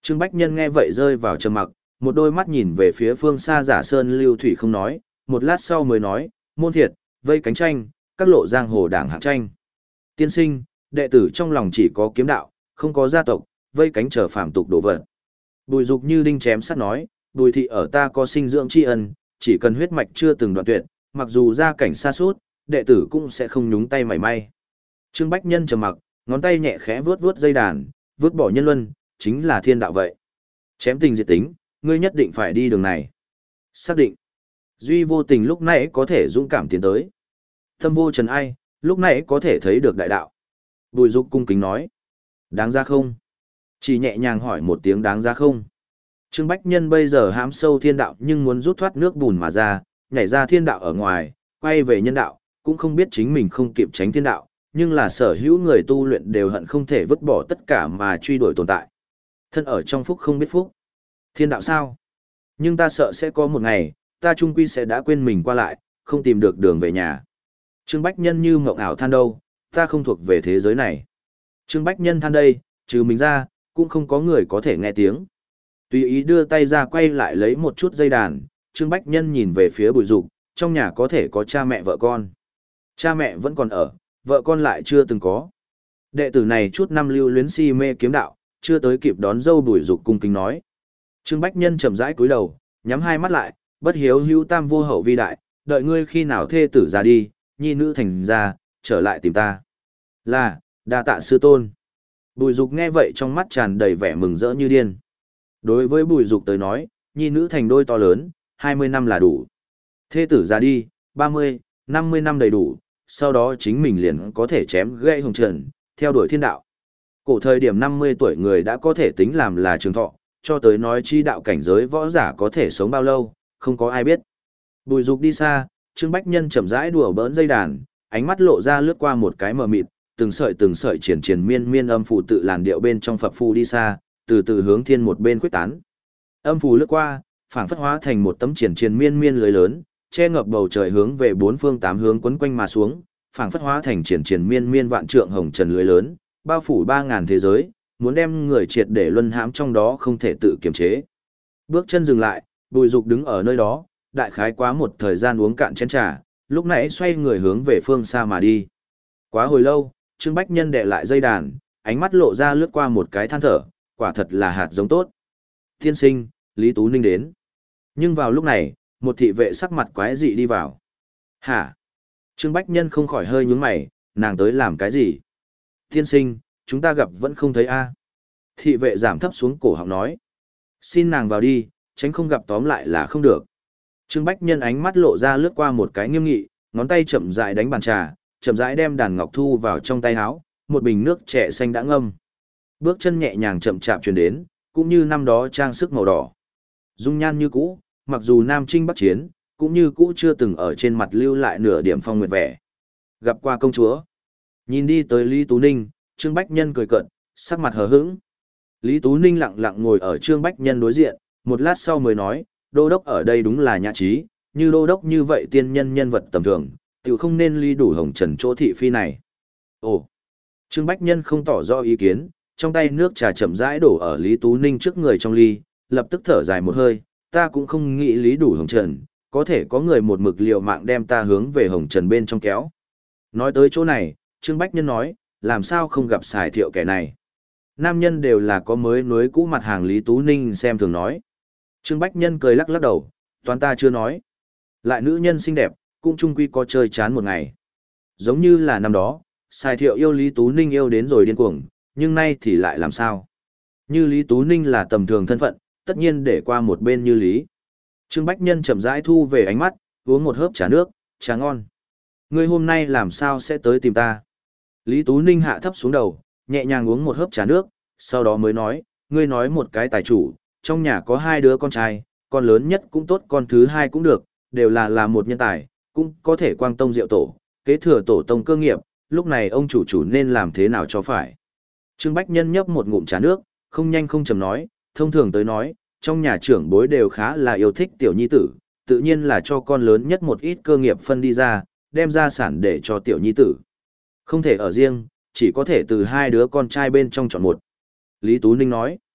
Trương Bách Nhân nghe vậy rơi vào trầm mặc, một đôi mắt nhìn về phía phương xa Giả Sơn Lưu Thủy không nói, một lát sau mới nói, môn thiệt, vây cánh tranh, các lộ giang hồ đảng hạng tranh. Tiên sinh, đệ tử trong lòng chỉ có kiếm đạo, không có gia tộc, vây cánh trở phàm tục đổ vật. Bùi Dục như đinh chém sắt nói, Bùi thị ở ta có sinh dưỡng tri ân, chỉ cần huyết mạch chưa từng đoạn tuyệt, mặc dù gia cảnh xa suốt, đệ tử cũng sẽ không nhúng tay mảy may. Trương Bách Nhân trầm mặc, ngón tay nhẹ khẽ vướt vướt dây đàn, vứt bỏ nhân luân, chính là thiên đạo vậy. Chém tình diệt tính, ngươi nhất định phải đi đường này. Xác định. Duy vô tình lúc nãy có thể dũng cảm tiến tới. Thâm vô trần ai, lúc nãy có thể thấy được đại đạo. Bùi Dục cung kính nói. Đáng ra không? Chỉ nhẹ nhàng hỏi một tiếng đáng ra không? Trương Bách Nhân bây giờ hãm sâu thiên đạo nhưng muốn rút thoát nước bùn mà ra, nhảy ra thiên đạo ở ngoài, quay về nhân đạo, cũng không biết chính mình không kịp tránh thiên đạo, nhưng là sở hữu người tu luyện đều hận không thể vứt bỏ tất cả mà truy đuổi tồn tại. Thân ở trong phúc không biết phúc. Thiên đạo sao? Nhưng ta sợ sẽ có một ngày, ta trung quy sẽ đã quên mình qua lại, không tìm được đường về nhà. Trương Bách Nhân như mộng ảo than đâu, ta không thuộc về thế giới này. Trương Bách Nhân than đây, trừ mình ra, cũng không có người có thể nghe tiếng. Tùy ý đưa tay ra quay lại lấy một chút dây đàn, Trương Bách Nhân nhìn về phía Bùi Dục, trong nhà có thể có cha mẹ vợ con. Cha mẹ vẫn còn ở, vợ con lại chưa từng có. Đệ tử này chút năm lưu luyến si mê kiếm đạo, chưa tới kịp đón dâu Bùi Dục cung kính nói. Trương Bách Nhân chậm rãi cúi đầu, nhắm hai mắt lại, bất hiếu hữu tam vô hậu vi đại, đợi ngươi khi nào thê tử ra đi, nhi nữ thành ra, trở lại tìm ta. Là, đa tạ sư tôn. Bùi Dục nghe vậy trong mắt tràn đầy vẻ mừng rỡ như điên. Đối với Bùi Dục tới nói, nhi nữ thành đôi to lớn, hai mươi năm là đủ. Thê tử ra đi, ba mươi, năm mươi năm đầy đủ, sau đó chính mình liền có thể chém gãy hồng trần, theo đuổi thiên đạo. Cổ thời điểm năm mươi tuổi người đã có thể tính làm là trường thọ, cho tới nói chi đạo cảnh giới võ giả có thể sống bao lâu, không có ai biết. Bùi Dục đi xa, Trương Bách Nhân chậm rãi đùa bỡn dây đàn, ánh mắt lộ ra lướt qua một cái mờ mịt, từng sợi từng sợi triển triển miên miên âm phù tự làn điệu bên trong phập phù đi xa, từ từ hướng thiên một bên quyết tán. Âm phù lướt qua, phảng phất hóa thành một tấm triển triển miên miên lưới lớn, che ngập bầu trời hướng về bốn phương tám hướng quấn quanh mà xuống, phảng phất hóa thành triển triển miên miên vạn trượng hồng trần lưới lớn, bao phủ ba ngàn thế giới, muốn đem người triệt để luân hãm trong đó không thể tự kiềm chế. Bước chân dừng lại, Bùi Dục đứng ở nơi đó, đại khái quá một thời gian uống cạn chén trà, lúc nãy xoay người hướng về phương xa mà đi. Quá hồi lâu, Trương Bách Nhân đệ lại dây đàn, ánh mắt lộ ra lướt qua một cái than thở, quả thật là hạt giống tốt. Tiên sinh, Lý Tú Ninh đến. Nhưng vào lúc này, một thị vệ sắc mặt quái dị đi vào. Hả? Trương Bách Nhân không khỏi hơi nhướng mày, nàng tới làm cái gì? Tiên sinh, chúng ta gặp vẫn không thấy a. Thị vệ giảm thấp xuống cổ họng nói. Xin nàng vào đi, tránh không gặp tóm lại là không được. Trương Bách Nhân ánh mắt lộ ra lướt qua một cái nghiêm nghị, ngón tay chậm rãi đánh bàn trà, chậm rãi đem đàn ngọc thu vào trong tay áo, một bình nước trẻ xanh đã ngâm. Bước chân nhẹ nhàng chậm chạp truyền đến, cũng như năm đó trang sức màu đỏ. Dung nhan như cũ, mặc dù Nam Trinh Bắc Chiến, cũng như cũ chưa từng ở trên mặt lưu lại nửa điểm phong nguyệt vẻ. Gặp qua công chúa. Nhìn đi tới Lý Tú Ninh, Trương Bách Nhân cười cợt, sắc mặt hờ hững. Lý Tú Ninh lặng lặng ngồi ở Trương Bách Nhân đối diện, một lát sau mới nói, đô đốc ở đây đúng là nhã trí, như đô đốc như vậy tiên nhân nhân vật tầm thường, tiểu không nên ly đủ hồng trần chỗ thị phi này. Ồ! Trương Bách Nhân không tỏ rõ ý kiến, trong tay nước trà chậm rãi đổ ở Lý Tú Ninh trước người trong ly, lập tức thở dài một hơi, ta cũng không nghĩ lý đủ hồng trần, có thể có người một mực liều mạng đem ta hướng về hồng trần bên trong kéo. Nói tới chỗ này, Trương Bách Nhân nói, làm sao không gặp xài thiệu kẻ này. Nam nhân đều là có mới nối cũ mặt hàng Lý Tú Ninh xem thường nói. Trương Bách Nhân cười lắc lắc đầu, toàn ta chưa nói. Lại nữ nhân xinh đẹp, cũng chung quy có chơi chán một ngày. Giống như là năm đó, xài thiệu yêu Lý Tú Ninh yêu đến rồi điên cuồng, nhưng nay thì lại làm sao? Như Lý Tú Ninh là tầm thường thân phận, tất nhiên để qua một bên như Lý. Trương Bách Nhân chậm rãi thu về ánh mắt, uống một hớp trà nước, trà ngon. Ngươi hôm nay làm sao sẽ tới tìm ta? Lý Tú Ninh hạ thấp xuống đầu, nhẹ nhàng uống một hớp trà nước, sau đó mới nói, ngươi nói một cái tài chủ, trong nhà có hai đứa con trai, con lớn nhất cũng tốt, con thứ hai cũng được, đều là là một nhân tài, cũng có thể quang tông diệu tổ, kế thừa tổ tông cơ nghiệp, lúc này ông chủ chủ nên làm thế nào cho phải. Trương Bách Nhân nhấp một ngụm trà nước, không nhanh không chậm nói, thông thường tới nói, trong nhà trưởng bối đều khá là yêu thích tiểu nhi tử, tự nhiên là cho con lớn nhất một ít cơ nghiệp phân đi ra, đem gia sản để cho tiểu nhi tử. Không thể ở riêng, chỉ có thể từ hai đứa con trai bên trong chọn một. Lý Tú Ninh nói,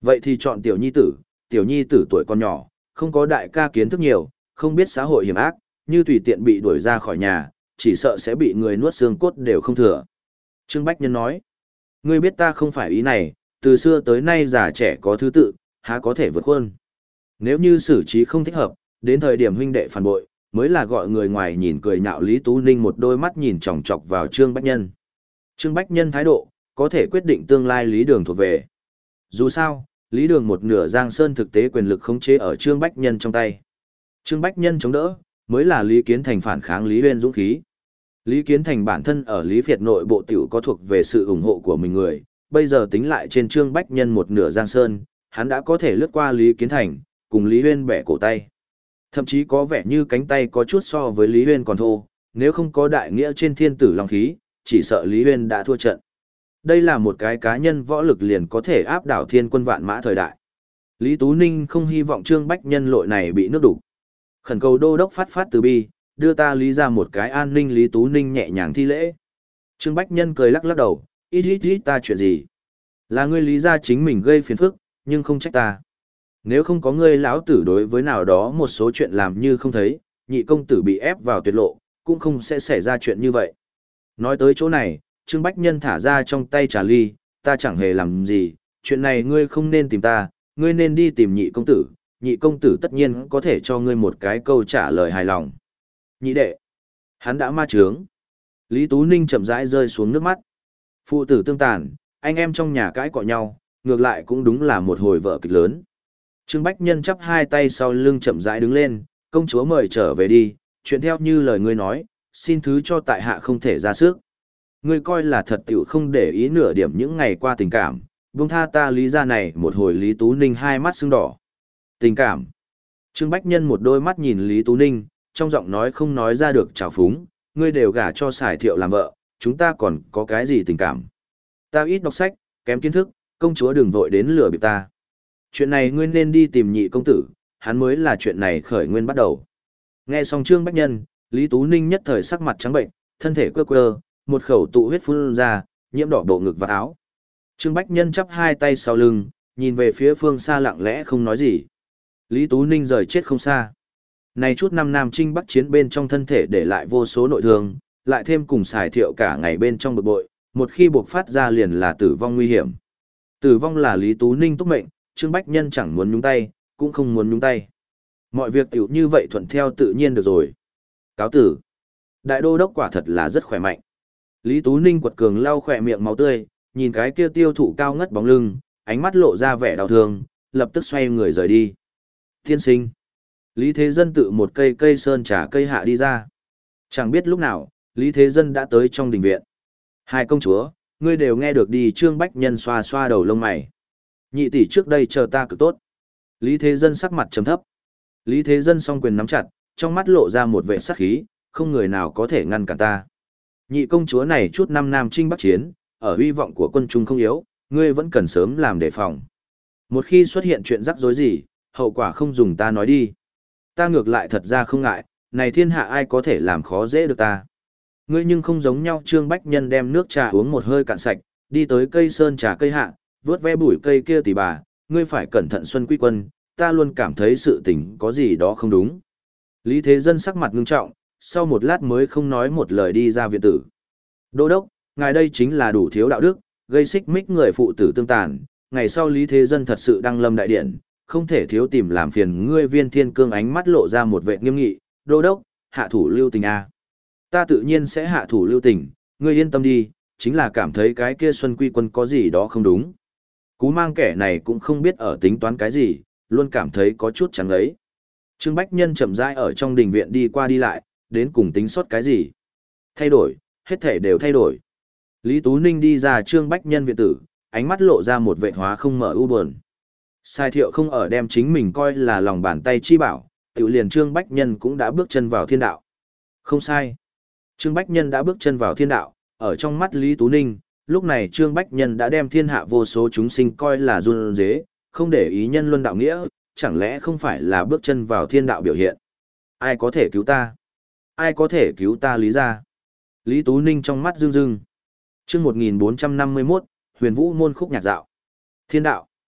Vậy thì chọn tiểu nhi tử, tiểu nhi tử tuổi còn nhỏ, không có đại ca kiến thức nhiều, không biết xã hội hiểm ác, như tùy tiện bị đuổi ra khỏi nhà, chỉ sợ sẽ bị người nuốt xương cốt đều không thừa. Trương Bách Nhân nói, ngươi biết ta không phải ý này, từ xưa tới nay già trẻ có thứ tự, há có thể vượt khuôn. Nếu như xử trí không thích hợp, đến thời điểm huynh đệ phản bội, mới là gọi người ngoài nhìn cười nhạo Lý Tú Ninh một đôi mắt nhìn chòng chọc vào Trương Bách Nhân. Trương Bách Nhân thái độ, có thể quyết định tương lai Lý Đường thuộc về. Dù sao, Lý Đường một nửa Giang Sơn thực tế quyền lực khống chế ở Trương Bách Nhân trong tay. Trương Bách Nhân chống đỡ, mới là Lý Kiến Thành phản kháng Lý Huyên dũng khí. Lý Kiến Thành bản thân ở Lý Việt nội bộ tiểu có thuộc về sự ủng hộ của mình người, bây giờ tính lại trên Trương Bách Nhân một nửa Giang Sơn, hắn đã có thể lướt qua Lý Kiến Thành, cùng Lý Huyên bẻ cổ tay. Thậm chí có vẻ như cánh tay có chút so với Lý Huyên còn thô, nếu không có đại nghĩa trên thiên tử long khí, chỉ sợ Lý Huyên đã thua trận. Đây là một cái cá nhân võ lực liền có thể áp đảo thiên quân vạn mã thời đại. Lý Tú Ninh không hy vọng Trương Bách Nhân lội này bị nước đục. Khẩn cầu đô đốc phát phát từ bi, đưa ta Lý ra một cái an ninh. Lý Tú Ninh nhẹ nhàng thi lễ. Trương Bách Nhân cười lắc lắc đầu, ít ít ít ta chuyện gì. Là ngươi Lý ra chính mình gây phiền phức, nhưng không trách ta. Nếu không có ngươi lão tử đối với nào đó một số chuyện làm như không thấy, nhị công tử bị ép vào tuyệt lộ, cũng không sẽ xảy ra chuyện như vậy. Nói tới chỗ này, Trương Bách Nhân thả ra trong tay trà ly, ta chẳng hề làm gì, chuyện này ngươi không nên tìm ta, ngươi nên đi tìm nhị công tử, nhị công tử tất nhiên có thể cho ngươi một cái câu trả lời hài lòng. Nhị đệ, hắn đã ma trướng. Lý Tú Ninh chậm rãi rơi xuống nước mắt. Phụ tử tương tàn, anh em trong nhà cãi cọ nhau, ngược lại cũng đúng là một hồi vở kịch lớn. Trương Bách Nhân chắp hai tay sau lưng chậm rãi đứng lên, công chúa mời trở về đi, chuyện theo như lời ngươi nói, xin thứ cho tại hạ không thể ra sức. Ngươi coi là thật tiểu không để ý nửa điểm những ngày qua tình cảm, buông tha ta Lý ra này. Một hồi Lý Tú Ninh hai mắt sưng đỏ. Tình cảm. Trương Bách Nhân một đôi mắt nhìn Lý Tú Ninh, trong giọng nói không nói ra được trào phúng, ngươi đều gả cho Sải Thiệu làm vợ, chúng ta còn có cái gì tình cảm. Ta ít đọc sách, kém kiến thức, công chúa đừng vội đến lừa bịp ta. Chuyện này ngươi nên đi tìm nhị công tử, hắn mới là chuyện này khởi nguyên bắt đầu. Nghe xong Trương Bách Nhân, Lý Tú Ninh nhất thời sắc mặt trắng bệnh, thân thể quơ quơ, một khẩu tụ huyết phun ra, nhiễm đỏ bộ ngực và áo. Trương Bách Nhân chắp hai tay sau lưng, nhìn về phía phương xa lặng lẽ không nói gì. Lý Tú Ninh rời chết không xa. Này chút năm Nam Trinh Bắc chiến bên trong thân thể để lại vô số nội thương, lại thêm cùng Sải Thiệu cả ngày bên trong bực bội, một khi buộc phát ra liền là tử vong nguy hiểm. Tử vong là Lý Tú Ninh túc mệnh, Trương Bách Nhân chẳng muốn nhúng tay, cũng không muốn nhúng tay. Mọi việc tiểu như vậy thuận theo tự nhiên được rồi. Cáo tử. Đại đô đốc quả thật là rất khỏe mạnh. Lý Tú Ninh quật cường lau khỏe miệng máu tươi, nhìn cái kia tiêu thụ cao ngất bóng lưng, ánh mắt lộ ra vẻ đau thương, lập tức xoay người rời đi. Tiên sinh. Lý Thế Dân tự một cây cây sơn trà cây hạ đi ra. Chẳng biết lúc nào, Lý Thế Dân đã tới trong đình viện. Hai công chúa, ngươi đều nghe được đi. Trương Bách Nhân xoa xoa đầu lông mày. Nhị tỷ trước đây chờ ta cực tốt. Lý Thế Dân sắc mặt trầm thấp. Lý Thế Dân song quyền nắm chặt, trong mắt lộ ra một vẻ sắc khí, không người nào có thể ngăn cản ta. Nhị công chúa này chút năm Nam Trinh Bắc chiến, ở hy vọng của quân trung không yếu, ngươi vẫn cần sớm làm đề phòng. Một khi xuất hiện chuyện rắc rối gì, hậu quả không dùng ta nói đi. Ta ngược lại thật ra không ngại, này thiên hạ ai có thể làm khó dễ được ta. Ngươi nhưng không giống nhau. Trương Bách Nhân đem nước trà uống một hơi cạn sạch, đi tới cây sơn trà cây hạ, vớt ve bụi cây kia tỷ bà, ngươi phải cẩn thận Xuân Quy Quân, ta luôn cảm thấy sự tình có gì đó không đúng. Lý Thế Dân sắc mặt ngưng trọng, sau một lát mới không nói một lời đi ra viện tử. Đô đốc, ngài đây chính là đủ thiếu đạo đức, gây xích mích người phụ tử tương tàn, ngày sau Lý Thế Dân thật sự đăng lâm đại điện, không thể thiếu tìm làm phiền ngươi. Viên Thiên Cương ánh mắt lộ ra một vẻ nghiêm nghị, đô đốc, hạ thủ lưu tình a. Ta tự nhiên sẽ hạ thủ lưu tình, ngươi yên tâm đi, chính là cảm thấy cái kia Xuân Quy Quân có gì đó không đúng. Cú mang kẻ này cũng không biết ở tính toán cái gì, luôn cảm thấy có chút chẳng ấy. Trương Bách Nhân chậm rãi ở trong đình viện đi qua đi lại, đến cùng tính sót cái gì. Thay đổi, hết thể đều thay đổi. Lý Tú Ninh đi ra Trương Bách Nhân viện tử, ánh mắt lộ ra một vệ hóa không mở u buồn. Sai Thiệu không ở đem chính mình coi là lòng bàn tay chi bảo, tự liền Trương Bách Nhân cũng đã bước chân vào thiên đạo. Không sai. Trương Bách Nhân đã bước chân vào thiên đạo, ở trong mắt Lý Tú Ninh, lúc này Trương Bách Nhân đã đem thiên hạ vô số chúng sinh coi là run dế, không để ý nhân luân đạo nghĩa, chẳng lẽ không phải là bước chân vào thiên đạo biểu hiện. Ai có thể cứu ta? Ai có thể cứu ta Lý ra? Lý Tú Ninh trong mắt rưng rưng. Chương một nghìn bốn trăm năm mươi mốt, Huyền Vũ môn khúc nhạc dạo. Thiên đạo.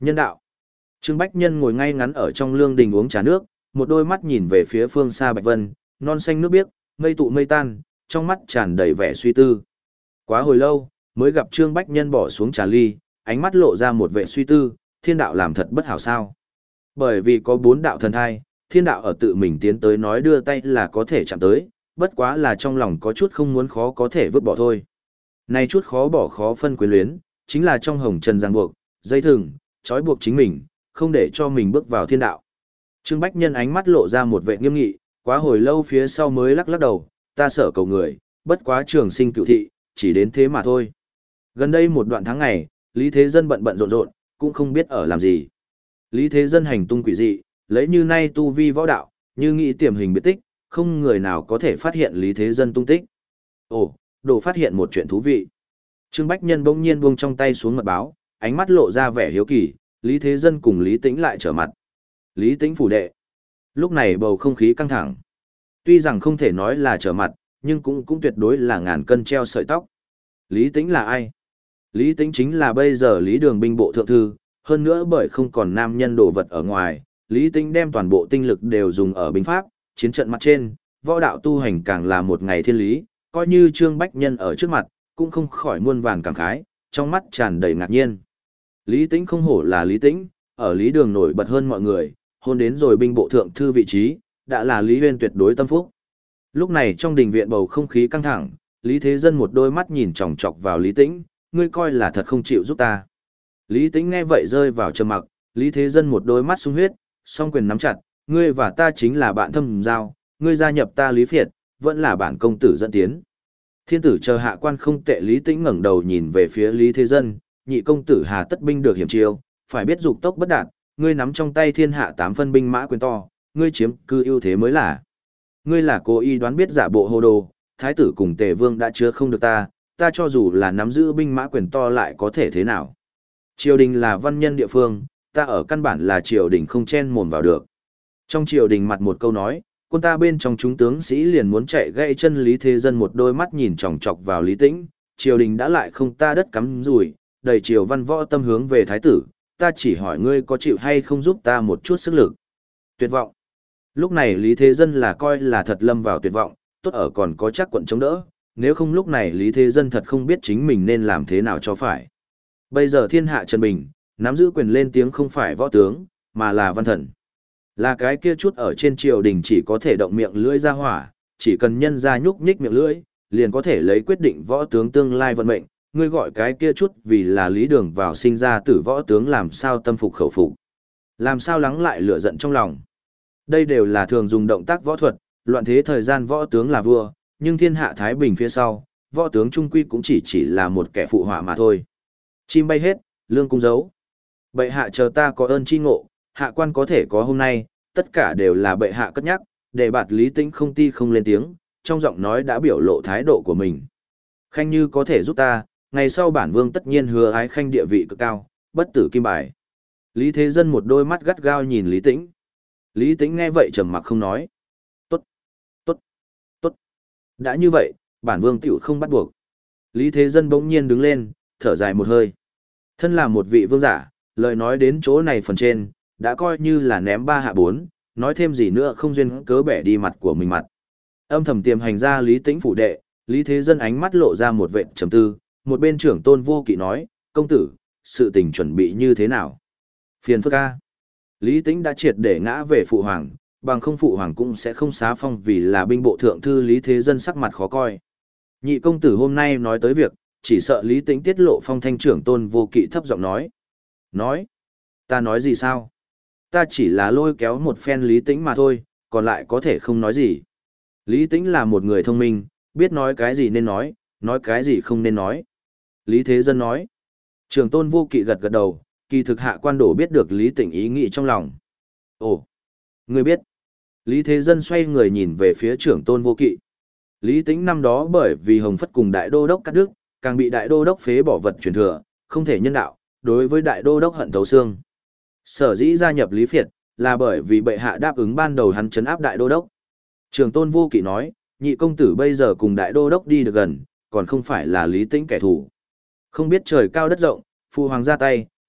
Nhân đạo. Trương Bách Nhân ngồi ngay ngắn ở trong lương đình uống trà nước, một đôi mắt nhìn về phía phương xa Bạch Vân, non xanh nước biếc, mây tụ mây tan, trong mắt tràn đầy vẻ suy tư. Quá hồi lâu, mới gặp Trương Bách Nhân bỏ xuống trà ly, ánh mắt lộ ra một vẻ suy tư, thiên đạo làm thật bất hảo sao. Bởi vì có bốn đạo thần thai, thiên đạo ở tự mình tiến tới nói đưa tay là có thể chạm tới, bất quá là trong lòng có chút không muốn khó có thể vứt bỏ thôi. Này chút khó bỏ khó phân quyến luyến, chính là trong hồng trần ràng buộc, dây thừng, trói buộc chính mình, không để cho mình bước vào thiên đạo. Trương Bách Nhân ánh mắt lộ ra một vẻ nghiêm nghị, quá hồi lâu phía sau mới lắc lắc đầu, ta sợ cầu người, bất quá trường sinh cựu thị, chỉ đến thế mà thôi. Gần đây một đoạn tháng ngày, Lý Thế Dân bận bận rộn rộn, cũng không biết ở làm gì. Lý Thế Dân hành tung quỷ dị, lấy như nay tu vi võ đạo, như nghĩ tiềm hình biệt tích, không người nào có thể phát hiện Lý Thế Dân tung tích. Ồ, đồ phát hiện một chuyện thú vị. Trương Bách Nhân bỗng nhiên buông trong tay xuống mật báo, ánh mắt lộ ra vẻ hiếu kỳ, Lý Thế Dân cùng Lý Tĩnh lại trở mặt. Lý Tĩnh phủ đệ. Lúc này bầu không khí căng thẳng. Tuy rằng không thể nói là trở mặt, nhưng cũng cũng tuyệt đối là ngàn cân treo sợi tóc. Lý Tĩnh là ai? Lý Tĩnh chính là bây giờ Lý Đường binh bộ thượng thư, hơn nữa bởi không còn nam nhân đồ vật ở ngoài, Lý Tĩnh đem toàn bộ tinh lực đều dùng ở binh pháp, chiến trận mặt trên, võ đạo tu hành càng là một ngày thiên lý, coi như Trương Bách Nhân ở trước mặt, cũng không khỏi muôn vàn cảm khái, trong mắt tràn đầy ngạc nhiên. Lý Tĩnh không hổ là Lý Tĩnh, ở Lý Đường nổi bật hơn mọi người, hôn đến rồi binh bộ thượng thư vị trí, đã là Lý Huyên tuyệt đối tâm phúc. Lúc này trong đình viện bầu không khí căng thẳng, Lý Thế Dân một đôi mắt nhìn chòng chọc vào Lý Tĩnh, ngươi coi là thật không chịu giúp ta. Lý Tĩnh nghe vậy rơi vào trầm mặc, Lý Thế Dân một đôi mắt sung huyết, song quyền nắm chặt, ngươi và ta chính là bạn thâm giao, ngươi gia nhập ta Lý Phiệt, vẫn là bản công tử dẫn tiến. Thiên tử chờ hạ quan không tệ. Lý Tĩnh ngẩng đầu nhìn về phía Lý Thế Dân, nhị công tử hà tất binh được hiểm chiêu, phải biết dục tốc bất đạt, ngươi nắm trong tay thiên hạ tám phân binh mã quyền to, ngươi chiếm cư ưu thế mới là. Ngươi là cố ý đoán biết giả bộ hồ đồ, thái tử cùng tề vương đã chứa không được ta, ta cho dù là nắm giữ binh mã quyền to lại có thể thế nào. Triều đình là văn nhân địa phương, ta ở căn bản là triều đình không chen mồm vào được. Trong triều đình mặt một câu nói, quân ta bên trong chúng tướng sĩ liền muốn chạy gãy chân. Lý Thế Dân một đôi mắt nhìn chòng chọc vào Lý Tĩnh, triều đình đã lại không ta đất cắm rủi, đầy triều văn võ tâm hướng về thái tử, ta chỉ hỏi ngươi có chịu hay không giúp ta một chút sức lực. Tuyệt vọng. Lúc này Lý Thế Dân là coi là thật lâm vào tuyệt vọng, tốt ở còn có chắc quận chống đỡ, nếu không lúc này Lý Thế Dân thật không biết chính mình nên làm thế nào cho phải. Bây giờ thiên hạ Trần Bình, nắm giữ quyền lên tiếng không phải võ tướng, mà là văn thần. Là cái kia chút ở trên triều đình chỉ có thể động miệng lưỡi ra hỏa, chỉ cần nhân ra nhúc nhích miệng lưỡi, liền có thể lấy quyết định võ tướng tương lai vận mệnh, ngươi gọi cái kia chút vì là Lý Đường vào sinh ra tử võ tướng làm sao tâm phục khẩu phục, làm sao lắng lại lửa giận trong lòng. Đây đều là thường dùng động tác võ thuật, loạn thế thời gian võ tướng là vua, nhưng thiên hạ Thái Bình phía sau, võ tướng trung quy cũng chỉ chỉ là một kẻ phụ họa mà thôi. Chim bay hết, lương cung giấu. Bệ hạ chờ ta có ơn chi ngộ, hạ quan có thể có hôm nay, tất cả đều là bệ hạ cất nhắc, để bạt Lý Tĩnh không ti không lên tiếng, trong giọng nói đã biểu lộ thái độ của mình. Khanh như có thể giúp ta, ngày sau bản vương tất nhiên hứa ái khanh địa vị cực cao, bất tử kim bài. Lý Thế Dân một đôi mắt gắt gao nhìn Lý Tĩnh. Lý Tĩnh nghe vậy trầm mặc không nói. Tốt, tốt, tốt. Đã như vậy, bản vương tiểu không bắt buộc. Lý Thế Dân bỗng nhiên đứng lên, thở dài một hơi. Thân là một vị vương giả, lời nói đến chỗ này phần trên, đã coi như là ném ba hạ bốn, nói thêm gì nữa không duyên cớ bẻ đi mặt của mình mặt. Âm thầm tiềm hành ra Lý Tĩnh phủ đệ, Lý Thế Dân ánh mắt lộ ra một vệt trầm tư, một bên trưởng Tôn Vô Kỵ nói, công tử, sự tình chuẩn bị như thế nào? Phiền phức a. Lý Tĩnh đã triệt để ngã về phụ hoàng, bằng không phụ hoàng cũng sẽ không xá phong vì là binh bộ thượng thư. Lý Thế Dân sắc mặt khó coi. Nhị công tử hôm nay nói tới việc, chỉ sợ Lý Tĩnh tiết lộ phong thanh. Trưởng Tôn Vô Kỵ thấp giọng nói. Nói? Ta nói gì sao? Ta chỉ là lôi kéo một phen Lý Tĩnh mà thôi, còn lại có thể không nói gì. Lý Tĩnh là một người thông minh, biết nói cái gì nên nói, nói cái gì không nên nói. Lý Thế Dân nói. Trưởng Tôn Vô Kỵ gật gật đầu, kỳ thực hạ quan đổ biết được Lý Tĩnh ý nghĩ trong lòng. Ồ, ngươi biết. Lý Thế Dân xoay người nhìn về phía Trưởng Tôn Vô Kỵ. Lý Tĩnh năm đó bởi vì Hồng Phất cùng Đại Đô Đốc cắt đứt, càng bị Đại Đô Đốc phế bỏ vật truyền thừa, không thể nhân đạo, đối với Đại Đô Đốc hận thấu xương. Sở dĩ gia nhập Lý Phiệt, là bởi vì bệ hạ đáp ứng ban đầu hắn trấn áp Đại Đô Đốc. Trưởng Tôn Vô Kỵ nói, nhị công tử bây giờ cùng Đại Đô Đốc đi được gần, còn không phải là Lý Tĩnh kẻ thù. Không biết trời cao đất rộng, phụ hoàng ra tay,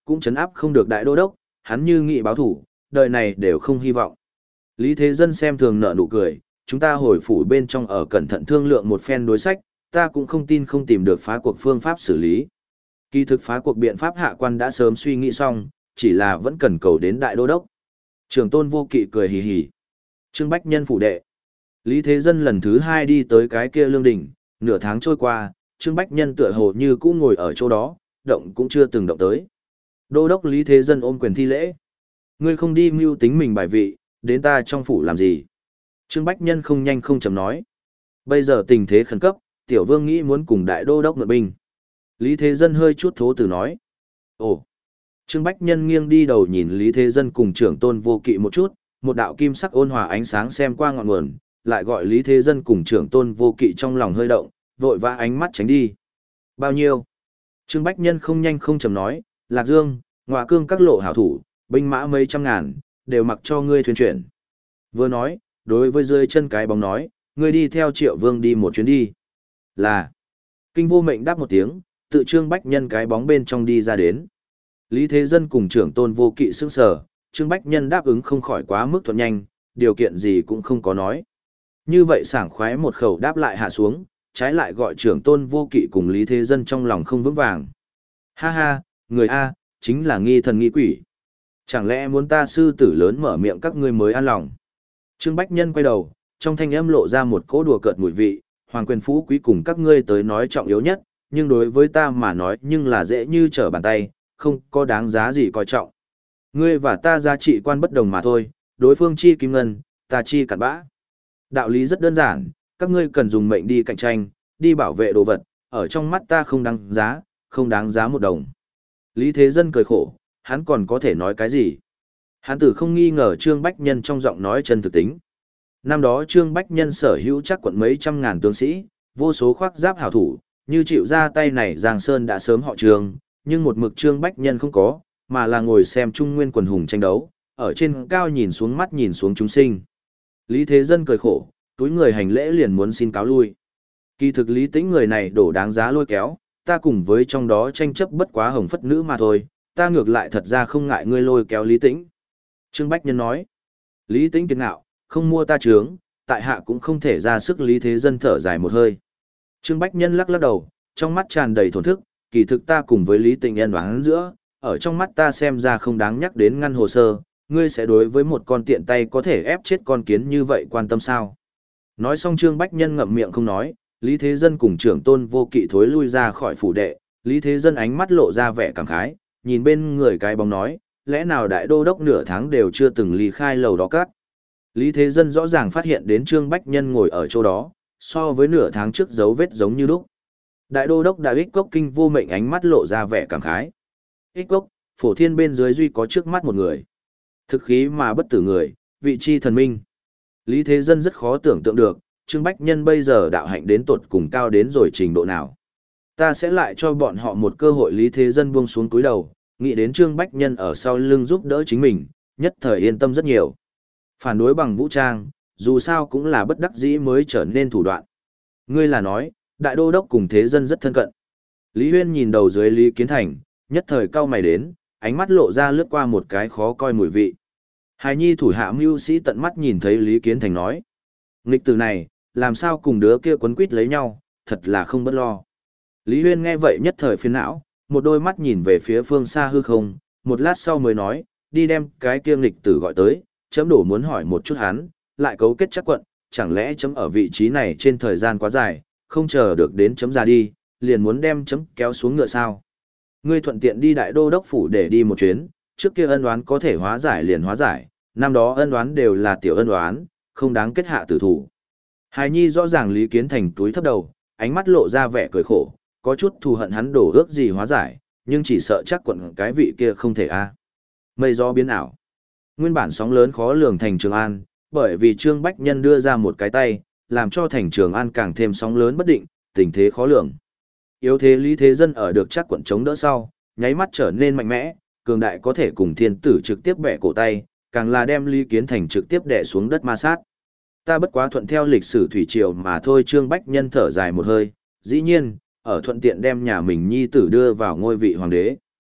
cũng chấn áp không được đại đô đốc, hắn như nghị báo thủ, đời này đều không hy vọng. Lý Thế Dân xem thường nở nụ cười, chúng ta hồi phủ bên trong ở cẩn thận thương lượng một phen đối sách, ta cũng không tin không tìm được phá cuộc phương pháp xử lý. Kỳ thực phá cuộc biện pháp hạ quan đã sớm suy nghĩ xong, chỉ là vẫn cần cầu đến đại đô đốc. Trưởng tôn Vô Kỵ cười hì hì. Trương Bách Nhân phủ đệ. Lý Thế Dân lần thứ hai đi tới cái kia lương đỉnh, nửa tháng trôi qua, Trương Bách Nhân tựa hồ như cũ ngồi ở chỗ đó, động cũng chưa từng động tới. Đô đốc Lý Thế Dân ôm quyền thi lễ. Ngươi không đi mưu tính mình bài vị, đến ta trong phủ làm gì? Trương Bách Nhân không nhanh không chậm nói. Bây giờ tình thế khẩn cấp, tiểu vương nghĩ muốn cùng đại đô đốc mượn binh. Lý Thế Dân hơi chút thố từ nói. Ồ! Trương Bách Nhân nghiêng đi đầu nhìn Lý Thế Dân cùng trưởng tôn Vô Kỵ một chút, một đạo kim sắc ôn hòa ánh sáng xem qua ngọn nguồn, lại gọi Lý Thế Dân cùng trưởng tôn Vô Kỵ trong lòng hơi động, vội vã ánh mắt tránh đi. Bao nhiêu? Trương Bách Nhân không nhanh không chậm nói, Lạc Dương, Ngọa Cương các lộ hảo thủ, binh mã mấy trăm ngàn, đều mặc cho ngươi thuyền chuyển. Vừa nói, đối với dưới chân cái bóng nói, ngươi đi theo Triệu Vương đi một chuyến đi. Là. Kinh Vô Mệnh đáp một tiếng, tự Trương Bách Nhân cái bóng bên trong đi ra đến. Lý Thế Dân cùng trưởng tôn Vô Kỵ sững sờ, Trương Bách Nhân đáp ứng không khỏi quá mức thuận nhanh, điều kiện gì cũng không có nói. Như vậy sảng khoái một khẩu đáp lại hạ xuống, trái lại gọi trưởng tôn Vô Kỵ cùng Lý Thế Dân trong lòng không vững vàng. Ha ha, người A, chính là nghi thần nghi quỷ. Chẳng lẽ muốn ta sư tử lớn mở miệng các ngươi mới an lòng. Trương Bách Nhân quay đầu, trong thanh âm lộ ra một cỗ đùa cợt mùi vị, hoàng quyền phú quý cùng các ngươi tới nói trọng yếu nhất, nhưng đối với ta mà nói nhưng là dễ như trở bàn tay, không có đáng giá gì coi trọng. Ngươi và ta giá trị quan bất đồng mà thôi, đối phương chi kim ngân, ta chi cặn bã. Đạo lý rất đơn giản, các ngươi cần dùng mệnh đi cạnh tranh, đi bảo vệ đồ vật, ở trong mắt ta không đáng giá, không đáng giá một đồng. Lý Thế Dân cười khổ, hắn còn có thể nói cái gì? Hắn tử không nghi ngờ Trương Bách Nhân trong giọng nói chân thực tính. Năm đó Trương Bách Nhân sở hữu chắc quận mấy trăm ngàn tướng sĩ, vô số khoác giáp hảo thủ, như chịu ra tay này Giang Sơn đã sớm họ Trương, nhưng một mực Trương Bách Nhân không có, mà là ngồi xem Trung Nguyên quần hùng tranh đấu, ở trên cao nhìn xuống mắt nhìn xuống chúng sinh. Lý Thế Dân cười khổ, túi người hành lễ liền muốn xin cáo lui. Kỳ thực Lý Tĩnh người này đổ đáng giá lôi kéo, ta cùng với trong đó tranh chấp bất quá hồng phất nữ mà thôi, ta ngược lại thật ra không ngại ngươi lôi kéo Lý Tĩnh. Trương Bách Nhân nói, Lý Tĩnh kiệt ngạo, không mua ta trướng, tại hạ cũng không thể ra sức. Lý Thế Dân thở dài một hơi. Trương Bách Nhân lắc lắc đầu, trong mắt tràn đầy thổn thức, kỳ thực ta cùng với Lý Tĩnh nhân đoán giữa, ở trong mắt ta xem ra không đáng nhắc đến ngăn hồ sơ, ngươi sẽ đối với một con tiện tay có thể ép chết con kiến như vậy quan tâm sao? Nói xong Trương Bách Nhân ngậm miệng không nói, Lý Thế Dân cùng trưởng tôn Vô Kỵ thối lui ra khỏi phủ đệ, Lý Thế Dân ánh mắt lộ ra vẻ cảm khái, nhìn bên người cái bóng nói, lẽ nào đại đô đốc nửa tháng đều chưa từng ly khai lầu đó cát. Lý Thế Dân rõ ràng phát hiện đến Trương Bách Nhân ngồi ở chỗ đó, so với nửa tháng trước dấu vết giống như lúc. Đại đô đốc Đại Ích Cốc Kinh Vô Mệnh ánh mắt lộ ra vẻ cảm khái. Ích Cốc, phổ thiên bên dưới duy có trước mắt một người. Thực khí mà bất tử người, vị chi thần minh. Lý Thế Dân rất khó tưởng tượng được, Trương Bách Nhân bây giờ đạo hạnh đến tột cùng cao đến rồi trình độ nào. Ta sẽ lại cho bọn họ một cơ hội. Lý Thế Dân buông xuống túi đầu, nghĩ đến Trương Bách Nhân ở sau lưng giúp đỡ chính mình, nhất thời yên tâm rất nhiều. Phản đối bằng vũ trang, dù sao cũng là bất đắc dĩ mới trở nên thủ đoạn. Ngươi là nói, đại đô đốc cùng Thế Dân rất thân cận. Lý Huyên nhìn đầu dưới Lý Kiến Thành, nhất thời cau mày đến, ánh mắt lộ ra lướt qua một cái khó coi mùi vị. Hài nhi thủ hạ mưu sĩ tận mắt nhìn thấy Lý Kiến Thành nói. Nghịch tử này, làm sao cùng đứa kia quấn quýt lấy nhau, thật là không bất lo. Lý Huyên nghe vậy nhất thời phiền não, một đôi mắt nhìn về phía phương xa hư không, một lát sau mới nói, đi đem cái kia nghịch tử gọi tới, chấm đổ muốn hỏi một chút hắn, lại cấu kết chắc quận, chẳng lẽ chấm ở vị trí này trên thời gian quá dài, không chờ được đến chấm ra đi, liền muốn đem chấm kéo xuống ngựa sao. Ngươi thuận tiện đi đại đô đốc phủ để đi một chuyến, trước kia ân oán có thể hóa giải liền hóa giải, năm đó ân oán đều là tiểu ân oán, không đáng kết hạ tử thủ. Hài nhi rõ ràng Lý Kiến Thành túi thấp đầu, ánh mắt lộ ra vẻ cười khổ, có chút thù hận hắn đổ ước gì hóa giải, nhưng chỉ sợ chắc quận cái vị kia không thể a. Mây gió biến ảo. Nguyên bản sóng lớn khó lường thành Trường An, bởi vì Trương Bách Nhân đưa ra một cái tay, làm cho thành Trường An càng thêm sóng lớn bất định, tình thế khó lường. Yếu thế Lý Thế Dân ở được chắc quận chống đỡ sau, nháy mắt trở nên mạnh mẽ, cường đại có thể cùng thiên tử trực tiếp bẻ cổ tay, càng là đem Lý Kiến Thành trực tiếp đè xuống đất ma sát. Ta bất quá thuận theo lịch sử thủy triều mà thôi. Trương Bách Nhân thở dài một hơi, dĩ nhiên, ở thuận tiện đem nhà mình nhi tử đưa vào ngôi vị hoàng đế.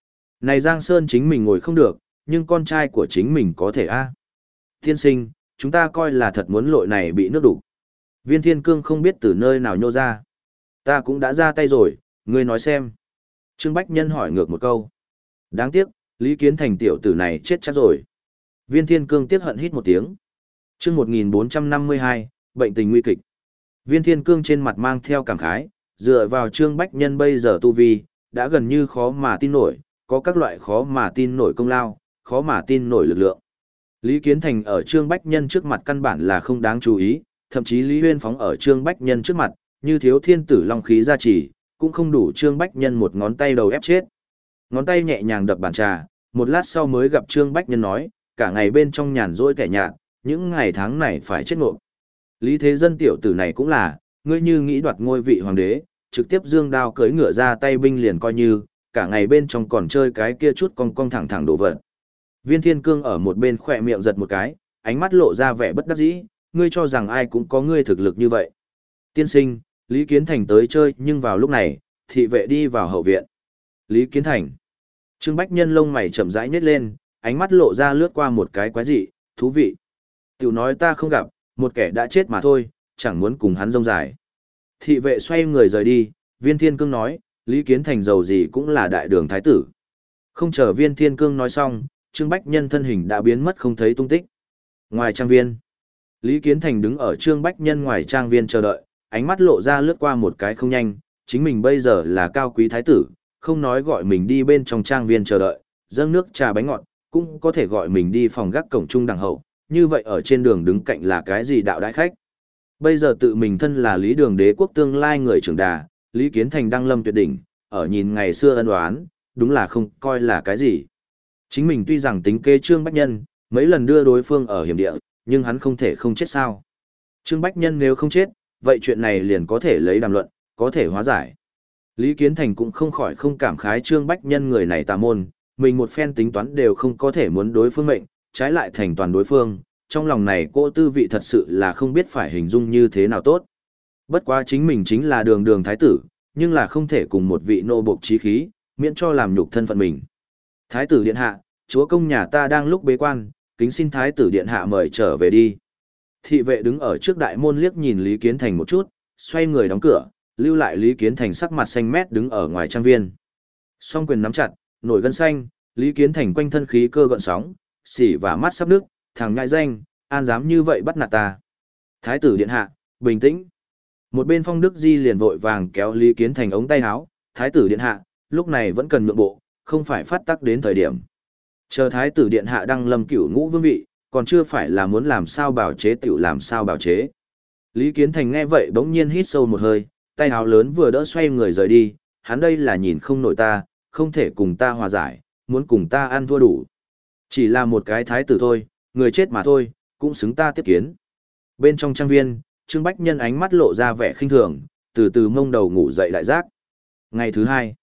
Này Giang Sơn chính mình ngồi không được, nhưng con trai của chính mình có thể a. Tiên sinh, chúng ta coi là thật muốn lội này bị nước đục. Viên Thiên Cương không biết từ nơi nào nhô ra. Ta cũng đã ra tay rồi, ngươi nói xem. Trương Bách Nhân hỏi ngược một câu. Đáng tiếc, Lý Kiến Thành tiểu tử này chết chắc rồi. Viên Thiên Cương tiếc hận hít một tiếng. Chương một nghìn bốn trăm năm mươi hai, bệnh tình nguy kịch. Viên Thiên Cương trên mặt mang theo cảm khái, dựa vào Trương Bách Nhân bây giờ tu vi, đã gần như khó mà tin nổi, có các loại khó mà tin nổi công lao, khó mà tin nổi lực lượng. Lý Kiến Thành ở Trương Bách Nhân trước mặt căn bản là không đáng chú ý, thậm chí Lý Huyên phóng ở Trương Bách Nhân trước mặt, như thiếu thiên tử long khí gia trì, cũng không đủ Trương Bách Nhân một ngón tay đầu ép chết. Ngón tay nhẹ nhàng đập bàn trà, một lát sau mới gặp Trương Bách Nhân nói, cả ngày bên trong nhàn rỗi kẻ nhạt, những ngày tháng này phải chết ngộp. Lý Thế Dân tiểu tử này cũng là, ngươi như nghĩ đoạt ngôi vị hoàng đế, trực tiếp dương đao cưỡi ngựa ra tay binh liền coi như, cả ngày bên trong còn chơi cái kia chút cong cong thẳng thẳng đổ vật. Viên Thiên Cương ở một bên khỏe miệng giật một cái, ánh mắt lộ ra vẻ bất đắc dĩ, ngươi cho rằng ai cũng có ngươi thực lực như vậy. Tiên sinh, Lý Kiến Thành tới chơi nhưng vào lúc này, thị vệ đi vào hậu viện. Lý Kiến Thành. Trương Bách Nhân lông mày chậm rãi nhếch lên, ánh mắt lộ ra lướt qua một cái quái dị, thú vị. Tiểu nói ta không gặp, một kẻ đã chết mà thôi, chẳng muốn cùng hắn rông dài. Thị vệ xoay người rời đi, Viên Thiên Cương nói, Lý Kiến Thành giàu gì cũng là đại đường thái tử. Không chờ Viên Thiên Cương nói xong, Trương Bách Nhân thân hình đã biến mất không thấy tung tích. Ngoài trang viên, Lý Kiến Thành đứng ở Trương Bách Nhân ngoài trang viên chờ đợi, ánh mắt lộ ra lướt qua một cái không nhanh, chính mình bây giờ là cao quý thái tử, không nói gọi mình đi bên trong trang viên chờ đợi, dâng nước trà bánh ngọt, cũng có thể gọi mình đi phòng gác cổng trung đằng hậu, như vậy ở trên đường đứng cạnh là cái gì đạo đãi khách. Bây giờ tự mình thân là Lý Đường Đế quốc tương lai người trưởng đà, Lý Kiến Thành đăng lâm tuyệt đỉnh, ở nhìn ngày xưa ân oán, đúng là không coi là cái gì. Chính mình tuy rằng tính kế Trương Bách Nhân, mấy lần đưa đối phương ở hiểm địa, nhưng hắn không thể không chết sao. Trương Bách Nhân nếu không chết, vậy chuyện này liền có thể lấy đàm luận, có thể hóa giải. Lý Kiến Thành cũng không khỏi không cảm khái Trương Bách Nhân người này tà môn, mình một phen tính toán đều không có thể muốn đối phương mệnh, trái lại thành toàn đối phương, trong lòng này cô tư vị thật sự là không biết phải hình dung như thế nào tốt. Bất quá chính mình chính là đường đường thái tử, nhưng là không thể cùng một vị nô bộc trí khí, miễn cho làm nhục thân phận mình. Thái tử điện hạ, chúa công nhà ta đang lúc bế quan, kính xin thái tử điện hạ mời trở về đi. Thị vệ đứng ở trước đại môn liếc nhìn Lý Kiến Thành một chút, xoay người đóng cửa, lưu lại Lý Kiến Thành sắc mặt xanh mét đứng ở ngoài trang viên. Song quyền nắm chặt, nổi gân xanh, Lý Kiến Thành quanh thân khí cơ gợn sóng, xỉ và mắt sắp nước, thằng ngại danh, an dám như vậy bắt nạt ta. Thái tử điện hạ, bình tĩnh. Một bên Phong Đức Di liền vội vàng kéo Lý Kiến Thành ống tay áo, thái tử điện hạ, lúc này vẫn cần nhượng bộ, không phải phát tắc đến thời điểm. Chờ thái tử điện hạ đăng lâm cửu ngũ vương vị, còn chưa phải là muốn làm sao bảo chế tiểu làm sao bảo chế. Lý Kiến Thành nghe vậy bỗng nhiên hít sâu một hơi, tay áo lớn vừa đỡ xoay người rời đi, hắn đây là nhìn không nổi ta, không thể cùng ta hòa giải, muốn cùng ta ăn thua đủ. Chỉ là một cái thái tử thôi, người chết mà thôi, cũng xứng ta tiếp kiến. Bên trong trang viên, Trương Bách Nhân ánh mắt lộ ra vẻ khinh thường, từ từ mông đầu ngủ dậy đại giác. Ngày thứ hai,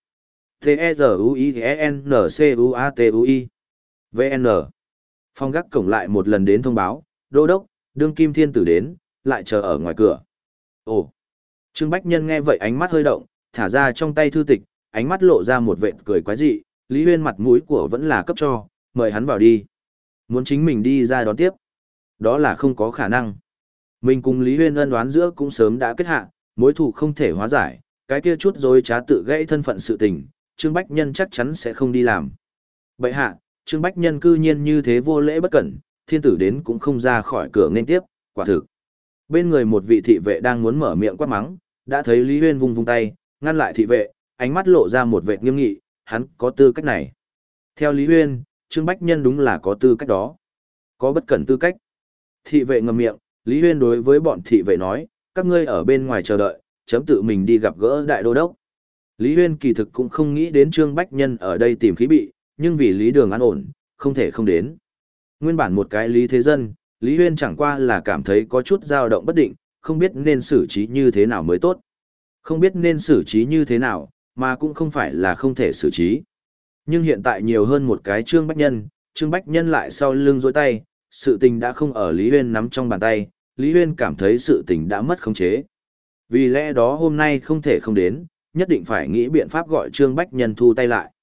T-E-Z-U-I-N-C-U-A-T-U-I vê en Phong gác cổng lại một lần đến thông báo, đô đốc, đương kim thiên tử đến, lại chờ ở ngoài cửa. Ồ! Trương Bách Nhân nghe vậy ánh mắt hơi động, thả ra trong tay thư tịch, ánh mắt lộ ra một vệt cười quái dị, Lý Huyên mặt mũi của vẫn là cấp cho, mời hắn vào đi. Muốn chính mình đi ra đón tiếp. Đó là không có khả năng. Mình cùng Lý Huyên ân oán giữa cũng sớm đã kết hạ, mối thù không thể hóa giải, cái kia chút dối trá tự gãy thân phận sự tình, Trương Bách Nhân chắc chắn sẽ không đi làm. Bậy hạ, Trương Bách Nhân cư nhiên như thế vô lễ bất cẩn, thiên tử đến cũng không ra khỏi cửa nên tiếp, quả thực. Bên người một vị thị vệ đang muốn mở miệng quát mắng, đã thấy Lý Huyên vung vung tay, ngăn lại thị vệ, ánh mắt lộ ra một vệt nghiêm nghị, hắn có tư cách này. Theo Lý Huyên, Trương Bách Nhân đúng là có tư cách đó. Có bất cẩn tư cách. Thị vệ ngậm miệng, Lý Huyên đối với bọn thị vệ nói, các ngươi ở bên ngoài chờ đợi, chấm tự mình đi gặp gỡ đại đô đốc. Lý Huyên kỳ thực cũng không nghĩ đến Trương Bách Nhân ở đây tìm khí bị, nhưng vì Lý Đường an ổn, không thể không đến. Nguyên bản một cái Lý Thế Dân, Lý Huyên chẳng qua là cảm thấy có chút dao động bất định, không biết nên xử trí như thế nào mới tốt. Không biết nên xử trí như thế nào, mà cũng không phải là không thể xử trí. Nhưng hiện tại nhiều hơn một cái Trương Bách Nhân, Trương Bách Nhân lại sau lưng dối tay, sự tình đã không ở Lý Huyên nắm trong bàn tay, Lý Huyên cảm thấy sự tình đã mất khống chế. Vì lẽ đó hôm nay không thể không đến, nhất định phải nghĩ biện pháp gọi Trương Bách Nhân thu tay lại.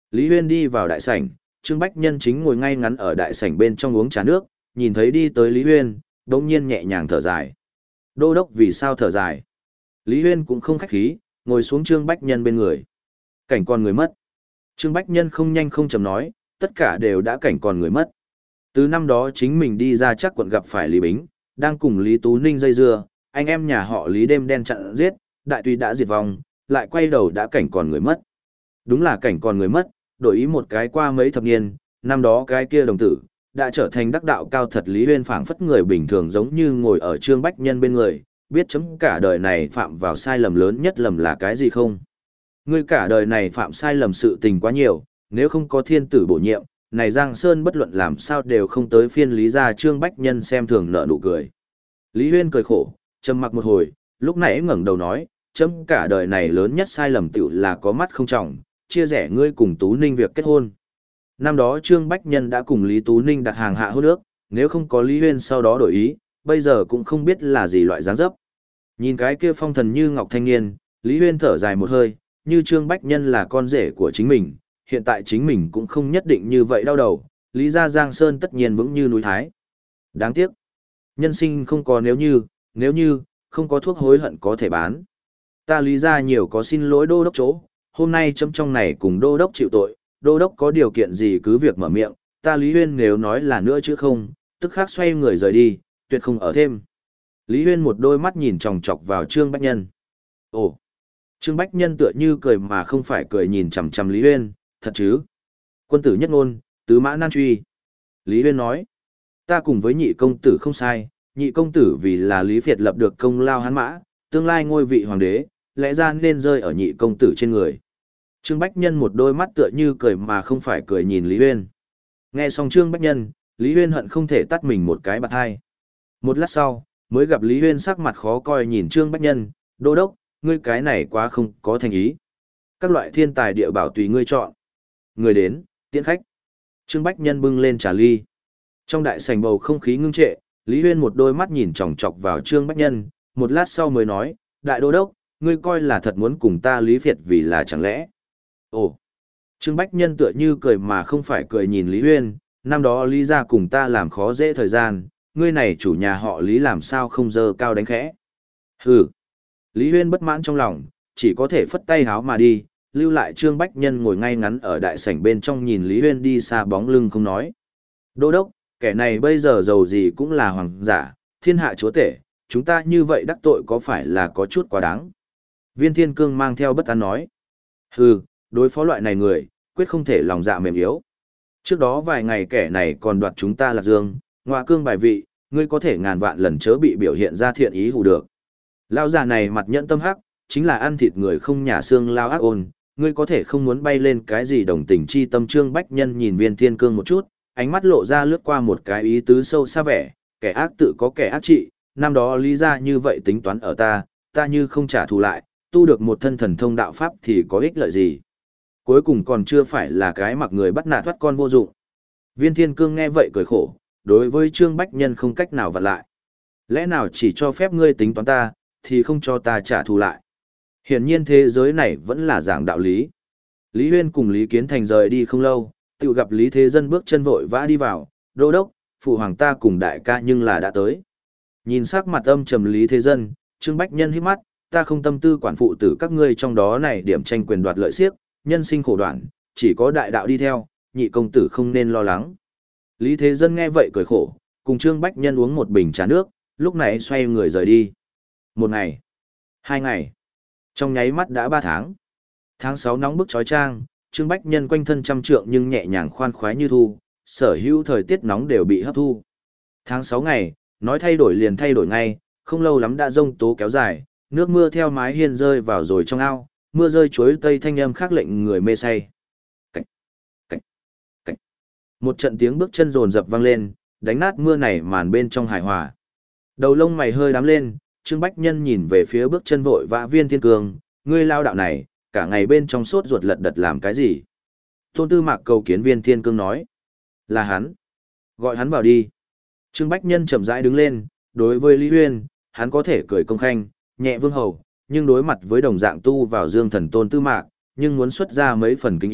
Lý Huyên đi vào đại sảnh, Trương Bách Nhân chính ngồi ngay ngắn ở đại sảnh bên trong uống trà nước, nhìn thấy đi tới Lý Huyên, đống nhiên nhẹ nhàng thở dài. Đô đốc vì sao thở dài? Lý Huyên cũng không khách khí, ngồi xuống Trương Bách Nhân bên người. Cảnh còn người mất. Trương Bách Nhân không nhanh không chậm nói, tất cả đều đã cảnh còn người mất. Từ năm đó chính mình đi ra chắc quận gặp phải Lý Bính, đang cùng Lý Tú Ninh dây dưa, anh em nhà họ Lý đêm đen chặn giết, đại tùy đã diệt vong, lại quay đầu đã cảnh còn người mất. Đúng là cảnh còn người mất, đổi ý một cái qua mấy thập niên, năm đó cái kia đồng tử, đã trở thành đắc đạo cao thật. Lý Huyên phảng phất người bình thường giống như ngồi ở Trương Bách Nhân bên người, biết chấm cả đời này phạm vào sai lầm lớn nhất lầm là cái gì không? Ngươi cả đời này phạm sai lầm sự tình quá nhiều, nếu không có thiên tử bổ nhiệm, này Giang Sơn bất luận làm sao đều không tới phiên Lý gia. Trương Bách Nhân xem thường nở nụ cười. Lý Huyên cười khổ, trầm mặc một hồi, lúc nãy ngẩng đầu nói, chấm cả đời này lớn nhất sai lầm tiểu là có mắt không trọng, chia rẽ ngươi cùng Tú Ninh việc kết hôn. Năm đó Trương Bách Nhân đã cùng Lý Tú Ninh đặt hàng hạ hôn ước, nếu không có Lý Huyên sau đó đổi ý, bây giờ cũng không biết là gì loại dáng dấp. Nhìn cái kia phong thần như ngọc thanh niên, Lý Huyên thở dài một hơi, như Trương Bách Nhân là con rể của chính mình, hiện tại chính mình cũng không nhất định như vậy đau đầu, Lý gia Giang Sơn tất nhiên vững như núi Thái. Đáng tiếc, nhân sinh không có nếu như, nếu như, không có thuốc hối hận có thể bán. Ta Lý gia nhiều có xin lỗi đô đốc chỗ, hôm nay chấm trong này cùng đô đốc chịu tội, đô đốc có điều kiện gì cứ việc mở miệng, ta Lý Huyên nếu nói là nữa chứ không, tức khắc xoay người rời đi, tuyệt không ở thêm. Lý Huyên một đôi mắt nhìn chòng chọc vào Trương Bách Nhân. Ồ! Trương Bách Nhân tựa như cười mà không phải cười nhìn chằm chằm Lý Huyên, thật chứ? Quân tử nhất ngôn, tứ mã nan truy. Lý Huyên nói, ta cùng với nhị công tử không sai, nhị công tử vì là Lý Việt lập được công lao hán mã, tương lai ngôi vị hoàng đế, lẽ ra nên rơi ở nhị công tử trên người. Trương Bách Nhân một đôi mắt tựa như cười mà không phải cười nhìn Lý Huyên. Nghe xong Trương Bách Nhân, Lý Huyên hận không thể tắt mình một cái bạt hai. Một lát sau, mới gặp Lý Huyên sắc mặt khó coi nhìn Trương Bách Nhân, đô đốc, ngươi cái này quá không có thành ý. Các loại thiên tài địa bảo tùy ngươi chọn. Người đến, tiễn khách. Trương Bách Nhân bưng lên trà ly. Trong đại sảnh bầu không khí ngưng trệ, Lý Huyên một đôi mắt nhìn chòng chọc vào Trương Bách Nhân, một lát sau mới nói, đại đô đốc, ngươi coi là thật muốn cùng ta Lý Việt vì là chẳng lẽ. Ồ! Trương Bách Nhân tựa như cười mà không phải cười nhìn Lý Huyên, năm đó Lý gia cùng ta làm khó dễ thời gian, ngươi này chủ nhà họ Lý làm sao không dơ cao đánh khẽ. Hừ! Lý Huyên bất mãn trong lòng, chỉ có thể phất tay háo mà đi, lưu lại Trương Bách Nhân ngồi ngay ngắn ở đại sảnh bên trong nhìn Lý Huyên đi xa bóng lưng không nói. Đô đốc, kẻ này bây giờ giàu gì cũng là hoàng giả, thiên hạ chúa tể, chúng ta như vậy đắc tội có phải là có chút quá đáng. Viên Thiên Cương mang theo bất an nói. Hừ, đối phó loại này người, quyết không thể lòng dạ mềm yếu. Trước đó vài ngày kẻ này còn đoạt chúng ta Lạc Dương, ngọa cương bài vị, ngươi có thể ngàn vạn lần chớ bị biểu hiện ra thiện ý hù được. Lão già này mặt nhẫn tâm hắc, chính là ăn thịt người không nhả xương lao ác ôn, ngươi có thể không muốn bay lên cái gì đồng tình chi tâm. Trương Bách Nhân nhìn Viên Thiên Cương một chút, ánh mắt lộ ra lướt qua một cái ý tứ sâu xa vẻ, kẻ ác tự có kẻ ác trị, năm đó Lý gia như vậy tính toán ở ta, ta như không trả thù lại, tu được một thân thần thông đạo pháp thì có ích lợi gì. Cuối cùng còn chưa phải là cái mặc người bắt nạt thoát con vô dụng. Viên Thiên Cương nghe vậy cười khổ, đối với Trương Bách Nhân không cách nào vặn lại. Lẽ nào chỉ cho phép ngươi tính toán ta, thì không cho ta trả thù lại. Hiển nhiên thế giới này vẫn là giảng đạo lý. Lý Huyên cùng Lý Kiến Thành rời đi không lâu, tự gặp Lý Thế Dân bước chân vội vã đi vào, đô đốc, phụ hoàng ta cùng đại ca nhưng là đã tới. Nhìn sắc mặt âm trầm Lý Thế Dân, Trương Bách Nhân hít mắt, ta không tâm tư quản phụ tử các ngươi trong đó này điểm tranh quyền đoạt lợi siếc, nhân sinh khổ đoạn, chỉ có đại đạo đi theo, nhị công tử không nên lo lắng. Lý Thế Dân nghe vậy cười khổ, cùng Trương Bách Nhân uống một bình trà nước, lúc này xoay người rời đi. Một ngày, hai ngày, trong nháy mắt đã ba tháng. Tháng sáu nóng bức chói chang, Trương Bách Nhân quanh thân trăm trượng nhưng nhẹ nhàng khoan khoái như thu, sở hữu thời tiết nóng đều bị hấp thu. Tháng sáu ngày, nói thay đổi liền thay đổi ngay, không lâu lắm đã rông tố kéo dài, nước mưa theo mái hiên rơi vào rồi trong ao, mưa rơi chuối tây thanh âm khác lệnh người mê say. Cảnh, cảnh, cảnh. Một trận tiếng bước chân rồn rập vang lên, đánh nát mưa này màn bên trong hài hòa. Đầu lông mày hơi đám lên, Trương Bách Nhân nhìn về phía bước chân vội vã Viên Thiên Cương, ngươi lao đạo này, cả ngày bên trong sốt ruột lật đật làm cái gì? Tôn Tư Mạc cầu kiến Viên Thiên Cương nói, là hắn. Gọi hắn vào đi. Trương Bách Nhân chậm rãi đứng lên, đối với Lý Huyên, hắn có thể cười công khanh, nhẹ vương hầu, nhưng đối mặt với đồng dạng tu vào dương thần Tôn Tư Mạc, nhưng muốn xuất ra mấy phần kính ý,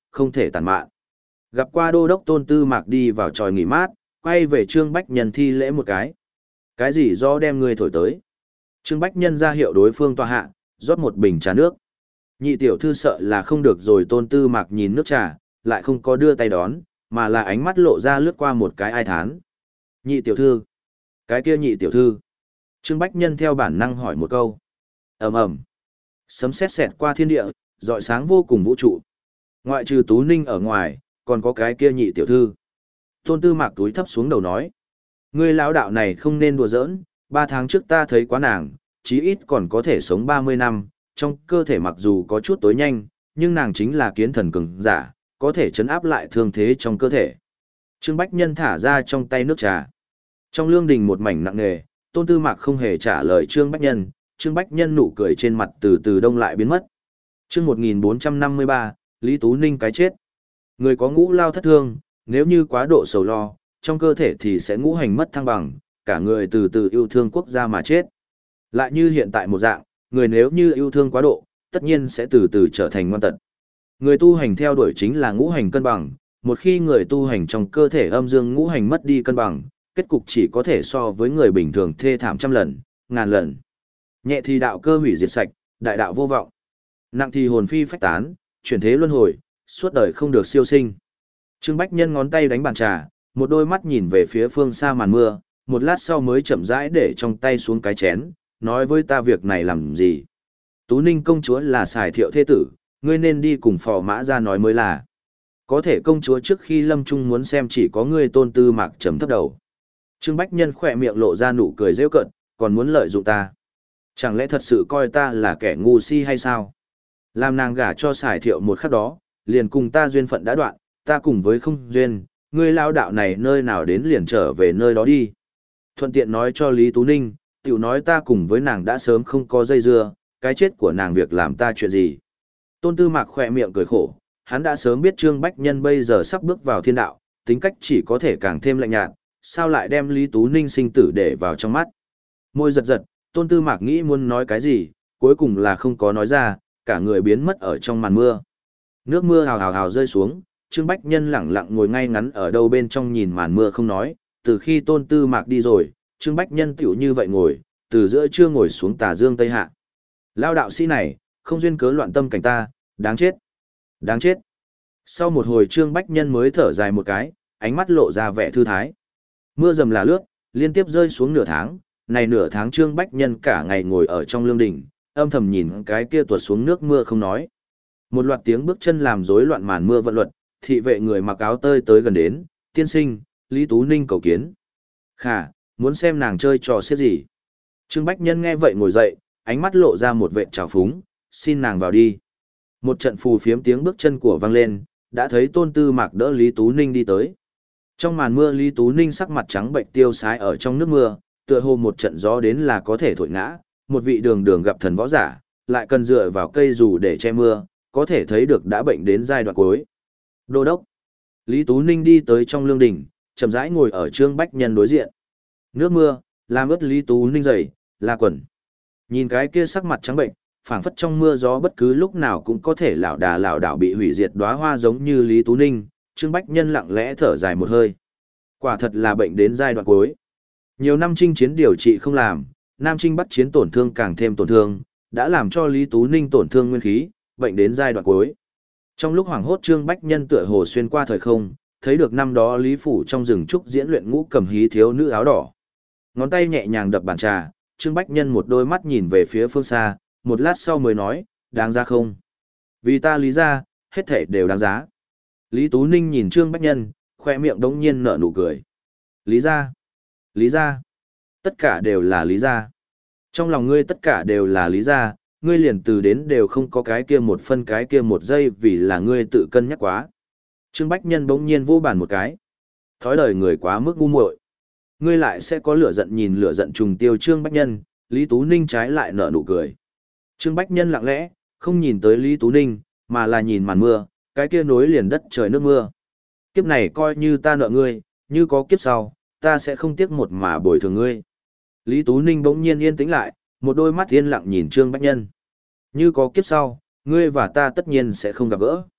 không thể tàn mạn. Gặp qua đô đốc Tôn Tư Mạc đi vào tròi nghỉ mát, quay về Trương Bách Nhân thi lễ một cái. Cái gì do đem ngươi thổi tới? Trương Bách Nhân ra hiệu đối phương tòa hạ, rót một bình trà nước. Nhị tiểu thư sợ là không được rồi. Tôn Tư Mạc nhìn nước trà, lại không có đưa tay đón, mà là ánh mắt lộ ra lướt qua một cái ai thán. Nhị tiểu thư? Cái kia nhị tiểu thư? Trương Bách Nhân theo bản năng hỏi một câu. Ầm ầm. Sấm sét xẹt qua thiên địa, rọi sáng vô cùng vũ trụ. Ngoại trừ Tú Ninh ở ngoài, còn có cái kia nhị tiểu thư. Tôn Tư Mạc túi thấp xuống đầu nói. Ngươi lão đạo này không nên đùa giỡn, ba tháng trước ta thấy quá nàng, chí ít còn có thể sống ba mươi năm, trong cơ thể mặc dù có chút tối nhanh, nhưng nàng chính là kiến thần cường giả, có thể chấn áp lại thương thế trong cơ thể. Trương Bách Nhân thả ra trong tay nước trà. Trong lương đình một mảnh nặng nề, Tôn Tư Mạc không hề trả lời Trương Bách Nhân, Trương Bách Nhân nụ cười trên mặt từ từ đông lại biến mất. Chương một nghìn bốn trăm năm mươi ba, Lý Tú Ninh cái chết. Người có ngũ lao thất thương, nếu như quá độ sầu lo, trong cơ thể thì sẽ ngũ hành mất thăng bằng, cả người từ từ yêu thương quốc gia mà chết. Lại như hiện tại một dạng, người nếu như yêu thương quá độ, tất nhiên sẽ từ từ trở thành ngoan tật. Người tu hành theo đuổi chính là ngũ hành cân bằng, một khi người tu hành trong cơ thể âm dương ngũ hành mất đi cân bằng, kết cục chỉ có thể so với người bình thường thê thảm trăm lần, ngàn lần. Nhẹ thì đạo cơ hủy diệt sạch, đại đạo vô vọng. Nặng thì hồn phi phách tán, chuyển thế luân hồi, suốt đời không được siêu sinh. Trương Bách Nhân ngón tay đánh bàn trà, một đôi mắt nhìn về phía phương xa màn mưa, một lát sau mới chậm rãi để trong tay xuống cái chén, nói với ta việc này làm gì. Tú Ninh công chúa là xài thiệu thế tử, ngươi nên đi cùng phò mã ra nói mới là. Có thể công chúa trước khi lâm trung muốn xem chỉ có ngươi Tôn Tư Mạc chấm thấp đầu. Trương Bách Nhân khỏe miệng lộ ra nụ cười rêu cợt, còn muốn lợi dụng ta. Chẳng lẽ thật sự coi ta là kẻ ngu si hay sao? Làm nàng gả cho xài thiệu một khắc đó, liền cùng ta duyên phận đã đoạn, ta cùng với không duyên, ngươi lao đạo này nơi nào đến liền trở về nơi đó đi. Thuận tiện nói cho Lý Tú Ninh, tiểu nói ta cùng với nàng đã sớm không có dây dưa, cái chết của nàng việc làm ta chuyện gì. Tôn Tư Mạc khỏe miệng cười khổ, hắn đã sớm biết Trương Bách Nhân bây giờ sắp bước vào thiên đạo, tính cách chỉ có thể càng thêm lạnh nhạt, sao lại đem Lý Tú Ninh sinh tử để vào trong mắt. Môi giật giật, Tôn Tư Mạc nghĩ muốn nói cái gì, cuối cùng là không có nói ra, cả người biến mất ở trong màn mưa. Nước mưa hào hào hào rơi xuống, Trương Bách Nhân lẳng lặng ngồi ngay ngắn ở đâu bên trong nhìn màn mưa không nói, từ khi Tôn Tư Mạc đi rồi, Trương Bách Nhân tiểu như vậy ngồi, từ giữa trưa ngồi xuống tà dương tây hạ. Lao đạo sĩ này, không duyên cớ loạn tâm cảnh ta, đáng chết, đáng chết. Sau một hồi Trương Bách Nhân mới thở dài một cái, ánh mắt lộ ra vẻ thư thái. Mưa dầm là lướt, liên tiếp rơi xuống nửa tháng, này nửa tháng Trương Bách Nhân cả ngày ngồi ở trong lương đình, âm thầm nhìn cái kia tuột xuống nước mưa không nói. Một loạt tiếng bước chân làm rối loạn màn mưa vận luật, thị vệ người mặc áo tơi tới gần đến, tiên sinh, Lý Tú Ninh cầu kiến. Khả, muốn xem nàng chơi trò xiết gì. Trương Bách Nhân nghe vậy ngồi dậy, ánh mắt lộ ra một vệ trào phúng, xin nàng vào đi. Một trận phù phiếm tiếng bước chân của vang lên, đã thấy Tôn Tư Mạc đỡ Lý Tú Ninh đi tới. Trong màn mưa Lý Tú Ninh sắc mặt trắng bệnh tiêu sái ở trong nước mưa, tựa hồ một trận gió đến là có thể thổi ngã, một vị đường đường gặp thần võ giả, lại cần dựa vào cây dù để che mưa, có thể thấy được đã bệnh đến giai đoạn cuối. Đô đốc. Lý Tú Ninh đi tới trong lương đình, chậm rãi ngồi ở Trương Bách Nhân đối diện. Nước mưa, làm ướt Lý Tú Ninh dày, là quần. Nhìn cái kia sắc mặt trắng bệnh, phảng phất trong mưa gió bất cứ lúc nào cũng có thể lảo đà lảo đảo bị hủy diệt đóa hoa giống như Lý Tú Ninh, Trương Bách Nhân lặng lẽ thở dài một hơi. Quả thật là bệnh đến giai đoạn cuối. Nhiều năm chinh chiến điều trị không làm, Nam Trinh Bắc chiến tổn thương càng thêm tổn thương, đã làm cho Lý Tú Ninh tổn thương nguyên khí, bệnh đến giai đoạn cuối. Trong lúc hoảng hốt Trương Bách Nhân tựa hồ xuyên qua thời không, thấy được năm đó Lý Phủ trong rừng trúc diễn luyện ngũ cầm hí thiếu nữ áo đỏ. Ngón tay nhẹ nhàng đập bàn trà, Trương Bách Nhân một đôi mắt nhìn về phía phương xa, một lát sau mới nói, đáng giá không? Vì ta lý ra, hết thảy đều đáng giá. Lý Tú Ninh nhìn Trương Bách Nhân, khoe miệng đống nhiên nở nụ cười. Lý ra, lý ra, tất cả đều là lý ra. Trong lòng ngươi tất cả đều là lý ra, ngươi liền từ đến đều không có cái kia một phân cái kia một giây vì là ngươi tự cân nhắc quá. Trương Bách Nhân bỗng nhiên vô bàn một cái. Thói đời người quá mức ngu muội. Ngươi lại sẽ có lửa giận nhìn lửa giận trùng tiêu Trương Bách Nhân, Lý Tú Ninh trái lại nở nụ cười. Trương Bách Nhân lặng lẽ, không nhìn tới Lý Tú Ninh, mà là nhìn màn mưa, cái kia nối liền đất trời nước mưa. Kiếp này coi như ta nợ ngươi, như có kiếp sau, ta sẽ không tiếc một mà bồi thường ngươi. Lý Tú Ninh bỗng nhiên yên tĩnh lại, một đôi mắt yên lặng nhìn Trương Bách Nhân. Như có kiếp sau, ngươi và ta tất nhiên sẽ không gặp gỡ.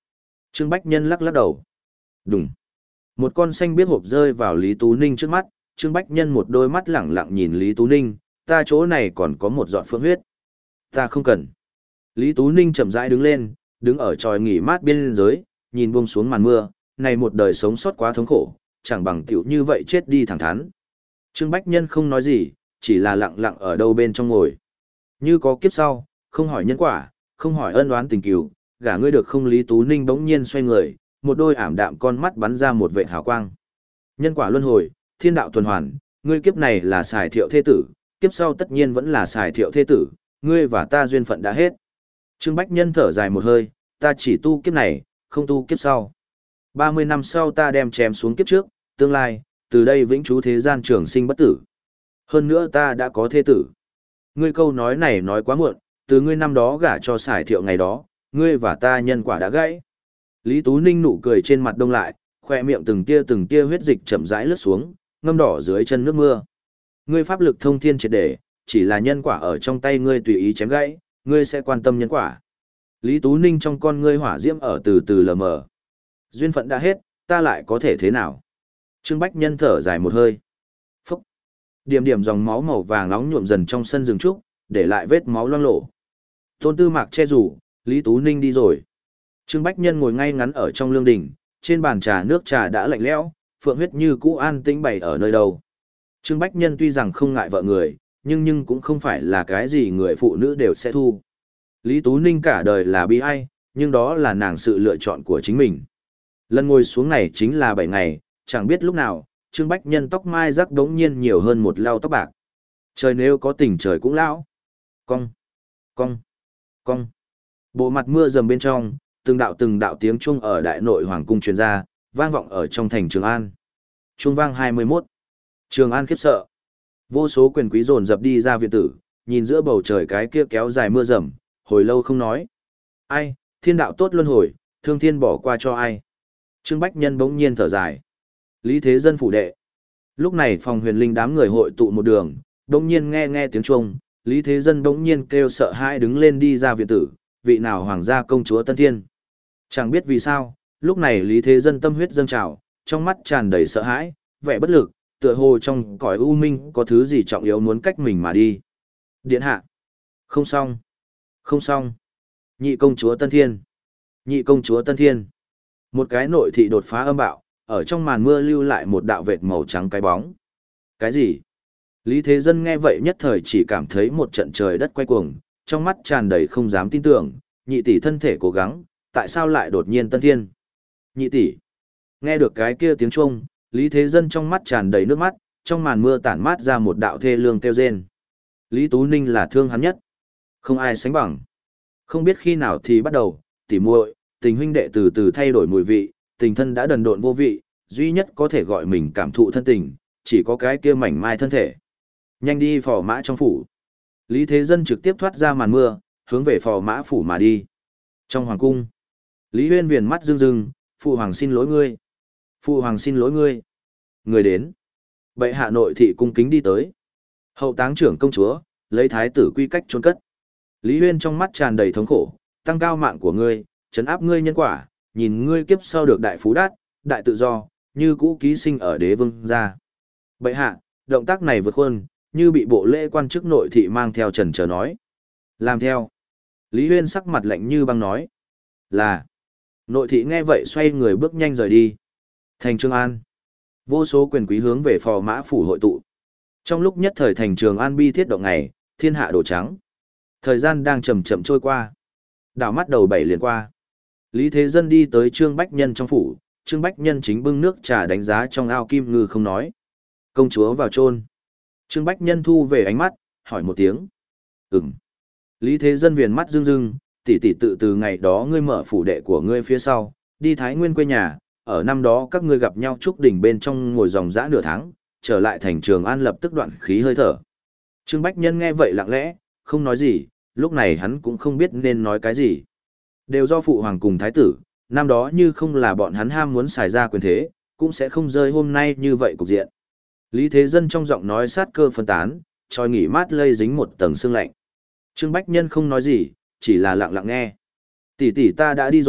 Trương Bách Nhân lắc lắc đầu. Đùng. Một con xanh biết hộp rơi vào Lý Tú Ninh trước mắt, Trương Bách Nhân một đôi mắt lẳng lặng nhìn Lý Tú Ninh, ta chỗ này còn có một giọt phượng huyết. Ta không cần. Lý Tú Ninh chậm rãi đứng lên, đứng ở tròi nghỉ mát biên giới, nhìn buông xuống màn mưa, này một đời sống sót quá thống khổ, chẳng bằng tiểu như vậy chết đi thẳng thắn. Trương Bách Nhân không nói gì, chỉ là lặng lặng ở đâu bên trong ngồi. Như có kiếp sau, không hỏi nhân quả, không hỏi ân oán tình cừu, gả ngươi được không? Lý Tú Ninh bỗng nhiên xoay người, một đôi ảm đạm con mắt bắn ra một vệt hào quang. Nhân quả luân hồi, thiên đạo tuần hoàn, ngươi kiếp này là xài thiệu thế tử, kiếp sau tất nhiên vẫn là xài thiệu thế tử, ngươi và ta duyên phận đã hết. Trương Bách Nhân thở dài một hơi, ta chỉ tu kiếp này, không tu kiếp sau. ba mươi năm sau ta đem chém xuống kiếp trước, tương lai, từ đây vĩnh trú thế gian trường sinh bất tử. Hơn nữa ta đã có thế tử. Ngươi câu nói này nói quá muộn, từ ngươi năm đó gả cho xài thiệu ngày đó, ngươi và ta nhân quả đã gãy. Lý Tú Ninh nụ cười trên mặt đông lại, khoe miệng từng tia từng tia huyết dịch chậm rãi lướt xuống, ngâm đỏ dưới chân nước mưa. Ngươi pháp lực thông thiên triệt để, chỉ là nhân quả ở trong tay ngươi tùy ý chém gãy, ngươi sẽ quan tâm nhân quả. Lý Tú Ninh trong con ngươi hỏa diễm ở từ từ lờ mờ. Duyên phận đã hết, ta lại có thể thế nào? Trương Bách Nhân thở dài một hơi. Phúc! Điểm điểm dòng máu màu vàng nóng nhuộm dần trong sân rừng trúc, để lại vết máu loang lổ. Tôn Tư Mạc che rủ, Lý Tú Ninh đi rồi. Trương Bách Nhân ngồi ngay ngắn ở trong lương đình, trên bàn trà nước trà đã lạnh lẽo, phượng huyết như cũ an tĩnh bày ở nơi đâu. Trương Bách Nhân tuy rằng không ngại vợ người, nhưng nhưng cũng không phải là cái gì người phụ nữ đều sẽ thu. Lý Tú Ninh cả đời là bi ai, nhưng đó là nàng sự lựa chọn của chính mình. Lần ngồi xuống này chính là bảy ngày, chẳng biết lúc nào, Trương Bách Nhân tóc mai rắc đống nhiên nhiều hơn một lau tóc bạc. Trời nếu có tình trời cũng lão. Cong, cong, cong. Bộ mặt mưa dầm bên trong, từng đạo từng đạo tiếng chuông ở đại nội hoàng cung truyền ra, vang vọng ở trong thành Trường An. Chuông vang hai mươi mốt. Trường An khiếp sợ. Vô số quyền quý dồn dập đi ra viện tử, nhìn giữa bầu trời cái kia kéo dài mưa rầm, hồi lâu không nói. Ai, thiên đạo tốt luân hồi, thương thiên bỏ qua cho ai. Trương Bách Nhân bỗng nhiên thở dài. Lý Thế Dân phủ đệ. Lúc này phòng huyền linh đám người hội tụ một đường, bỗng nhiên nghe nghe tiếng chuông, Lý Thế Dân bỗng nhiên kêu sợ hãi đứng lên đi ra viện tử, vị nào hoàng gia công chúa Tân Thiên. Chẳng biết vì sao, lúc này Lý Thế Dân tâm huyết dâng trào, trong mắt tràn đầy sợ hãi, vẻ bất lực, tựa hồ trong cõi u minh có thứ gì trọng yếu muốn cách mình mà đi. Điện hạ. Không xong. Không xong. Nhị công chúa Tân Thiên. Nhị công chúa Tân Thiên. Một cái nội thị đột phá âm bạo, ở trong màn mưa lưu lại một đạo vệt màu trắng cái bóng. Cái gì? Lý Thế Dân nghe vậy nhất thời chỉ cảm thấy một trận trời đất quay cuồng, trong mắt tràn đầy không dám tin tưởng, nhị tỷ thân thể cố gắng, tại sao lại đột nhiên Tân Thiên? Nhị tỷ. Nghe được cái kia tiếng chuông, Lý Thế Dân trong mắt tràn đầy nước mắt, trong màn mưa tản mát ra một đạo thê lương kêu rên. Lý Tú Ninh là thương hắn nhất, không ai sánh bằng. Không biết khi nào thì bắt đầu, tỉ muội, tình huynh đệ từ từ thay đổi mùi vị, tình thân đã đần độn vô vị, duy nhất có thể gọi mình cảm thụ thân tình, chỉ có cái kia mảnh mai thân thể. Nhanh đi phò mã trong phủ. Lý Thế Dân trực tiếp thoát ra màn mưa, hướng về phò mã phủ mà đi. Trong hoàng cung, Lý Huyên viền mắt rưng rưng, phụ hoàng xin lỗi ngươi. Phụ hoàng xin lỗi ngươi. Người đến. Bệ hạ nội thị cung kính đi tới. Hậu táng trưởng công chúa, lấy thái tử quy cách chôn cất. Lý Huyên trong mắt tràn đầy thống khổ, tăng cao mạng của ngươi, trấn áp ngươi nhân quả, nhìn ngươi kiếp sau được đại phú đát, đại tự do, như cũ ký sinh ở đế vương gia. Bệ hạ, động tác này vượt khuôn, như bị bộ lễ quan chức nội thị mang theo trần chờ nói. Làm theo. Lý Huyên sắc mặt lạnh như băng nói. Là. Nội thị nghe vậy xoay người bước nhanh rời đi. Thành Trường An. Vô số quyền quý hướng về phò mã phủ hội tụ. Trong lúc nhất thời thành Trường An bi thiết động ngày, thiên hạ đổ trắng. Thời gian đang chậm chậm trôi qua. Đảo mắt đầu bảy liền qua. Lý Thế Dân đi tới Trương Bách Nhân trong phủ, Trương Bách Nhân chính bưng nước trà đánh giá trong ao kim ngư không nói. Công chúa vào chôn. Trương Bách Nhân thu về ánh mắt, hỏi một tiếng. Ừm. Lý Thế Dân viền mắt rưng rưng, tỷ tỷ tự từ ngày đó ngươi mở phủ đệ của ngươi phía sau, đi Thái Nguyên quê nhà, ở năm đó các ngươi gặp nhau trúc đỉnh bên trong ngồi dòng dã nửa tháng, trở lại thành Trường An lập tức đoạn khí hơi thở. Trương Bách Nhân nghe vậy lặng lẽ, không nói gì, lúc này hắn cũng không biết nên nói cái gì. Đều do phụ hoàng cùng thái tử, năm đó như không là bọn hắn ham muốn xài ra quyền thế, cũng sẽ không rơi hôm nay như vậy cục diện. Lý Thế Dân trong giọng nói sát cơ phân tán, tròi nghỉ mát lây dính một tầng sương lạnh. Trương Bách Nhân không nói gì, chỉ là lặng lặng nghe. Tỷ tỷ ta đã đi rồi,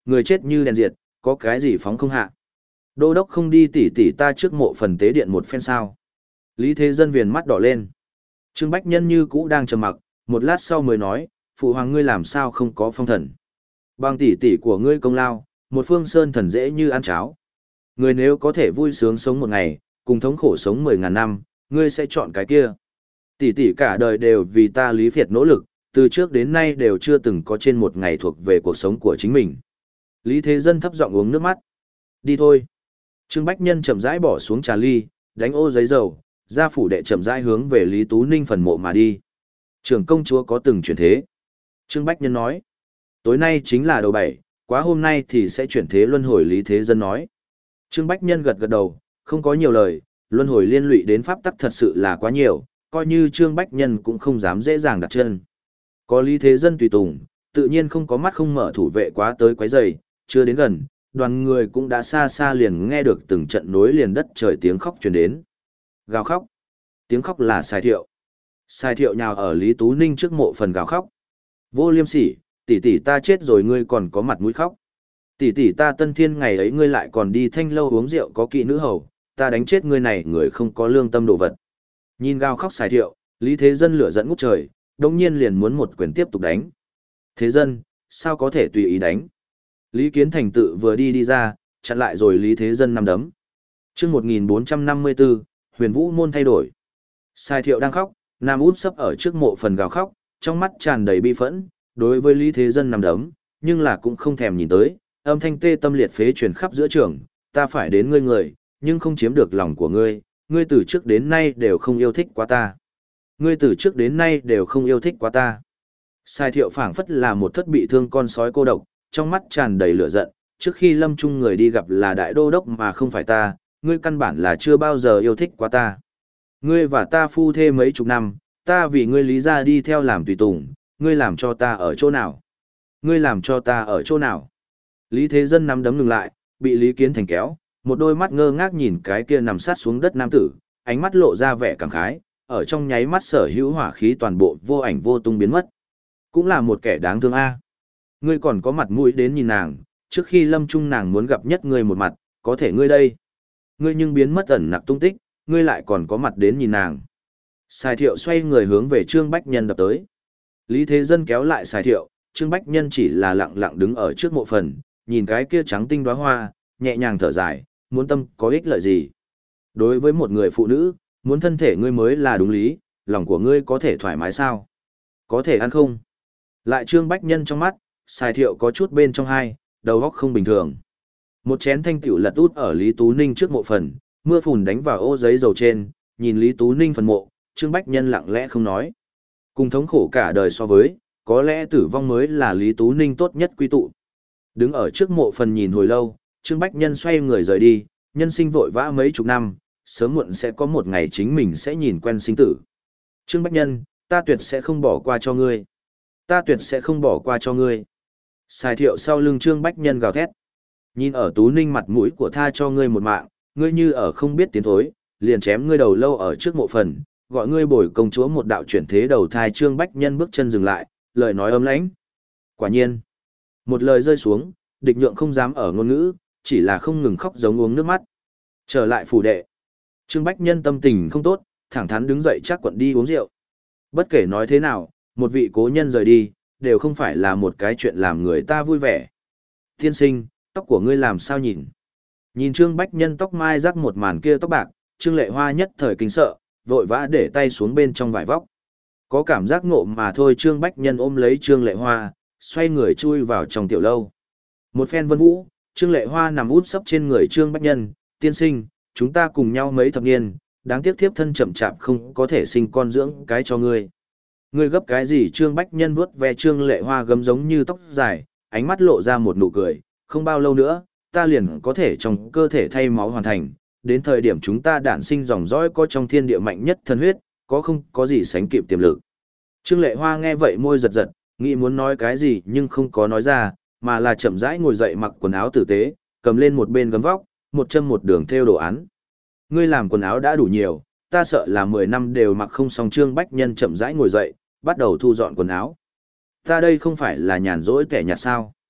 người chết như đèn diệt, có cái gì phóng không hạ. Đô đốc không đi tỉ tỉ ta trước mộ phần tế điện một phen sao. Lý Thế Dân viền mắt đỏ lên. Trương Bách Nhân như cũ đang trầm mặc, một lát sau mới nói, phụ hoàng ngươi làm sao không có phong thần. Bằng tỉ tỉ của ngươi công lao, một phương sơn thần dễ như ăn cháo. Người nếu có thể vui sướng sống một ngày, cùng thống khổ sống mười ngàn năm, ngươi sẽ chọn cái kia. Tỷ tỷ cả đời đều vì ta Lý Việt nỗ lực, từ trước đến nay đều chưa từng có trên một ngày thuộc về cuộc sống của chính mình. Lý Thế Dân thấp giọng uống nước mắt. Đi thôi. Trương Bách Nhân chậm rãi bỏ xuống trà ly, đánh ô giấy dầu, ra phủ đệ chậm rãi hướng về Lý Tú Ninh phần mộ mà đi. Trưởng công chúa có từng chuyển thế. Trương Bách Nhân nói. Tối nay chính là đầu bảy, quá hôm nay thì sẽ chuyển thế luân hồi. Lý Thế Dân nói. Trương Bách Nhân gật gật đầu, không có nhiều lời, luân hồi liên lụy đến pháp tắc thật sự là quá nhiều, coi như Trương Bách Nhân cũng không dám dễ dàng đặt chân. Có Lý Thế Dân tùy tùng, tự nhiên không có mắt không mở thủ vệ quá tới quấy rầy, chưa đến gần, đoàn người cũng đã xa xa liền nghe được từng trận nối liền đất trời tiếng khóc truyền đến. Gào khóc. Tiếng khóc là Sai Thiệu. Sai Thiệu nhào ở Lý Tú Ninh trước mộ phần gào khóc. Vô liêm sỉ, tỷ tỷ ta chết rồi ngươi còn có mặt mũi khóc. Tỷ tỷ ta tân thiên ngày ấy ngươi lại còn đi thanh lâu uống rượu có kỵ nữ hầu, ta đánh chết ngươi này người không có lương tâm đồ vật. Nhìn gào khóc Sai Thiệu, Lý Thế Dân lửa giận ngút trời, đồng nhiên liền muốn một quyền tiếp tục đánh. Thế Dân, sao có thể tùy ý đánh? Lý Kiến Thành tự vừa đi đi ra, chặn lại rồi Lý Thế Dân nằm đấm. Trước một nghìn bốn trăm năm mươi tư, huyền vũ môn thay đổi. Sai Thiệu đang khóc, Nam út sấp ở trước mộ phần gào khóc, trong mắt tràn đầy bi phẫn, đối với Lý Thế Dân nằm đấm, nhưng là cũng không thèm nhìn tới, âm thanh tê tâm liệt phế truyền khắp giữa trường, ta phải đến ngươi người, nhưng không chiếm được lòng của ngươi, ngươi từ trước đến nay đều không yêu thích quá ta. Ngươi từ trước đến nay đều không yêu thích quá ta. Sai Thiệu phảng phất là một thất bị thương con sói cô độc, trong mắt tràn đầy lửa giận, trước khi lâm trung người đi gặp là đại đô đốc mà không phải ta, ngươi căn bản là chưa bao giờ yêu thích quá ta. Ngươi và ta phu thê mấy chục năm, ta vì ngươi lý ra đi theo làm tùy tùng, ngươi làm cho ta ở chỗ nào? Ngươi làm cho ta ở chỗ nào? Lý Thế Dân nắm đấm ngừng lại, bị Lý Kiến Thành kéo, một đôi mắt ngơ ngác nhìn cái kia nằm sát xuống đất nam tử, ánh mắt lộ ra vẻ cảm khái, ở trong nháy mắt sở hữu hỏa khí toàn bộ vô ảnh vô tung biến mất. Cũng là một kẻ đáng thương a. Ngươi còn có mặt mũi đến nhìn nàng, trước khi lâm trung nàng muốn gặp nhất ngươi một mặt, có thể ngươi đây. Ngươi nhưng biến mất ẩn nặc tung tích, ngươi lại còn có mặt đến nhìn nàng. Sai Thiệu xoay người hướng về Trương Bách Nhân đập tới. Lý Thế Dân kéo lại Sai Thiệu, Trương Bách Nhân chỉ là lặng lặng đứng ở trước mộ phần, nhìn cái kia trắng tinh đóa hoa, nhẹ nhàng thở dài, muốn tâm có ích lợi gì. Đối với một người phụ nữ, muốn thân thể ngươi mới là đúng lý, lòng của ngươi có thể thoải mái sao? Có thể ăn không? Lại Trương Bách Nhân trong mắt, Sai Thiệu có chút bên trong hai, đầu óc không bình thường. Một chén thanh tiểu lật út ở Lý Tú Ninh trước mộ phần, mưa phùn đánh vào ô giấy dầu trên, nhìn Lý Tú Ninh phần mộ, Trương Bách Nhân lặng lẽ không nói. Cùng thống khổ cả đời so với, có lẽ tử vong mới là Lý Tú Ninh tốt nhất quy tụ. Đứng ở trước mộ phần nhìn hồi lâu, Trương Bách Nhân xoay người rời đi, nhân sinh vội vã mấy chục năm, sớm muộn sẽ có một ngày chính mình sẽ nhìn quen sinh tử. Trương Bách Nhân, ta tuyệt sẽ không bỏ qua cho ngươi. Ta tuyệt sẽ không bỏ qua cho ngươi. Sai Thiệu sau lưng Trương Bách Nhân gào thét. Nhìn ở Tú Ninh mặt mũi của tha cho ngươi một mạng, ngươi như ở không biết tiến thối, liền chém ngươi đầu lâu ở trước mộ phần, gọi ngươi bồi công chúa một đạo chuyển thế đầu thai. Trương Bách Nhân bước chân dừng lại, lời nói ấm lãnh. Quả nhiên, một lời rơi xuống, địch nhượng không dám ở ngôn ngữ, chỉ là không ngừng khóc giống uống nước mắt. Trở lại phủ đệ. Trương Bách Nhân tâm tình không tốt, thẳng thắn đứng dậy chắc quận đi uống rượu. Bất kể nói thế nào, một vị cố nhân rời đi, đều không phải là một cái chuyện làm người ta vui vẻ. Tiên sinh, tóc của ngươi làm sao nhìn? Nhìn Trương Bách Nhân tóc mai rắc một màn kia tóc bạc, Trương Lệ Hoa nhất thời kinh sợ, vội vã để tay xuống bên trong vải vóc. Có cảm giác ngộ mà thôi. Trương Bách Nhân ôm lấy Trương Lệ Hoa, xoay người chui vào trong tiểu lâu. Một phen vân vũ, Trương Lệ Hoa nằm út sấp trên người Trương Bách Nhân, tiên sinh, chúng ta cùng nhau mấy thập niên, đáng tiếc thiếp thân chậm chạp không có thể sinh con dưỡng cái cho ngươi. Ngươi gấp cái gì? Trương Bách Nhân vuốt ve Trương Lệ Hoa gấm giống như tóc dài, ánh mắt lộ ra một nụ cười, không bao lâu nữa, ta liền có thể trong cơ thể thay máu hoàn thành, đến thời điểm chúng ta đản sinh dòng dõi có trong thiên địa mạnh nhất thân huyết, có không có gì sánh kịp tiềm lực. Trương Lệ Hoa nghe vậy môi giật giật, nghĩ muốn nói cái gì nhưng không có nói ra, mà là chậm rãi ngồi dậy mặc quần áo tử tế, cầm lên một bên gấm vóc, một châm một đường thêu đồ án. Ngươi làm quần áo đã đủ nhiều, ta sợ là mười năm đều mặc không xong. Trương Bách Nhân chậm rãi ngồi dậy, bắt đầu thu dọn quần áo. Ta đây không phải là nhàn rỗi kẻ nhạt sao?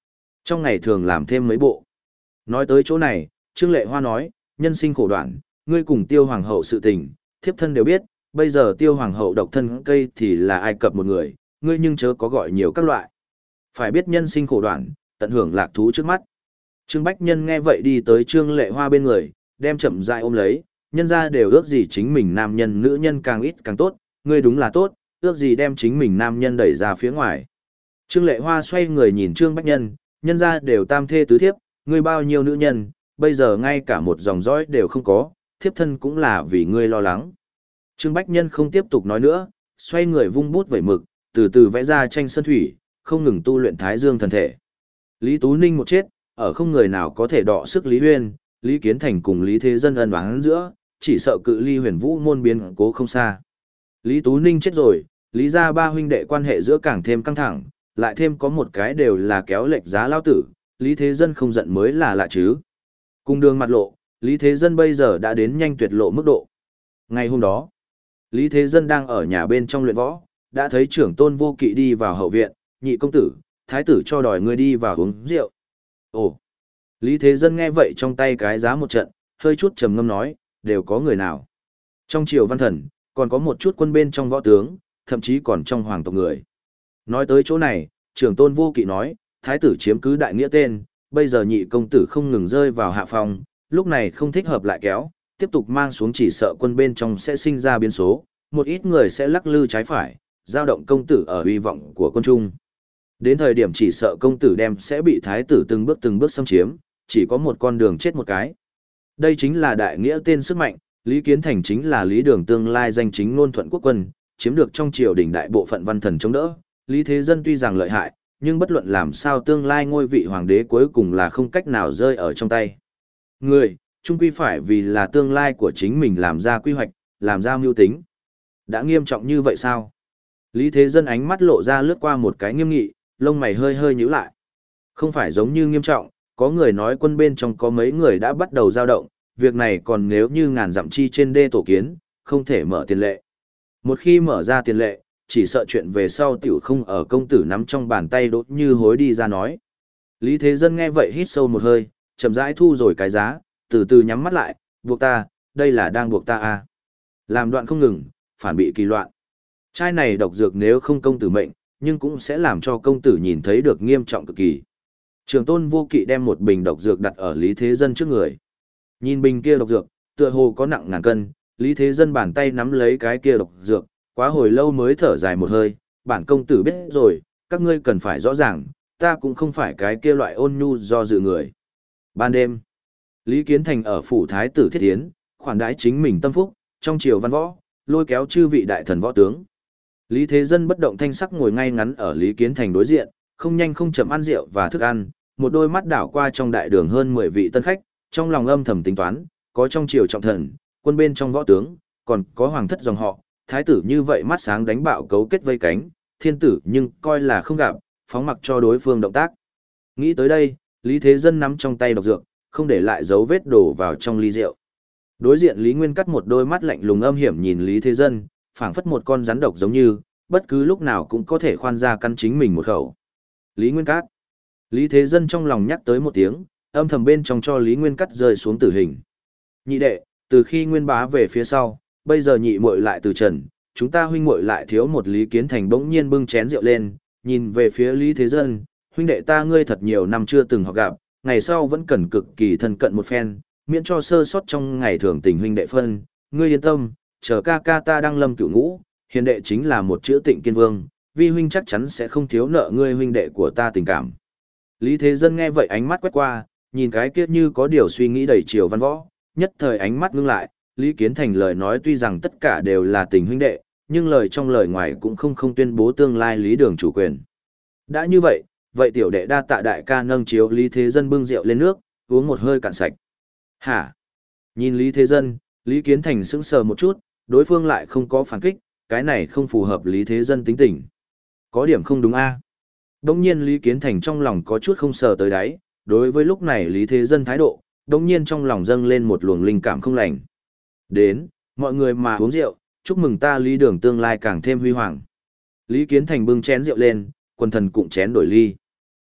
Trong ngày thường làm thêm mấy bộ. Nói tới chỗ này, Trương Lệ Hoa nói, nhân sinh khổ đoạn, ngươi cùng Tiêu Hoàng hậu sự tình, thiếp thân đều biết, bây giờ Tiêu Hoàng hậu độc thân cây thì là Ai Cập một người, ngươi nhưng chớ có gọi nhiều các loại. Phải biết nhân sinh khổ đoạn, tận hưởng lạc thú trước mắt. Trương Bách Nhân nghe vậy đi tới Trương Lệ Hoa bên người, đem chậm rãi ôm lấy, nhân ra đều ước gì chính mình nam nhân nữ nhân càng ít càng tốt, ngươi đúng là tốt, ước gì đem chính mình nam nhân đẩy ra phía ngoài. Trương Lệ Hoa xoay người nhìn Trương Bách Nhân, nhân ra đều tam thê tứ thiếp, ngươi bao nhiêu nữ nhân, bây giờ ngay cả một dòng dõi đều không có, thiếp thân cũng là vì ngươi lo lắng. Trương Bách Nhân không tiếp tục nói nữa, xoay người vung bút vẩy mực, từ từ vẽ ra tranh sơn thủy, không ngừng tu luyện Thái Dương thần thể. Lý Tú Ninh một chết, ở không người nào có thể đọ sức Lý Huyên, Lý Kiến Thành cùng Lý Thế Dân ân oán giữa, chỉ sợ cự ly huyền vũ môn biến cố không xa. Lý Tú Ninh chết rồi, Lý gia ba huynh đệ quan hệ giữa càng thêm căng thẳng, lại thêm có một cái đều là kéo lệch giá lao tử, Lý Thế Dân không giận mới là lạ chứ. Cùng đường mặt lộ, Lý Thế Dân bây giờ đã đến nhanh tuyệt lộ mức độ. Ngày hôm đó, Lý Thế Dân đang ở nhà bên trong luyện võ, đã thấy trưởng tôn vô kỵ đi vào hậu viện, nhị công tử, thái tử cho đòi ngươi đi vào uống rượu. Ồ, Lý Thế Dân nghe vậy trong tay cái giá một trận, hơi chút trầm ngâm nói, đều có người nào. Trong triều văn thần, còn có một chút quân bên trong võ tướng, thậm chí còn trong hoàng tộc người. Nói tới chỗ này, trưởng tôn vô kỵ nói, thái tử chiếm cứ đại nghĩa tên, bây giờ nhị công tử không ngừng rơi vào hạ phòng, lúc này không thích hợp lại kéo, tiếp tục mang xuống chỉ sợ quân bên trong sẽ sinh ra biến số, một ít người sẽ lắc lư trái phải, giao động công tử ở uy vọng của quân trung. Đến thời điểm chỉ sợ công tử đem sẽ bị thái tử từng bước từng bước xâm chiếm, chỉ có một con đường chết một cái. Đây chính là đại nghĩa tên sức mạnh, Lý Kiến Thành chính là Lý Đường tương lai danh chính ngôn thuận quốc quân, chiếm được trong triều đình đại bộ phận văn thần chống đỡ. Lý Thế Dân tuy rằng lợi hại, nhưng bất luận làm sao tương lai ngôi vị hoàng đế cuối cùng là không cách nào rơi ở trong tay. Người, chung quy phải vì là tương lai của chính mình làm ra quy hoạch, làm ra mưu tính. Đã nghiêm trọng như vậy sao? Lý Thế Dân ánh mắt lộ ra lướt qua một cái nghiêm nghị, lông mày hơi hơi nhíu lại. Không phải giống như nghiêm trọng, có người nói quân bên trong có mấy người đã bắt đầu dao động, việc này còn nếu như ngàn dặm chi trên đê tổ kiến, không thể mở tiền lệ. Một khi mở ra tiền lệ, chỉ sợ chuyện về sau tiểu không ở công tử nắm trong bàn tay đốt như hối đi ra nói. Lý Thế Dân nghe vậy hít sâu một hơi, chậm rãi thu rồi cái giá, từ từ nhắm mắt lại, buộc ta, đây là đang buộc ta à. Làm đoạn không ngừng, phản bị kỳ loạn. Chai này độc dược nếu không công tử mệnh, nhưng cũng sẽ làm cho công tử nhìn thấy được nghiêm trọng cực kỳ. Trường tôn vô kỵ đem một bình độc dược đặt ở Lý Thế Dân trước người. Nhìn bình kia độc dược, tựa hồ có nặng ngàn cân, Lý Thế Dân bàn tay nắm lấy cái kia độc dược, quá hồi lâu mới thở dài một hơi, bản công tử biết rồi, các ngươi cần phải rõ ràng, ta cũng không phải cái kia loại ôn nhu do dự người. Ban đêm, Lý Kiến Thành ở phủ thái tử Thiết Tiến, khoản đãi chính mình tâm phúc, trong triều văn võ, lôi kéo chư vị đại thần võ tướng. Lý Thế Dân bất động thanh sắc ngồi ngay ngắn ở Lý Kiến Thành đối diện, không nhanh không chậm ăn rượu và thức ăn, một đôi mắt đảo qua trong đại đường hơn mười vị tân khách, trong lòng âm thầm tính toán, có trong triều trọng thần, quân bên trong võ tướng, còn có hoàng thất dòng họ, thái tử như vậy mắt sáng đánh bạo cấu kết vây cánh, thiên tử nhưng coi là không gặp, phóng mặc cho đối phương động tác. Nghĩ tới đây, Lý Thế Dân nắm trong tay độc dược, không để lại dấu vết đổ vào trong ly rượu. Đối diện Lý Nguyên cắt một đôi mắt lạnh lùng âm hiểm nhìn Lý Thế Dân, phảng phất một con rắn độc giống như, bất cứ lúc nào cũng có thể khoan ra căn chính mình một khẩu. Lý Nguyên Cát. Lý Thế Dân trong lòng nhắc tới một tiếng, âm thầm bên trong cho Lý Nguyên Cắt rơi xuống tử hình. Nhị đệ, từ khi Nguyên Bá về phía sau, bây giờ nhị muội lại từ trần, chúng ta huynh muội lại thiếu một. Lý Kiến Thành bỗng nhiên bưng chén rượu lên, nhìn về phía Lý Thế Dân, huynh đệ ta ngươi thật nhiều năm chưa từng học gặp, ngày sau vẫn cần cực kỳ thân cận một phen, miễn cho sơ sót trong ngày thường tình huynh đệ phân, ngươi yên tâm, chờ ca ca ta đang lâm cửu ngũ, hiền đệ chính là một chữ Tịnh Kiên Vương, vi huynh chắc chắn sẽ không thiếu nợ ngươi huynh đệ của ta tình cảm. Lý Thế Dân nghe vậy ánh mắt quét qua, nhìn cái kia như có điều suy nghĩ đầy chiều văn võ, nhất thời ánh mắt ngưng lại, Lý Kiến Thành lời nói tuy rằng tất cả đều là tình huynh đệ, nhưng lời trong lời ngoài cũng không không tuyên bố tương lai Lý Đường chủ quyền. Đã như vậy, vậy tiểu đệ đa tạ đại ca nâng chiếu. Lý Thế Dân bưng rượu lên nước, uống một hơi cạn sạch. Hả? Nhìn Lý Thế Dân, Lý Kiến Thành sững sờ một chút, đối phương lại không có phản kích, cái này không phù hợp Lý Thế Dân tính tình. Có điểm không đúng a. À? Đống nhiên Lý Kiến Thành trong lòng có chút không sờ tới đáy, đối với lúc này Lý Thế Dân thái độ, đống nhiên trong lòng dâng lên một luồng linh cảm không lành. Đến, mọi người mà uống rượu, chúc mừng ta Lý Đường tương lai càng thêm huy hoàng. Lý Kiến Thành bưng chén rượu lên, quần thần cụm chén đổi ly.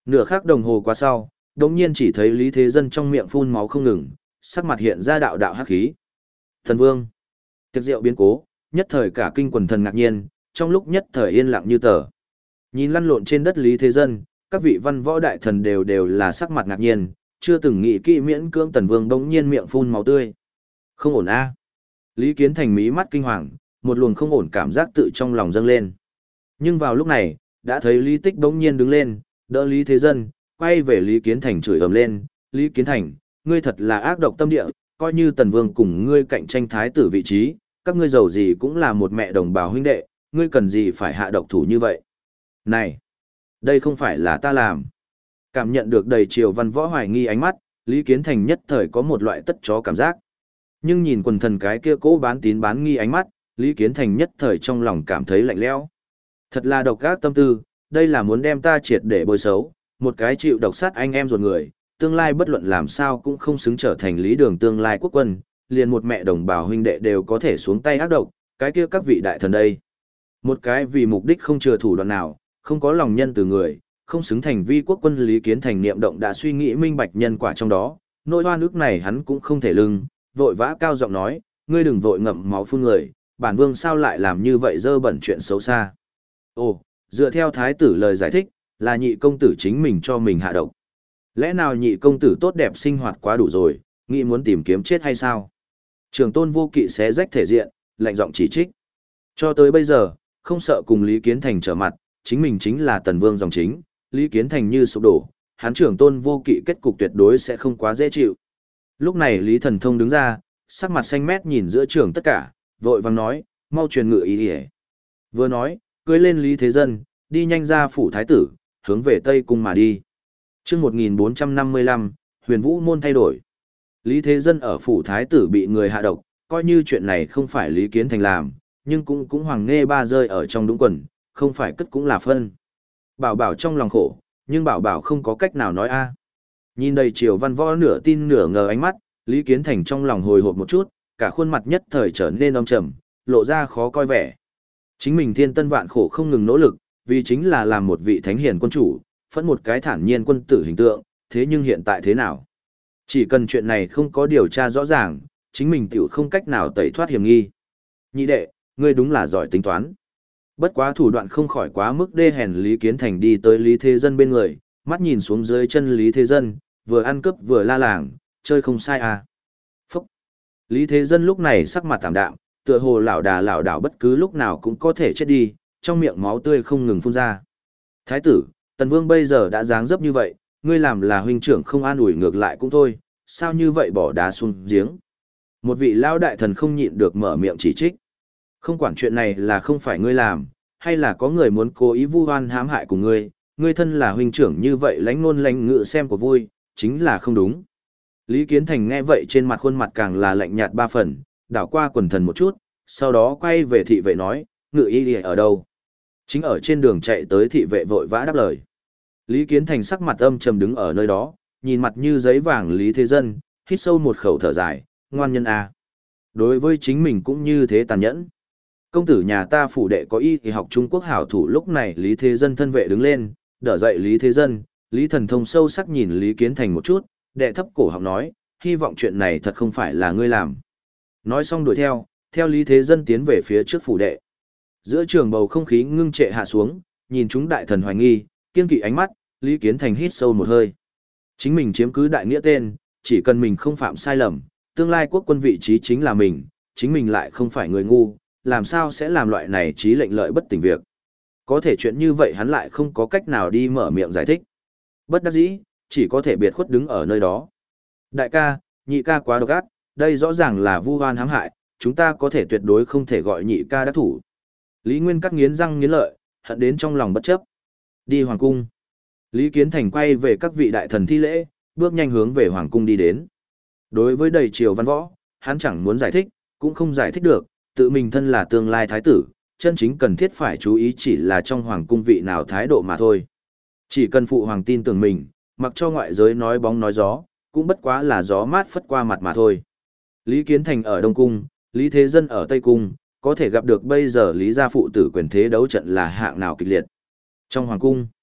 Nửa khắc đồng hồ qua sau, đột nhiên chỉ thấy Lý Thế Dân trong miệng phun máu không ngừng, sắc mặt hiện ra đạo đạo hắc khí. Thần Vương. Tiệc rượu biến cố, nhất thời cả kinh quần thần ngạc nhiên, trong lúc nhất thời yên lặng như tờ. Nhìn lăn lộn trên đất Lý Thế Dân, các vị văn võ đại thần đều đều là sắc mặt ngạc nhiên, chưa từng nghĩ kỹ miễn cưỡng Tần Vương bỗng nhiên miệng phun máu tươi. Không ổn a. Lý Kiến Thành mí mắt kinh hoàng, một luồng không ổn cảm giác tự trong lòng dâng lên. Nhưng vào lúc này, đã thấy Lý Tích bỗng nhiên đứng lên, đỡ Lý Thế Dân, quay về Lý Kiến Thành chửi ầm lên, Lý Kiến Thành, ngươi thật là ác độc tâm địa, coi như Tần Vương cùng ngươi cạnh tranh thái tử vị trí, các ngươi giàu gì cũng là một mẹ đồng bào huynh đệ, ngươi cần gì phải hạ độc thủ như vậy. Này, đây không phải là ta làm. Cảm nhận được đầy triều văn võ hoài nghi ánh mắt, Lý Kiến Thành nhất thời có một loại tất chó cảm giác. Nhưng nhìn quần thần cái kia cố bán tín bán nghi ánh mắt, Lý Kiến Thành nhất thời trong lòng cảm thấy lạnh lẽo. Thật là độc ác tâm tư, đây là muốn đem ta triệt để bôi xấu, một cái chịu độc sát anh em ruột người, tương lai bất luận làm sao cũng không xứng trở thành lý đường tương lai quốc quân, liền một mẹ đồng bào huynh đệ đều có thể xuống tay ác độc, cái kia các vị đại thần đây. Một cái vì mục đích không chừa thủ đoạn nào, không có lòng nhân từ người, không xứng thành vi quốc quân. Lý Kiến Thành niệm động đã suy nghĩ minh bạch nhân quả trong đó, nỗi oan ức này hắn cũng không thể lưng, vội vã cao giọng nói, ngươi đừng vội ngậm máu phun người, bản vương sao lại làm như vậy dơ bẩn chuyện xấu xa. Ồ, dựa theo thái tử lời giải thích, là nhị công tử chính mình cho mình hạ độc. Lẽ nào nhị công tử tốt đẹp sinh hoạt quá đủ rồi, nghĩ muốn tìm kiếm chết hay sao? Trường Tôn Vô Kỵ xé rách thể diện, lạnh giọng chỉ trích. Cho tới bây giờ, không sợ cùng Lý Kiến Thành trở mặt, chính mình chính là Tần Vương dòng chính, Lý Kiến Thành như sụp đổ, hắn Trường Tôn Vô Kỵ kết cục tuyệt đối sẽ không quá dễ chịu. Lúc này Lý Thần Thông đứng ra, sắc mặt xanh mét nhìn giữa trường tất cả, vội vàng nói, mau truyền ngự ý ý. Vừa nói, cưỡi lên Lý Thế Dân, đi nhanh ra phủ thái tử, hướng về Tây Cung mà đi. Chương một nghìn bốn trăm năm mươi lăm, Huyền Vũ môn thay đổi. Lý Thế Dân ở phủ thái tử bị người hạ độc, coi như chuyện này không phải Lý Kiến Thành làm, nhưng cũng cũng hoàng nghe ba rơi ở trong đúng quần, không phải cất cũng là phân. Bảo bảo trong lòng khổ, nhưng bảo bảo không có cách nào nói a. Nhìn đầy triều văn võ nửa tin nửa ngờ ánh mắt, Lý Kiến Thành trong lòng hồi hộp một chút, cả khuôn mặt nhất thời trở nên âm trầm, lộ ra khó coi vẻ. Chính mình thiên tân vạn khổ không ngừng nỗ lực, vì chính là làm một vị thánh hiền quân chủ, phẫn một cái thản nhiên quân tử hình tượng, thế nhưng hiện tại thế nào? Chỉ cần chuyện này không có điều tra rõ ràng, chính mình tiểu không cách nào tẩy thoát hiểm nghi. Nhị đệ, ngươi đúng là giỏi tính toán. Bất quá thủ đoạn không khỏi quá mức đê hèn. Lý Kiến Thành đi tới Lý Thế Dân bên người, mắt nhìn xuống dưới chân Lý Thế Dân, vừa ăn cướp vừa la làng, chơi không sai à. Phúc! Lý Thế Dân lúc này sắc mặt tạm đạm, tựa hồ lảo đà lảo đảo bất cứ lúc nào cũng có thể chết đi, trong miệng máu tươi không ngừng phun ra. Thái tử, Tần Vương bây giờ đã dáng dấp như vậy, ngươi làm là huynh trưởng không an ủi ngược lại cũng thôi, sao như vậy bỏ đá xuống giếng. Một vị lão đại thần không nhịn được mở miệng chỉ trích. Không quản chuyện này là không phải ngươi làm, hay là có người muốn cố ý vu oan hãm hại của ngươi, ngươi thân là huynh trưởng như vậy lãnh ngôn lãnh ngự xem của vui, chính là không đúng. Lý Kiến Thành nghe vậy trên mặt khuôn mặt càng là lạnh nhạt ba phần, đảo qua quần thần một chút, sau đó quay về thị vệ nói, ngự y ở đâu? Chính ở trên đường chạy tới. Thị vệ vội vã đáp lời. Lý Kiến Thành sắc mặt âm trầm đứng ở nơi đó, nhìn mặt như giấy vàng Lý Thế Dân, hít sâu một khẩu thở dài, ngoan nhân a. Đối với chính mình cũng như thế tàn nhẫn. Công tử nhà ta phủ đệ có y thì học Trung Quốc hảo thủ. Lúc này Lý Thế Dân thân vệ đứng lên, đỡ dậy Lý Thế Dân, Lý Thần Thông sâu sắc nhìn Lý Kiến Thành một chút, đệ thấp cổ họng nói, hy vọng chuyện này thật không phải là ngươi làm. Nói xong đuổi theo, theo Lý Thế Dân tiến về phía trước phủ đệ. Giữa trường bầu không khí ngưng trệ hạ xuống, nhìn chúng đại thần hoài nghi, kiên kỵ ánh mắt, Lý Kiến Thành hít sâu một hơi. Chính mình chiếm cứ đại nghĩa tên, chỉ cần mình không phạm sai lầm, tương lai quốc quân vị trí chính là mình, chính mình lại không phải người ngu, làm sao sẽ làm loại này trí lệnh lợi bất tỉnh việc. Có thể chuyện như vậy hắn lại không có cách nào đi mở miệng giải thích. Bất đắc dĩ, chỉ có thể biệt khuất đứng ở nơi đó. Đại ca, nhị ca quá độc ác, đây rõ ràng là vu oan hãm hại, chúng ta có thể tuyệt đối không thể gọi nhị ca đắc thủ. Lý Nguyên cắt nghiến răng nghiến lợi, hận đến trong lòng bất chấp. Đi hoàng cung. Lý Kiến Thành quay về các vị đại thần thi lễ, bước nhanh hướng về hoàng cung đi đến. Đối với đầy triều văn võ, hắn chẳng muốn giải thích, cũng không giải thích được, tự mình thân là tương lai thái tử, chân chính cần thiết phải chú ý chỉ là trong hoàng cung vị nào thái độ mà thôi. Chỉ cần phụ hoàng tin tưởng mình, mặc cho ngoại giới nói bóng nói gió, cũng bất quá là gió mát phất qua mặt mà thôi. Lý Kiến Thành ở Đông Cung, Lý Thế Dân ở Tây Cung, có thể gặp được bây giờ Lý gia phụ tử quyền thế đấu trận là hạng nào kịch liệt. Trong hoàng cung,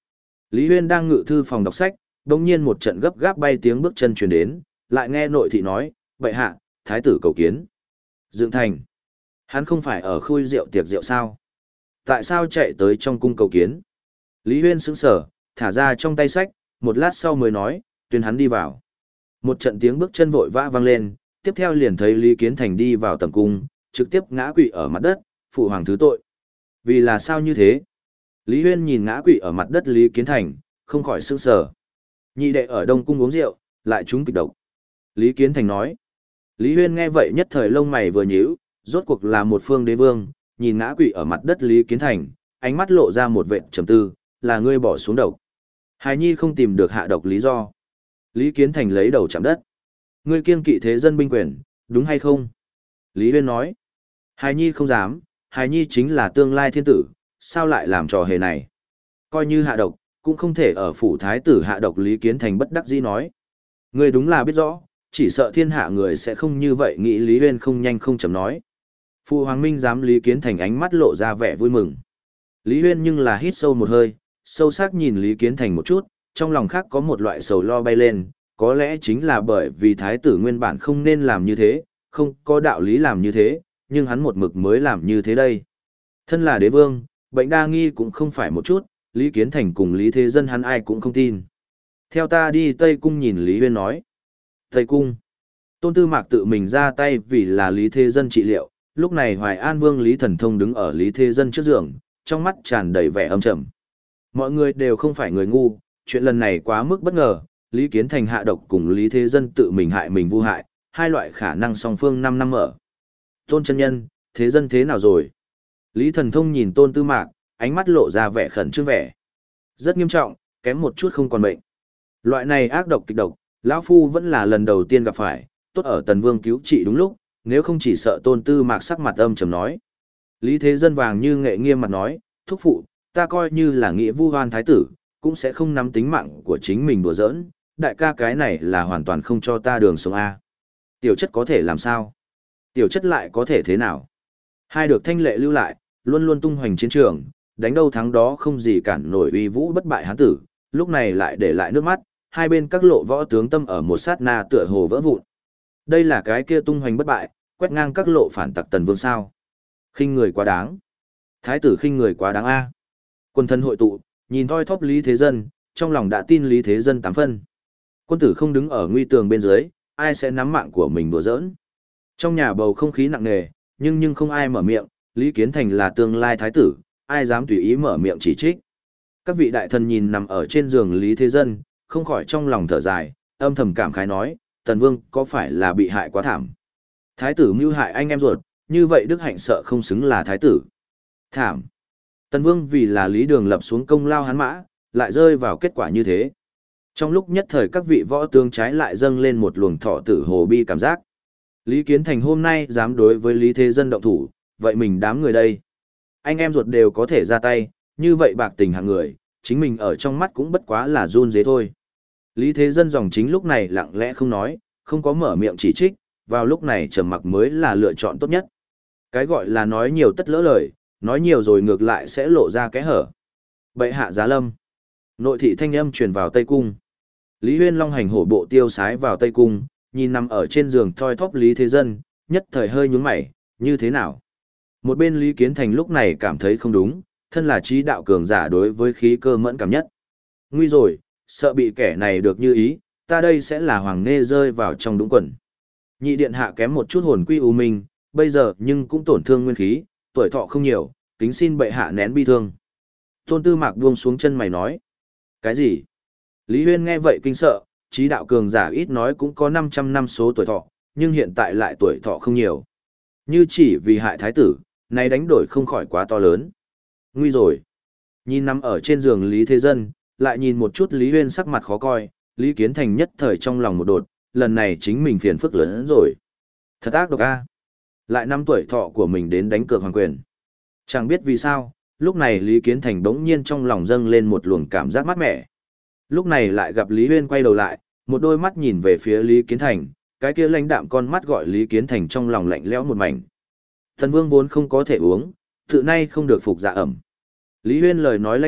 Lý Huyên đang ngự thư phòng đọc sách, đồng nhiên một trận gấp gáp bay tiếng bước chân truyền đến, lại nghe nội thị nói, bệ hạ, thái tử cầu kiến. Dựng thành. Hắn không phải ở khui rượu tiệc rượu sao? Tại sao chạy tới trong cung cầu kiến? Lý Huyên sững sờ, thả ra trong tay sách, một lát sau mới nói, tuyên hắn đi vào. Một trận tiếng bước chân vội vã vang lên, tiếp theo liền thấy Lý Kiến Thành đi vào tầm cung, trực tiếp ngã quỵ ở mặt đất, phụ hoàng thứ tội. Vì là sao như thế? Lý Huyên nhìn ngã quỵ ở mặt đất Lý Kiến Thành, không khỏi sững sờ. Nhị đệ ở Đông cung uống rượu, lại trúng kịch độc. Lý Kiến Thành nói. Lý Huyên nghe vậy nhất thời lông mày vừa nhíu, rốt cuộc là một phương đế vương, nhìn ngã quỵ ở mặt đất Lý Kiến Thành, ánh mắt lộ ra một vệt trầm tư, là ngươi bỏ xuống độc. Hài nhi không tìm được hạ độc lý do. Lý Kiến Thành lấy đầu chạm đất. Ngươi kiêng kỵ thế dân binh quyền, đúng hay không? Lý Huyên nói. Hài nhi không dám, hài nhi chính là tương lai thiên tử, sao lại làm trò hề này? Coi như hạ độc, cũng không thể ở phủ thái tử hạ độc. Lý Kiến Thành bất đắc dĩ nói. Ngươi đúng là biết rõ, chỉ sợ thiên hạ người sẽ không như vậy nghĩ. Lý Huyên không nhanh không chậm nói. Phụ hoàng minh dám. Lý Kiến Thành ánh mắt lộ ra vẻ vui mừng. Lý Huyên nhưng là hít sâu một hơi, sâu sắc nhìn Lý Kiến Thành một chút, trong lòng khác có một loại sầu lo bay lên, có lẽ chính là bởi vì thái tử nguyên bản không nên làm như thế, không có đạo lý làm như thế, nhưng hắn một mực mới làm như thế đây. Thân là đế vương, bệnh đa nghi cũng không phải một chút, Lý Kiến Thành cùng Lý Thế Dân hắn ai cũng không tin. Theo ta đi Tây Cung. Nhìn Lý Huyên nói. Tây Cung. Tôn Tư Mạc tự mình ra tay vì là Lý Thế Dân trị liệu, lúc này Hoài An Vương Lý Thần Thông đứng ở Lý Thế Dân trước giường, trong mắt tràn đầy vẻ âm trầm. Mọi người đều không phải người ngu, chuyện lần này quá mức bất ngờ, Lý Kiến Thành hạ độc cùng Lý Thế Dân tự mình hại mình vu hại, hai loại khả năng song phương năm năm ở. Tôn chân nhân, Thế Dân thế nào rồi? Lý Thần Thông nhìn Tôn Tư Mạc, ánh mắt lộ ra vẻ khẩn trương vẻ. Rất nghiêm trọng, kém một chút không còn bệnh. Loại này ác độc kịch độc, lão phu vẫn là lần đầu tiên gặp phải, tốt ở Tần Vương cứu trị đúng lúc, nếu không chỉ sợ. Tôn Tư Mạc sắc mặt âm trầm nói. Lý Thế Dân vàng như nghệ nghiêm mặt nói, thúc phụ, ta coi như là nghĩa vu hoan thái tử, cũng sẽ không nắm tính mạng của chính mình đùa giỡn, đại ca cái này là hoàn toàn không cho ta đường sống A. Tiểu chất có thể làm sao? Tiểu chất lại có thể thế nào? Hai được thanh lệ lưu lại, luôn luôn tung hoành chiến trường, đánh đâu thắng đó không gì cản nổi uy vũ bất bại hán tử, lúc này lại để lại nước mắt, hai bên các lộ võ tướng tâm ở một sát na tựa hồ vỡ vụn. Đây là cái kia tung hoành bất bại, quét ngang các lộ phản tặc Tần Vương sao? Khinh người quá đáng. Thái tử khinh người quá đáng A. Quân thân hội tụ, nhìn thoi thóp Lý Thế Dân, trong lòng đã tin Lý Thế Dân tám phân. Quân tử không đứng ở nguy tường bên dưới, ai sẽ nắm mạng của mình đùa giỡn. Trong nhà bầu không khí nặng nề, nhưng nhưng không ai mở miệng, Lý Kiến Thành là tương lai thái tử, ai dám tùy ý mở miệng chỉ trích. Các vị đại thần nhìn nằm ở trên giường Lý Thế Dân, không khỏi trong lòng thở dài, âm thầm cảm khái nói, Tần Vương có phải là bị hại quá thảm. Thái tử mưu hại anh em ruột, như vậy Đức Hạnh sợ không xứng là thái tử. Thảm. Tần Vương vì là Lý Đường lập xuống công lao hắn mã, lại rơi vào kết quả như thế. Trong lúc nhất thời các vị võ tướng trái lại dâng lên một luồng thọ tử hồ bi cảm giác. Lý Kiến Thành hôm nay dám đối với Lý Thế Dân động thủ, vậy mình đám người đây. Anh em ruột đều có thể ra tay, như vậy bạc tình hạng người, chính mình ở trong mắt cũng bất quá là run dế thôi. Lý Thế Dân dòng chính lúc này lặng lẽ không nói, không có mở miệng chỉ trích, vào lúc này trầm mặc mới là lựa chọn tốt nhất. Cái gọi là nói nhiều tất lỡ lời, nói nhiều rồi ngược lại sẽ lộ ra kẽ hở. Bệ hạ giá lâm. Nội thị thanh âm truyền vào Tây Cung. Lý Huyên long hành hổ bộ tiêu sái vào Tây Cung, nhìn nằm ở trên giường thoi thóp Lý Thế Dân, nhất thời hơi nhướng mày, như thế nào? Một bên Lý Kiến Thành lúc này cảm thấy không đúng, thân là trí đạo cường giả đối với khí cơ mẫn cảm nhất. Nguy rồi, sợ bị kẻ này được như ý, ta đây sẽ là hoàng nê rơi vào trong đúng quần. Nhị điện hạ kém một chút hồn quy u minh, bây giờ nhưng cũng tổn thương nguyên khí, tuổi thọ không nhiều, kính xin bệ hạ nén bi thương. Tôn Tư Mạc buông xuống chân mày nói. Cái gì? Lý Huyên nghe vậy kinh sợ, trí đạo cường giả ít nói cũng có năm trăm năm số tuổi thọ, nhưng hiện tại lại tuổi thọ không nhiều. Như chỉ vì hại thái tử, này đánh đổi không khỏi quá to lớn. Nguy rồi. Nhìn nằm ở trên giường Lý Thế Dân, lại nhìn một chút Lý Huyên sắc mặt khó coi, Lý Kiến Thành nhất thời trong lòng một đột, lần này chính mình phiền phức lớn hơn rồi. Thật ác độc a. Lại năm tuổi thọ của mình đến đánh cược hoàng quyền. Chẳng biết vì sao, lúc này Lý Kiến Thành bỗng nhiên trong lòng dâng lên một luồng cảm giác mát mẻ. Lúc này lại gặp Lý Huyên quay đầu lại, một đôi mắt nhìn về phía Lý Kiến Thành, cái kia lãnh đạm con mắt gọi Lý Kiến Thành trong lòng lạnh lẽo một mảnh. Thần Vương vốn không có thể uống, tự nay không được phục dạ ẩm. Lý Huyên lời nói lãnh đạm,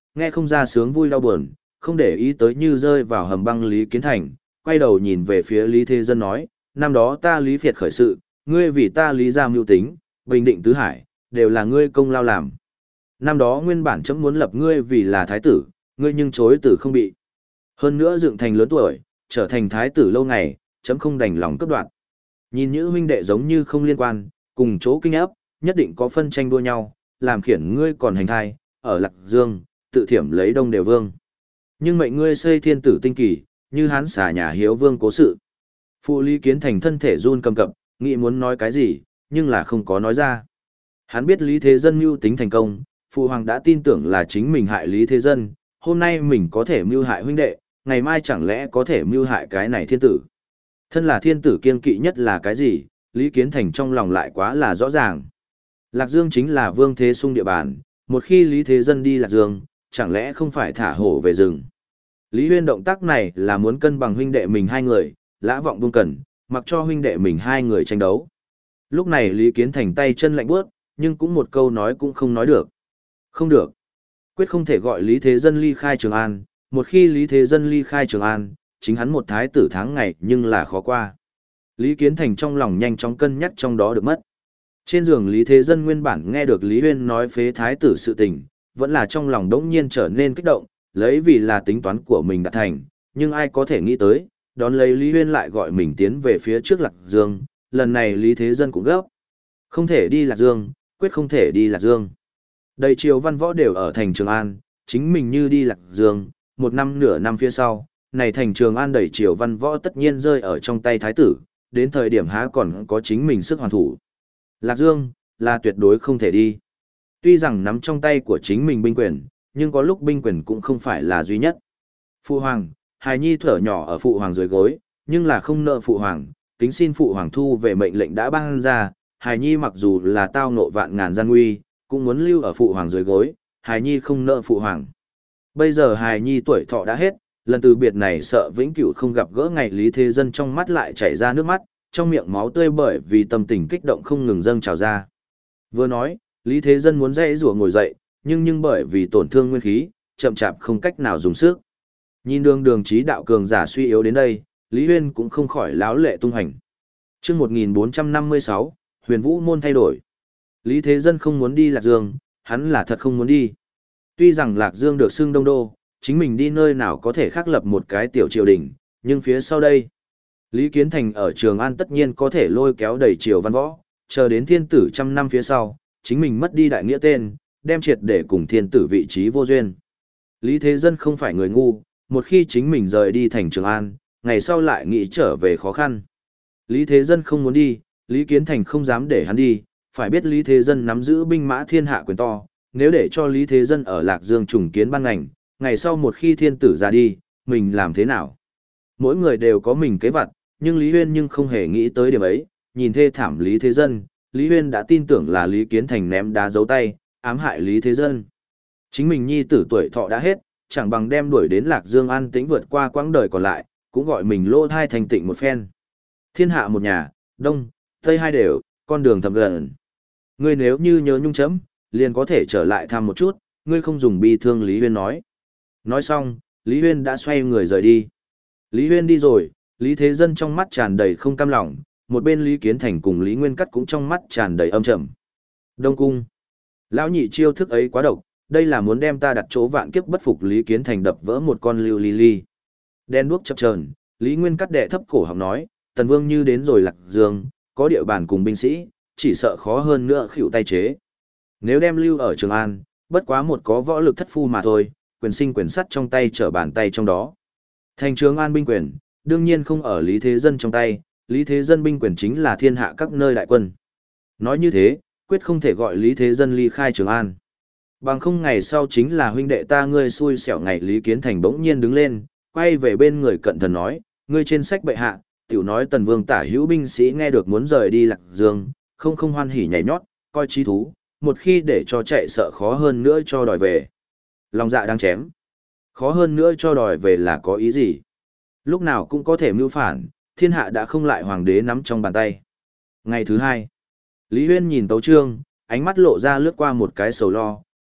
nghe không ra sướng vui đau buồn, không để ý tới như rơi vào hầm băng Lý Kiến Thành, quay đầu nhìn về phía Lý Thế Dân nói, năm đó ta Lý Việt khởi sự, ngươi vì ta Lý gia mưu tính, bình định tứ hải, đều là ngươi công lao làm. Năm đó nguyên bản chấm muốn lập ngươi vì là thái tử, ngươi nhưng chối từ không bị. Hơn nữa dựng thành lớn tuổi, trở thành thái tử lâu ngày, chấm không đành lòng cướp đoạt. Nhìn những huynh đệ giống như không liên quan, cùng chỗ kinh ấp, nhất định có phân tranh đua nhau, làm khiển ngươi còn hành thai, ở Lạc Dương, tự thiểm lấy đông đều vương. Nhưng mệnh ngươi xây thiên tử tinh kỳ, như hán xà nhà hiếu vương cố sự. Phụ Lý Kiến Thành thân thể run cầm cập, nghĩ muốn nói cái gì, nhưng là không có nói ra. Hắn biết Lý Thế Dân mưu tính thành công, phụ hoàng đã tin tưởng là chính mình hại Lý Thế Dân, hôm nay mình có thể mưu hại huynh đệ, ngày mai chẳng lẽ có thể mưu hại cái này thiên tử. Thân là thiên tử kiên kỵ nhất là cái gì, Lý Kiến Thành trong lòng lại quá là rõ ràng. Lạc Dương chính là Vương Thế Sung địa bàn, một khi Lý Thế Dân đi Lạc Dương, chẳng lẽ không phải thả hổ về rừng. Lý Huyên động tác này là muốn cân bằng huynh đệ mình hai người, lã vọng buông cần, mặc cho huynh đệ mình hai người tranh đấu. Lúc này Lý Kiến Thành tay chân lạnh bước, nhưng cũng một câu nói cũng không nói được. Không được. Quyết không thể gọi Lý Thế Dân ly khai Trường An, một khi Lý Thế Dân ly khai Trường An, chính hắn một thái tử tháng ngày nhưng là khó qua. Lý Kiến Thành trong lòng nhanh chóng cân nhắc trong đó được mất. Trên giường Lý Thế Dân nguyên bản nghe được Lý Huyên nói phế thái tử sự tình, vẫn là trong lòng đống nhiên trở nên kích động, lấy vì là tính toán của mình đã thành, nhưng ai có thể nghĩ tới, đón lấy Lý Huyên lại gọi mình tiến về phía trước Lạc Dương, lần này Lý Thế Dân cũng gấp. Không thể đi Lạc Dương, quyết không thể đi Lạc Dương. Đầy triều văn võ đều ở thành Trường An, chính mình như đi Lạc Dương, một năm nửa năm phía sau, này thành Trường An đầy triều văn võ tất nhiên rơi ở trong tay thái tử, đến thời điểm há còn có chính mình sức hoàn thủ. Lạc Dương, là tuyệt đối không thể đi. Tuy rằng nắm trong tay của chính mình binh quyền, nhưng có lúc binh quyền cũng không phải là duy nhất. Phụ hoàng, hài nhi thở nhỏ ở phụ hoàng dưới gối, nhưng là không nợ phụ hoàng, kính xin phụ hoàng thu về mệnh lệnh đã ban ra, hài nhi mặc dù là tao nộ vạn ngàn gian nguy, cũng muốn lưu ở phụ hoàng dưới gối, hài nhi không nợ phụ hoàng. Bây giờ hài nhi tuổi thọ đã hết, lần từ biệt này sợ vĩnh cửu không gặp gỡ ngày Lý Thế Dân trong mắt lại chảy ra nước mắt, trong miệng máu tươi bởi vì tâm tình kích động không ngừng dâng trào ra. Vừa nói, Lý Thế Dân muốn dãy rủa ngồi dậy, nhưng nhưng bởi vì tổn thương nguyên khí, chậm chạp không cách nào dùng sức. Nhìn đường đường trí đạo cường giả suy yếu đến đây, Lý Huyên cũng không khỏi láo lệ tung hành. Trước một nghìn bốn trăm năm mươi sáu, Huyền Vũ môn thay đổi. Lý Thế Dân không muốn đi Lạc Dương, hắn là thật không muốn đi. Tuy rằng Lạc Dương được xưng Đông Đô, chính mình đi nơi nào có thể khắc lập một cái tiểu triều đình, nhưng phía sau đây, Lý Kiến Thành ở Trường An tất nhiên có thể lôi kéo đầy triều văn võ, chờ đến thiên tử trăm năm phía sau, chính mình mất đi đại nghĩa tên, đem triệt để cùng thiên tử vị trí vô duyên. Lý Thế Dân không phải người ngu, một khi chính mình rời đi thành Trường An, ngày sau lại nghĩ trở về khó khăn. Lý Thế Dân không muốn đi, Lý Kiến Thành không dám để hắn đi, phải biết Lý Thế Dân nắm giữ binh mã thiên hạ quyền to, nếu để cho Lý Thế Dân ở Lạc Dương trùng kiến ban ngành, ngày sau một khi thiên tử ra đi, mình làm thế nào? Mỗi người đều có mình kế vật, nhưng Lý Huyên nhưng không hề nghĩ tới điểm ấy, nhìn thê thảm Lý Thế Dân, Lý Huyên đã tin tưởng là Lý Kiến Thành ném đá giấu tay, ám hại Lý Thế Dân. Chính mình nhi tử tuổi thọ đã hết, chẳng bằng đem đuổi đến Lạc Dương an tĩnh vượt qua quãng đời còn lại, cũng gọi mình lô thai thành tịnh một phen. Thiên hạ một nhà, đông, tây hai đều, con đường thầm gần. Ngươi nếu như nhớ nhung chấm, liền có thể trở lại thăm một chút, ngươi không dùng bi thương Lý Huyên nói. Nói xong, Lý Huyên đã xoay người rời đi. Lý Huyên đi rồi, Lý Thế Dân trong mắt tràn đầy không cam lòng, một bên Lý Kiến Thành cùng Lý Nguyên Cắt cũng trong mắt tràn đầy âm trầm. Đông Cung. Lão nhị chiêu thức ấy quá độc, đây là muốn đem ta đặt chỗ vạn kiếp bất phục. Lý Kiến Thành đập vỡ một con lưu ly ly. Đen đuốc chập chờn, Lý Nguyên Cắt đệ thấp cổ họng nói, Tần Vương như đến rồi Lạc Dương, có địa bàn cùng binh sĩ, chỉ sợ khó hơn nữa khỉu tay chế. Nếu đem lưu ở Trường An, bất quá một có võ lực thất phu mà thôi, quyền sinh quyền sắt trong tay trở bàn tay trong đó. Thành Trường An binh quyền, đương nhiên không ở Lý Thế Dân trong tay, Lý Thế Dân binh quyền chính là thiên hạ các nơi đại quân. Nói như thế, quyết không thể gọi Lý Thế Dân ly khai Trường An. Bằng không ngày sau chính là huynh đệ ta ngươi xui xẻo. Ngày Lý Kiến Thành bỗng nhiên đứng lên, quay về bên người cận thần nói, ngươi trên sách bệ hạ, tiểu nói Tần Vương tả hữu binh sĩ nghe được muốn rời đi Lạc Dương, không không hoan hỉ nhảy nhót, coi trí thú, một khi để cho chạy sợ khó hơn nữa cho đòi về. Lòng dạ đang chém. Khó hơn nữa cho đòi về là có ý gì? Lúc nào cũng có thể mưu phản, thiên hạ đã không lại hoàng đế nắm trong bàn tay. Ngày thứ hai, Lý Huyên nhìn tấu chương, ánh mắt lộ ra lướt qua một cái sầu lo,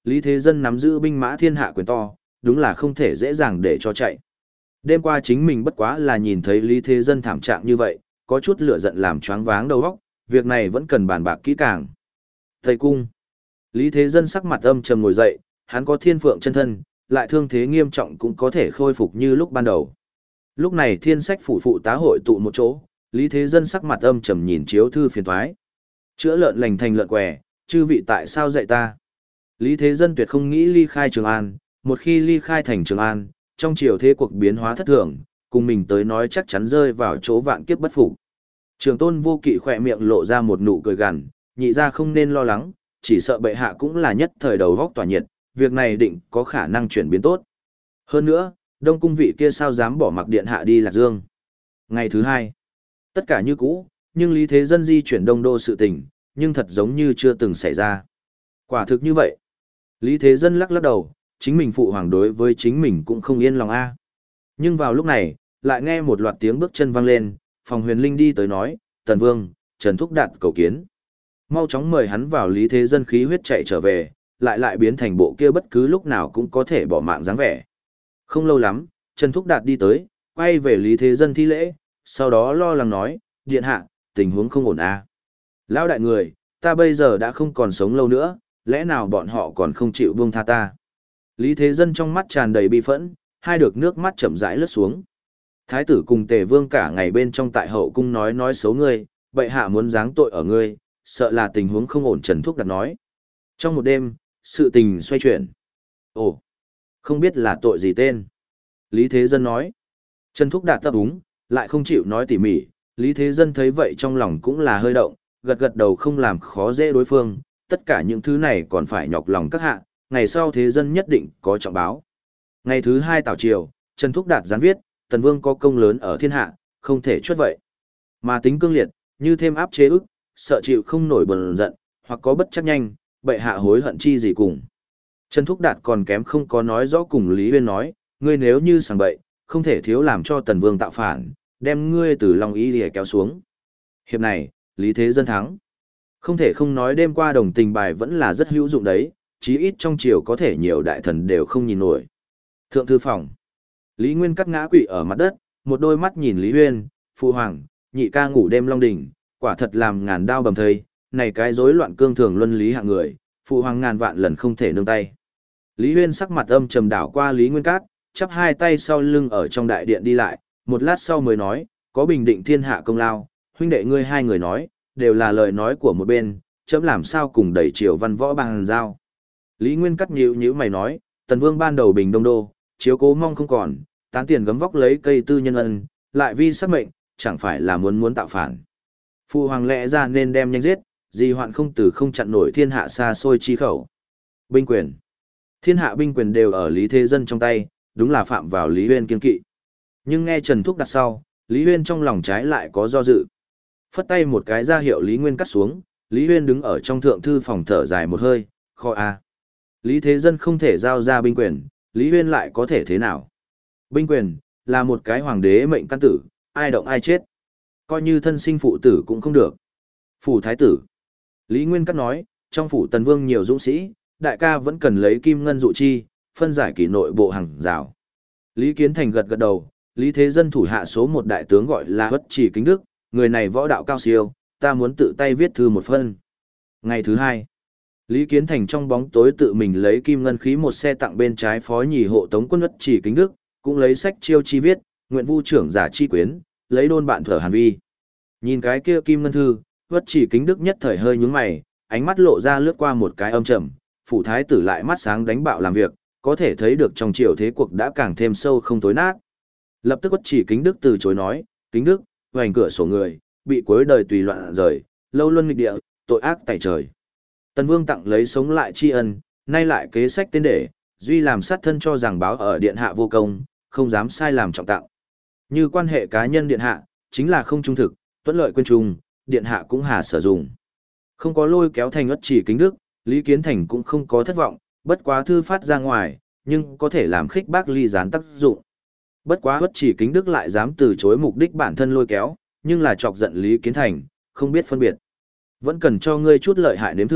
Lý Thế Dân nắm giữ binh mã thiên hạ quyền to, đúng là không thể dễ dàng để cho chạy. Đêm qua chính mình bất quá là nhìn thấy Lý Thế Dân thảm trạng như vậy, có chút lửa giận làm choáng váng đầu óc, việc này vẫn cần bàn bạc kỹ càng. Thầy cung. Lý Thế Dân sắc mặt âm trầm ngồi dậy, hắn có thiên phượng chân thân, lại thương thế nghiêm trọng cũng có thể khôi phục như lúc ban đầu. Lúc này thiên sách phủ phụ tá hội tụ một chỗ, Lý Thế Dân sắc mặt âm trầm nhìn chiếu thư phiền thoái. Chữa lợn lành thành lợn què, chư vị tại sao dạy ta? Lý Thế Dân tuyệt không nghĩ ly khai Trường An, một khi ly khai thành Trường An, trong chiều thế cuộc biến hóa thất thường, cùng mình tới nói chắc chắn rơi vào chỗ vạn kiếp bất phục. Trường Tôn Vô Kỵ khỏe miệng lộ ra một nụ cười gằn, nhị ra không nên lo lắng, chỉ sợ bệ hạ cũng là nhất thời đầu vóc tỏa nhiệt, việc này định có khả năng chuyển biến tốt. Hơn nữa, Đông cung vị kia sao dám bỏ mặc điện hạ đi Lạc Dương. Ngày thứ hai, tất cả như cũ, nhưng Lý Thế Dân di chuyển Đông Đô sự tình, nhưng thật giống như chưa từng xảy ra. Quả thực như vậy. Lý Thế Dân lắc lắc đầu, chính mình phụ hoàng đối với chính mình cũng không yên lòng a. Nhưng vào lúc này, lại nghe một loạt tiếng bước chân vang lên, Phòng Huyền Linh đi tới nói, Tần Vương, Trần Thúc Đạt cầu kiến. Mau chóng mời hắn vào. Lý Thế Dân khí huyết chạy trở về, lại lại biến thành bộ kia bất cứ lúc nào cũng có thể bỏ mạng dáng vẻ. Không lâu lắm, Trần Thúc Đạt đi tới, quay về Lý Thế Dân thi lễ, sau đó lo lắng nói, điện hạ, tình huống không ổn à. Lão đại người, ta bây giờ đã không còn sống lâu nữa, lẽ nào bọn họ còn không chịu buông tha ta. Lý Thế Dân trong mắt tràn đầy bi phẫn, hai được nước mắt chậm rãi lướt xuống. Thái tử cùng Tề Vương cả ngày bên trong tại hậu cung nói nói xấu ngươi, bệ hạ muốn giáng tội ở ngươi, sợ là tình huống không ổn. Trần Thúc Đạt nói. Trong một đêm, sự tình xoay chuyển. Ồ, không biết là tội gì tên. Lý Thế Dân nói. Trần Thúc Đạt tập úng, lại không chịu nói tỉ mỉ. Lý Thế Dân thấy vậy trong lòng cũng là hơi động, gật gật đầu không làm khó dễ đối phương. Tất cả những thứ này còn phải nhọc lòng các hạ, ngày sau Thế Dân nhất định có trọng báo. Ngày thứ hai tảo triều, Trần Thúc Đạt gián viết, Tần Vương có công lớn ở thiên hạ, không thể chuất vậy. Mà tính cương liệt, như thêm áp chế ức, sợ chịu không nổi bần giận, hoặc có bất chắc nhanh, bệ hạ hối hận chi gì cùng. Trần Thúc Đạt còn kém không có nói rõ cùng Lý Huyên nói, ngươi nếu như sảng bậy, không thể thiếu làm cho Tần Vương tạo phản, đem ngươi từ Long Ý Lìa kéo xuống. Hiệp này, Lý Thế Dân thắng. Không thể không nói đêm qua đồng tình bài vẫn là rất hữu dụng đấy, chí ít trong triều có thể nhiều đại thần đều không nhìn nổi. Thượng thư phòng. Lý Nguyên cắt ngã quỵ ở mặt đất, một đôi mắt nhìn Lý Huyên, phụ hoàng, nhị ca ngủ đêm Long Đỉnh, quả thật làm ngàn đao bầm thây, này cái rối loạn cương thường luân lý hạng người, phụ hoàng ngàn vạn lần không thể nương tay. Lý Huyên sắc mặt âm trầm đảo qua Lý Nguyên Cát, chắp hai tay sau lưng ở trong đại điện đi lại, một lát sau mới nói, có bình định thiên hạ công lao, huynh đệ ngươi hai người nói, đều là lời nói của một bên, chấm làm sao cùng đẩy triều văn võ bằng giao. Lý Nguyên Cát nhíu nhíu mày nói, Tần Vương ban đầu bình Đông Đô, chiếu cố mong không còn, tán tiền gấm vóc lấy cây tư nhân ân, lại vi sắc mệnh, chẳng phải là muốn muốn tạo phản. Phụ hoàng lẽ ra nên đem nhanh giết, gì hoạn không từ không chặn nổi thiên hạ xa xôi chi khẩu. Binh quyền. Thiên hạ binh quyền đều ở Lý Thế Dân trong tay, đúng là phạm vào Lý Huyên kiên kỵ. Nhưng nghe Trần Thúc đặt sau, Lý Huyên trong lòng trái lại có do dự. Phất tay một cái ra hiệu Lý Nguyên cắt xuống, Lý Huyên đứng ở trong thượng thư phòng thở dài một hơi, kho a. Lý Thế Dân không thể giao ra binh quyền, Lý Huyên lại có thể thế nào? Binh quyền, là một cái hoàng đế mệnh căn tử, ai động ai chết. Coi như thân sinh phụ tử cũng không được. Phủ thái tử. Lý Nguyên Cát nói, trong phủ Tần Vương nhiều dũng sĩ, đại ca vẫn cần lấy kim ngân dụ chi, phân giải kỷ nội bộ hàng rào. Lý Kiến Thành gật gật đầu, Lý Thế Dân thủ hạ số một đại tướng gọi là Bất Chỉ Kính Đức, người này võ đạo cao siêu, ta muốn tự tay viết thư một phân. Ngày thứ hai, Lý Kiến Thành trong bóng tối tự mình lấy kim ngân khí một xe tặng bên trái phó nhì hộ tống quân Bất Chỉ Kính Đức, cũng lấy sách chiêu chi viết, nguyện vu trưởng giả chi quyến, lấy đôn bạn thở Hàn Vi. Nhìn cái kia kim ngân thư, Bất Chỉ Kính Đức nhất thời hơi nhướng mày, ánh mắt lộ ra lướt qua một cái âm trầm, phủ thái tử lại mắt sáng đánh bạo làm việc, có thể thấy được trong triều thế cuộc đã càng thêm sâu không tối nát. Lập tức Bất Chỉ Kính Đức từ chối nói, Kính Đức, hoành cửa sổ người, bị cuối đời tùy loạn rời, lâu luân nghịch địa, tội ác tại trời. Tần Vương tặng lấy sống lại tri ân, nay lại kế sách tên để, duy làm sát thân cho rằng báo ở điện hạ vô công, không dám sai làm trọng tặng. Như quan hệ cá nhân điện hạ, chính là không trung thực, tuẫn lợi quên trung, điện hạ cũng hà sử dụng. Không có lôi kéo thành Bất Chỉ Kính Đức, Lý Kiến Thành cũng không có thất vọng, bất quá thư phát ra ngoài, nhưng có thể làm khích bác ly gián tác dụng. Bất quá Bất Chỉ Kính Đức lại dám từ chối mục đích bản thân lôi kéo, nhưng là chọc giận Lý Kiến Thành, không biết phân biệt. Vẫn cần cho ngươi chút lợi hại nếm thử,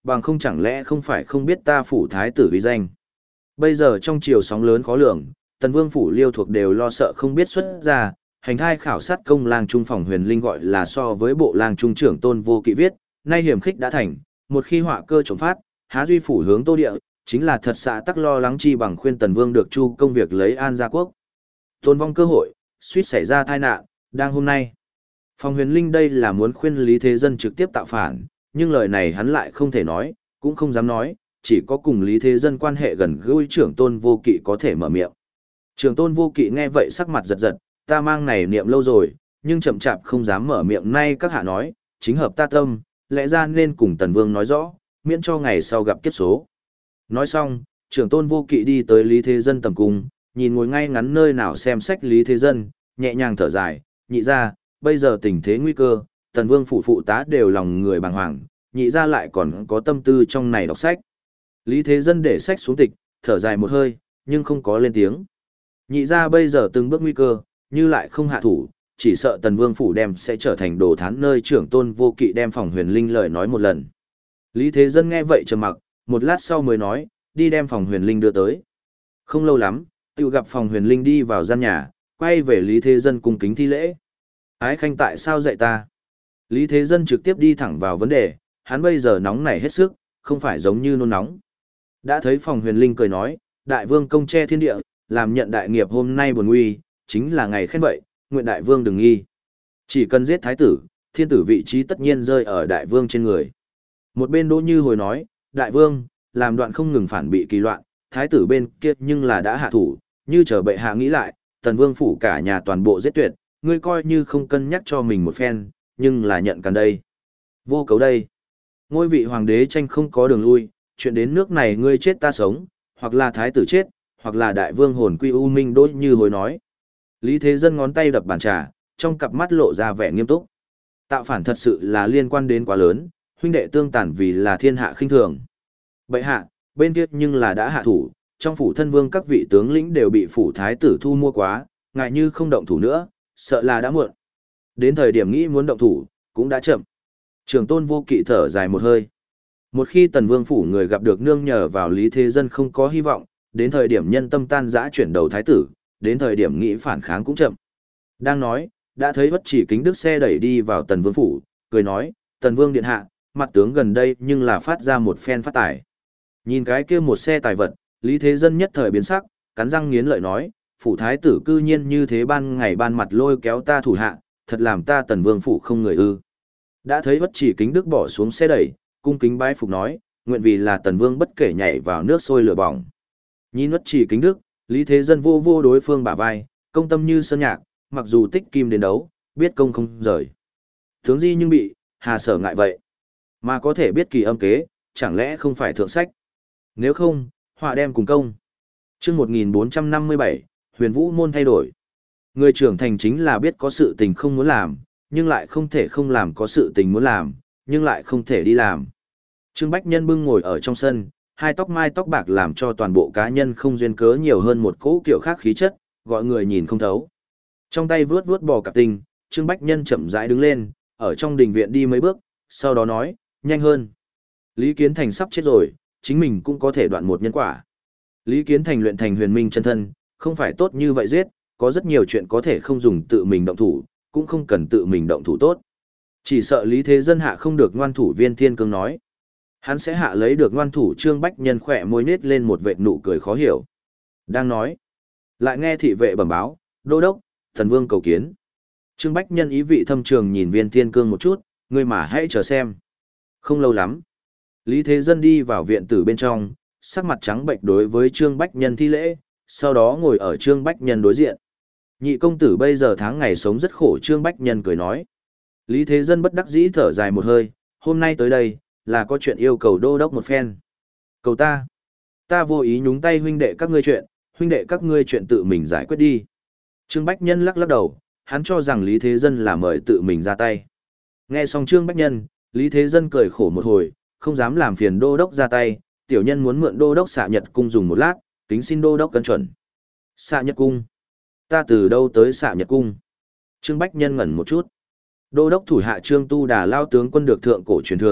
bằng không chẳng lẽ không phải không biết ta phủ thái tử uy danh. Bây giờ trong triều sóng lớn khó lường, Tần Vương phủ Liêu thuộc đều lo sợ không biết xuất ra, hành thai khảo sát công lang trung phòng huyền linh gọi là so với bộ lang trung trưởng Tôn Vô Kỵ viết, nay hiểm khích đã thành, một khi họa cơ trộm phát, há duy phủ hướng Tô địa, chính là thật xạ tắc lo lắng chi bằng khuyên Tần Vương được chu công việc lấy an gia quốc. Tôn vong cơ hội, suýt xảy ra tai nạn, đang hôm nay. Phòng huyền linh đây là muốn khuyên Lý Thế Dân trực tiếp tạo phản, nhưng lời này hắn lại không thể nói, cũng không dám nói, chỉ có cùng Lý Thế Dân quan hệ gần gũi trưởng Tôn Vô Kỵ có thể mở miệng. Trưởng Tôn Vô Kỵ nghe vậy sắc mặt giật giật, ta mang này niệm lâu rồi, nhưng chậm chạp không dám mở miệng, nay các hạ nói, chính hợp ta tâm, lẽ ra nên cùng Tần Vương nói rõ, miễn cho ngày sau gặp kiếp số. Nói xong, trưởng Tôn Vô Kỵ đi tới Lý Thế Dân tầm cung, nhìn ngồi ngay ngắn nơi nào xem sách Lý Thế Dân, nhẹ nhàng thở dài, nhị ra, bây giờ tình thế nguy cơ, Tần Vương phụ phụ tá đều lòng người bàng hoàng, nhị ra lại còn có tâm tư trong này đọc sách. Lý Thế Dân để sách xuống tịch, thở dài một hơi, nhưng không có lên tiếng. Nhị ra bây giờ từng bước nguy cơ, như lại không hạ thủ, chỉ sợ Tần Vương phủ đem sẽ trở thành đồ thán nơi trưởng Tôn Vô Kỵ đem phòng huyền linh lời nói một lần. Lý Thế Dân nghe vậy trầm mặc, một lát sau mới nói, đi đem phòng huyền linh đưa tới. Không lâu lắm, tự gặp phòng huyền linh đi vào gian nhà, quay về Lý Thế Dân cung kính thi lễ. Ái khanh tại sao dạy ta? Lý Thế Dân trực tiếp đi thẳng vào vấn đề, hắn bây giờ nóng nảy hết sức, không phải giống như nôn nóng. Đã thấy phòng huyền linh cười nói, đại vương công che thiên địa, làm nhận đại nghiệp hôm nay buồn nguy, chính là ngày khen vậy, nguyện đại vương đừng nghi. Chỉ cần giết thái tử, thiên tử vị trí tất nhiên rơi ở đại vương trên người. Một bên Đỗ Như hồi nói, đại vương, làm đoạn không ngừng phản bị kỳ loạn, thái tử bên kia nhưng là đã hạ thủ, như chờ bệ hạ nghĩ lại, tần vương phủ cả nhà toàn bộ giết tuyệt, ngươi coi như không cân nhắc cho mình một phen, nhưng là nhận cần đây. Vô cấu đây. Ngôi vị hoàng đế tranh không có đường lui, chuyện đến nước này ngươi chết ta sống, hoặc là thái tử chết, hoặc là đại vương hồn quy u minh. Đỗ Như hồi nói. Lý Thế Dân ngón tay đập bàn trà, trong cặp mắt lộ ra vẻ nghiêm túc. Tạo phản thật sự là liên quan đến quá lớn, huynh đệ tương tàn vì là thiên hạ khinh thường. Bệ hạ, bên kia nhưng là đã hạ thủ, trong phủ thân vương các vị tướng lĩnh đều bị phủ thái tử thu mua quá, ngại như không động thủ nữa, sợ là đã muộn. Đến thời điểm nghĩ muốn động thủ, cũng đã chậm. Trường Tôn Vô Kỵ thở dài một hơi. Một khi tần vương phủ người gặp được nương nhờ vào Lý Thế Dân không có hy vọng, đến thời điểm nhân tâm tan rã chuyển đầu thái tử, đến thời điểm nghĩ phản kháng cũng chậm. Đang nói, đã thấy Bất Chỉ Kính Đức xe đẩy đi vào tần vương phủ, cười nói, tần vương điện hạ, mặt tướng gần đây nhưng là phát ra một phen phát tài. Nhìn cái kia một xe tài vật, Lý Thế Dân nhất thời biến sắc, cắn răng nghiến lợi nói, phủ thái tử cư nhiên như thế ban ngày ban mặt lôi kéo ta thủ hạ, thật làm ta tần vương phủ không người ư. Đã thấy Bất Chỉ Kính Đức bỏ xuống xe đẩy, cung kính bái phục nói, nguyện vì là tần vương bất kể nhảy vào nước sôi lửa bỏng. Nhìn Bất Chỉ Kính Đức, Lý Thế Dân vô vô đối phương bả vai, công tâm như sơn nhạc, mặc dù tích kim đến đấu, biết công không rời. Tướng di nhưng bị, hà sở ngại vậy. Mà có thể biết kỳ âm kế, chẳng lẽ không phải thượng sách. Nếu không, họa đem cùng công. chương một nghìn bốn trăm năm mươi bảy, huyền vũ môn thay đổi. Người trưởng thành chính là biết có sự tình không muốn làm, nhưng lại không thể không làm, có sự tình muốn làm, nhưng lại không thể đi làm. Trương Bách Nhân bưng ngồi ở trong sân, hai tóc mai tóc bạc làm cho toàn bộ cá nhân không duyên cớ nhiều hơn một cỗ kiểu khác khí chất, gọi người nhìn không thấu. Trong tay vướt vướt bò cạp tinh, Trương Bách Nhân chậm rãi đứng lên, ở trong đình viện đi mấy bước, sau đó nói, nhanh hơn. Lý Kiến Thành sắp chết rồi, chính mình cũng có thể đoạn một nhân quả. Lý Kiến Thành luyện thành huyền minh chân thân, không phải tốt như vậy giết, có rất nhiều chuyện có thể không dùng tự mình động thủ, cũng không cần tự mình động thủ tốt. Chỉ sợ Lý Thế Dân hạ không được ngoan thủ Viên Thiên Cương nói. Hắn sẽ hạ lấy được ngoan thủ Trương Bách Nhân khỏe môi nết lên một vệt nụ cười khó hiểu. Đang nói, lại nghe thị vệ bẩm báo, đô đốc, thần vương cầu kiến. Trương Bách Nhân ý vị thâm trường nhìn Viên Thiên Cương một chút, ngươi mà hãy chờ xem. Không lâu lắm, Lý Thế Dân đi vào viện tử bên trong, sắc mặt trắng bệch đối với Trương Bách Nhân thi lễ, sau đó ngồi ở Trương Bách Nhân đối diện. Nhị công tử bây giờ tháng ngày sống rất khổ. Trương Bách Nhân cười nói. Lý Thế Dân bất đắc dĩ thở dài một hơi, hôm nay tới đây, là có chuyện yêu cầu đô đốc một phen. Cầu ta. Ta vô ý nhúng tay huynh đệ các ngươi chuyện, huynh đệ các ngươi chuyện tự mình giải quyết đi. Trương Bách Nhân lắc lắc đầu, hắn cho rằng Lý Thế Dân là mời tự mình ra tay. Nghe xong Trương Bách Nhân, Lý Thế Dân cười khổ một hồi, không dám làm phiền đô đốc ra tay, tiểu nhân muốn mượn đô đốc Xạ Nhật cung dùng một lát, kính xin đô đốc cân chuẩn. Xạ Nhật cung? Ta từ đâu tới Xạ Nhật cung? Trương Bách Nhân ngẩn một chút. Đô đốc thủ hạ Trương Tu Đà lao tướng quân được thượng cổ truyền thừa,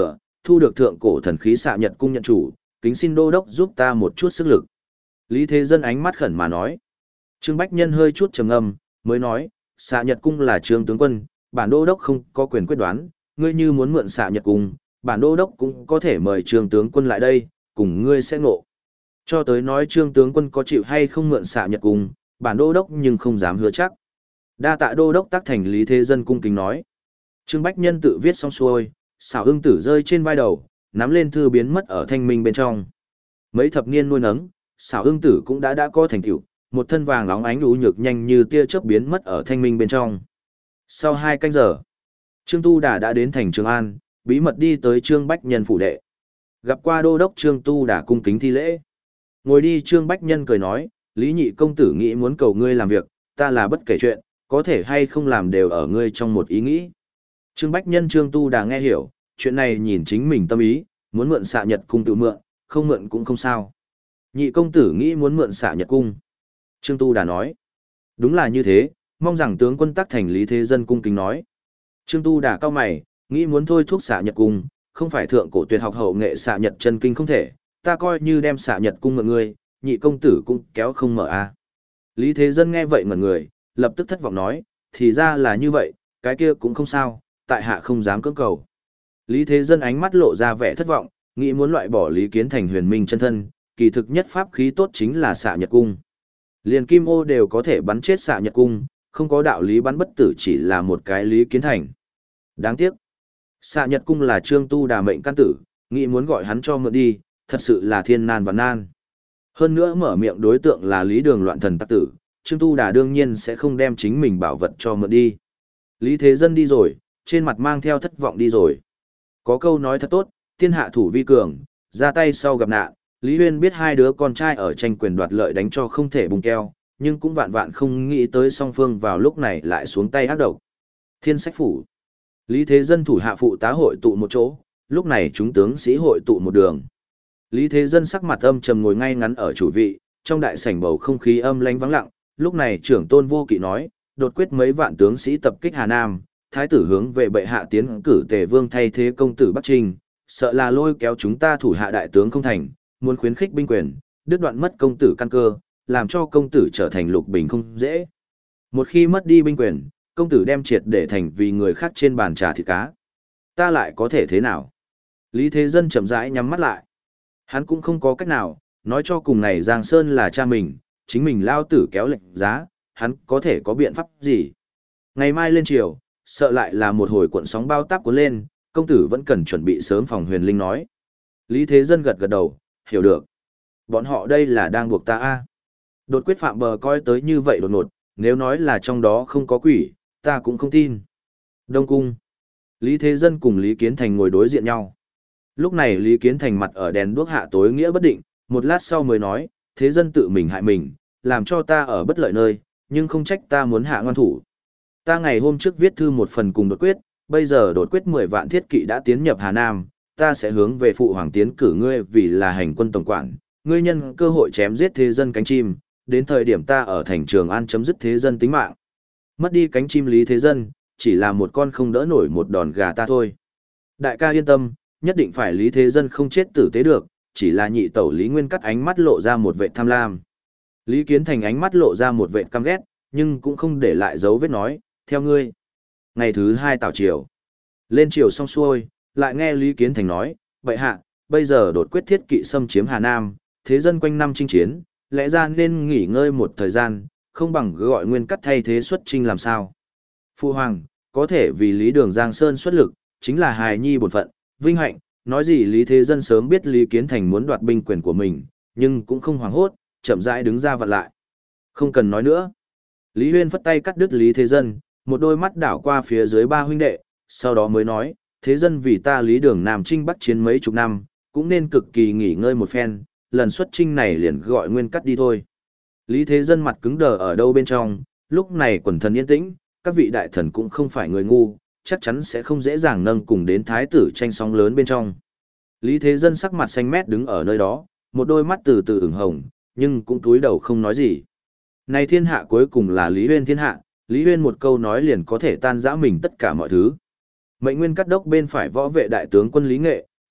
thu được thượng cổ thần khí Xạ Nhật cung nhận chủ, kính xin đô đốc giúp ta một chút sức lực. Lý Thế Dân ánh mắt khẩn mà nói. Trương Bách Nhân hơi chút trầm ngâm, mới nói, Xạ Nhật cung là Trương tướng quân, bản đô đốc không có quyền quyết đoán, ngươi như muốn mượn Xạ Nhật cung, bản đô đốc cũng có thể mời Trương tướng quân lại đây, cùng ngươi sẽ ngộ. Cho tới nói Trương tướng quân có chịu hay không mượn Xạ Nhật cung, bản đô đốc nhưng không dám hứa chắc. Đa tạ đô đốc tác thành Lý Thế Dân cung kính nói. Trương Bách Nhân tự viết xong xuôi, xảo ưng tử rơi trên vai đầu, nắm lên thư biến mất ở thanh minh bên trong. Mấy thập niên nuôi nấng, xảo ưng tử cũng đã đã có thành tựu, một thân vàng óng ánh ú nhược nhanh như tia chớp biến mất ở thanh minh bên trong. Sau hai canh giờ, Trương Tu Đà đã đến thành Trường An, bí mật đi tới Trương Bách Nhân phủ đệ. Gặp qua đô đốc Trương Tu Đà cung kính thi lễ. Ngồi đi Trương Bách Nhân cười nói, Lý nhị công tử nghĩ muốn cầu ngươi làm việc, ta là bất kể chuyện, có thể hay không làm đều ở ngươi trong một ý nghĩ. Trương Bách Nhân Trương Tu Đà nghe hiểu, chuyện này nhìn chính mình tâm ý, muốn mượn Xạ Nhật cung tự mượn, không mượn cũng không sao. Nhị công tử nghĩ muốn mượn Xạ Nhật cung. Trương Tu Đà nói, đúng là như thế, mong rằng tướng quân tác thành Lý Thế Dân cung kính nói. Trương Tu Đà cao mày, nghĩ muốn thôi thúc Xạ Nhật cung, không phải thượng cổ tuyệt học hậu nghệ Xạ Nhật chân kinh không thể, ta coi như đem Xạ Nhật cung mượn ngươi, nhị công tử cũng kéo không mở a. Lý Thế Dân nghe vậy ngẩn người, lập tức thất vọng nói, thì ra là như vậy, cái kia cũng không sao, tại hạ không dám cưỡng cầu. Lý Thế Dân ánh mắt lộ ra vẻ thất vọng, nghĩ muốn loại bỏ Lý Kiến Thành huyền minh chân thân, kỳ thực nhất pháp khí tốt chính là Xạ Nhật cung. Liền kim ô đều có thể bắn chết Xạ Nhật cung, không có đạo lý bắn bất tử chỉ là một cái Lý Kiến Thành. Đáng tiếc, Xạ Nhật cung là Trương Tu Đà mệnh căn tử, nghĩ muốn gọi hắn cho mượn đi, thật sự là thiên nan và nan. Hơn nữa mở miệng đối tượng là Lý Đường loạn thần tắc tử, Trương Tu Đà đương nhiên sẽ không đem chính mình bảo vật cho mượn đi. Lý Thế Dân đi rồi, trên mặt mang theo thất vọng đi rồi. Có câu nói thật tốt, tiên hạ thủ vi cường, ra tay sau gặp nạn, Lý Huyên biết hai đứa con trai ở tranh quyền đoạt lợi đánh cho không thể bùng keo, nhưng cũng vạn vạn không nghĩ tới song phương vào lúc này lại xuống tay ác độc. Thiên sách phủ. Lý Thế Dân thủ hạ phụ tá hội tụ một chỗ, lúc này chúng tướng sĩ hội tụ một đường. Lý Thế Dân sắc mặt âm trầm ngồi ngay ngắn ở chủ vị, trong đại sảnh bầu không khí âm lãnh vắng lặng, lúc này trưởng tôn vô kỵ nói, đột quyết mấy vạn tướng sĩ tập kích Hà Nam, thái tử hướng về bệ hạ tiến cử Tề Vương thay thế công tử Bắc Trinh, sợ là lôi kéo chúng ta thủ hạ đại tướng không thành, muốn khuyến khích binh quyền, đứt đoạn mất công tử căn cơ, làm cho công tử trở thành lục bình không dễ. Một khi mất đi binh quyền, công tử đem triệt để thành vì người khác trên bàn trà thịt cá. Ta lại có thể thế nào? Lý Thế Dân chậm rãi nhắm mắt lại. Hắn cũng không có cách nào, nói cho cùng này Giang Sơn là cha mình, chính mình lao tử kéo lệnh giá, hắn có thể có biện pháp gì? Ngày mai lên chiều, sợ lại là một hồi cuộn sóng bao táp cuốn lên, công tử vẫn cần chuẩn bị sớm phòng huyền linh nói. Lý Thế Dân gật gật đầu, hiểu được. Bọn họ đây là đang buộc ta a. Đột quyết phạm bờ coi tới như vậy đột ngột, nếu nói là trong đó không có quỷ, ta cũng không tin. Đông Cung. Lý Thế Dân cùng Lý Kiến Thành ngồi đối diện nhau. Lúc này Lý Kiến Thành mặt ở đèn đuốc hạ tối nghĩa bất định, một lát sau mới nói, Thế Dân tự mình hại mình, làm cho ta ở bất lợi nơi, nhưng không trách ta muốn hạ ngoan thủ. Ta ngày hôm trước viết thư một phần cùng đột quyết, bây giờ đột quyết mười vạn thiết kỵ đã tiến nhập Hà Nam, ta sẽ hướng về phụ hoàng tiến cử ngươi vì là hành quân tổng quản, ngươi nhân cơ hội chém giết Thế Dân cánh chim, đến thời điểm ta ở thành Trường An chấm dứt Thế Dân tính mạng. Mất đi cánh chim Lý Thế Dân, chỉ là một con không đỡ nổi một đòn gà ta thôi. Đại ca yên tâm, nhất định phải Lý Thế Dân không chết tử tế được, chỉ là nhị tẩu Lý Nguyên cắt ánh mắt lộ ra một vệ tham lam. Lý Kiến Thành ánh mắt lộ ra một vệ căm ghét, nhưng cũng không để lại dấu vết nói, theo ngươi. Ngày thứ hai tảo triều. Lên triều xong xuôi, lại nghe Lý Kiến Thành nói, vậy hạ, bây giờ đột quyết thiết kỵ xâm chiếm Hà Nam, Thế Dân quanh năm chinh chiến, lẽ ra nên nghỉ ngơi một thời gian, không bằng gọi Nguyên cắt thay thế xuất chinh làm sao. Phu hoàng, có thể vì Lý Đường Giang Sơn xuất lực, chính là hài nhi bổn phận, vinh hạnh, nói gì Lý Thế Dân sớm biết Lý Kiến Thành muốn đoạt binh quyền của mình, nhưng cũng không hoảng hốt, chậm rãi đứng ra vặn lại. Không cần nói nữa. Lý Huyên phất tay cắt đứt Lý Thế Dân, một đôi mắt đảo qua phía dưới ba huynh đệ, sau đó mới nói, Thế Dân vì ta Lý Đường Nam Trinh Bắc chiến mấy chục năm, cũng nên cực kỳ nghỉ ngơi một phen, lần xuất chinh này liền gọi Nguyên cắt đi thôi. Lý Thế Dân mặt cứng đờ ở đâu bên trong, lúc này quần thần yên tĩnh, các vị đại thần cũng không phải người ngu, chắc chắn sẽ không dễ dàng nâng cùng đến thái tử tranh sóng lớn bên trong. Lý Thế Dân sắc mặt xanh mét đứng ở nơi đó, một đôi mắt từ từ ửng hồng, nhưng cũng túi đầu không nói gì. Này thiên hạ cuối cùng là Lý Huyên thiên hạ, Lý Huyên một câu nói liền có thể tan rã mình tất cả mọi thứ. Mệnh Nguyên cắt đốc bên phải võ vệ đại tướng quân Lý Nghệ,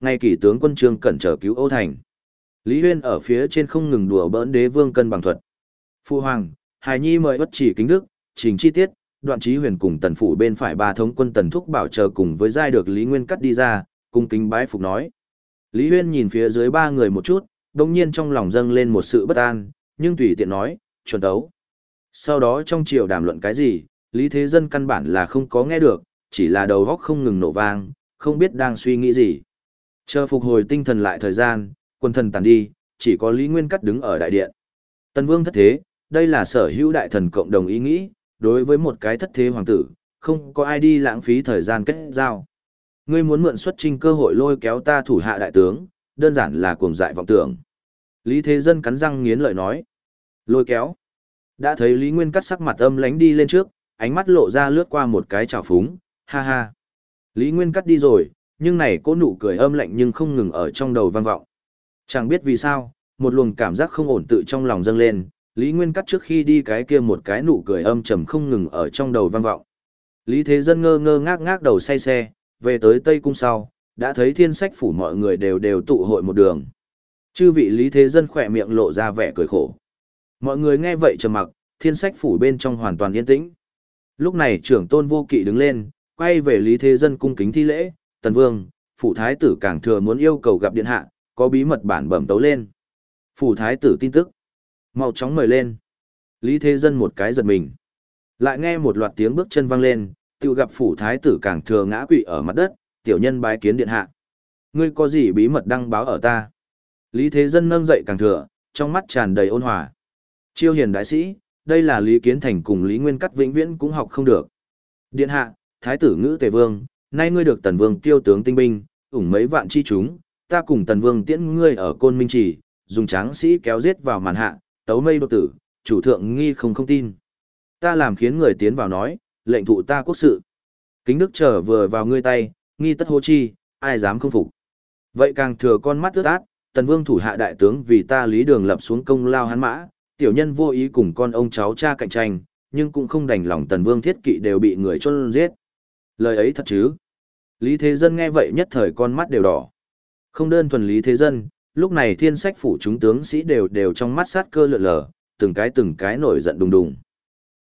ngay kỷ tướng quân Trương Cẩn trở cứu Âu Thành. Lý Huyên ở phía trên không ngừng đùa bỡn đế vương cân bằng thuật. Phu hoàng, hài nhi mời bất chỉ kính đức, trình chi tiết, đoạn trí huyền cùng tần phủ bên phải ba thống quân tần thúc bảo chờ cùng với giai được Lý Nguyên cắt đi ra, cung kính bái phục nói. Lý Huyên nhìn phía dưới ba người một chút, đồng nhiên trong lòng dâng lên một sự bất an, nhưng tùy tiện nói, chuẩn tấu. Sau đó trong triều đàm luận cái gì, Lý Thế Dân căn bản là không có nghe được, chỉ là đầu góc không ngừng nổ vang, không biết đang suy nghĩ gì. Chờ phục hồi tinh thần lại thời gian, quân thần tàn đi, chỉ có Lý Nguyên cắt đứng ở đại điện. Tần Vương thất thế, đây là sở hữu đại thần cộng đồng ý nghĩ, đối với một cái thất thế hoàng tử, không có ai đi lãng phí thời gian kết giao. Ngươi muốn mượn xuất trình cơ hội lôi kéo ta thủ hạ đại tướng, đơn giản là cuồng dại vọng tưởng. Lý Thế Dân cắn răng nghiến lợi nói. Lôi kéo. Đã thấy Lý Nguyên cắt sắc mặt âm lánh đi lên trước, ánh mắt lộ ra lướt qua một cái trào phúng, ha ha. Lý Nguyên cắt đi rồi, nhưng này cô nụ cười âm lạnh nhưng không ngừng ở trong đầu vang vọng. Chẳng biết vì sao, một luồng cảm giác không ổn tự trong lòng dâng lên, Lý Nguyên cắt trước khi đi cái kia một cái nụ cười âm trầm không ngừng ở trong đầu vang vọng. Lý Thế Dân ngơ ngơ ngác ngác đầu say xe, về tới Tây Cung sau, đã thấy thiên sách phủ mọi người đều đều tụ hội một đường. Chư vị Lý Thế Dân khỏe miệng lộ ra vẻ cười khổ. Mọi người nghe vậy trầm mặc, thiên sách phủ bên trong hoàn toàn yên tĩnh. Lúc này trưởng tôn vô kỵ đứng lên, quay về Lý Thế Dân cung kính thi lễ, Tần Vương, phủ thái tử càng thừa muốn yêu cầu gặp điện hạ, có bí mật bản bẩm tấu lên. Phủ thái tử tin tức. Mau chóng mời lên. Lý Thế Dân một cái giật mình. Lại nghe một loạt tiếng bước chân vang lên, tự gặp phủ thái tử càng thừa ngã quỵ ở mặt đất, tiểu nhân bái kiến điện hạ. Ngươi có gì bí mật đăng báo ở ta? Lý Thế Dân nâng dậy càng thừa, trong mắt tràn đầy ôn hòa. Chiêu hiền đại sĩ, đây là Lý Kiến Thành cùng Lý Nguyên Cắt vĩnh viễn cũng học không được. Điện hạ, thái tử ngữ tề vương, nay ngươi được Tần Vương tiêu tướng tinh binh, ủng mấy vạn chi chúng, ta cùng Tần Vương tiễn ngươi ở Côn Minh Trì, dùng tráng sĩ kéo giết vào màn hạ, tấu mây đột tử, chủ thượng nghi không không tin. Ta làm khiến người tiến vào nói, lệnh thụ ta quốc sự. Kính đức trở vừa vào ngươi tay, nghi tất hô chi, ai dám không phục. Vậy càng thừa con mắt ướt át, Tần Vương thủ hạ đại tướng vì ta Lý Đường lập xuống công lao hắn mã, tiểu nhân vô ý cùng con ông cháu cha cạnh tranh, nhưng cũng không đành lòng Tần Vương thiết kỵ đều bị người chôn giết. Lời ấy thật chứ? Lý Thế Dân nghe vậy nhất thời con mắt đều đỏ. Không đơn thuần Lý Thế Dân, lúc này thiên sách phủ chúng tướng sĩ đều đều trong mắt sát cơ lượn lờ, từng cái từng cái nổi giận đùng đùng.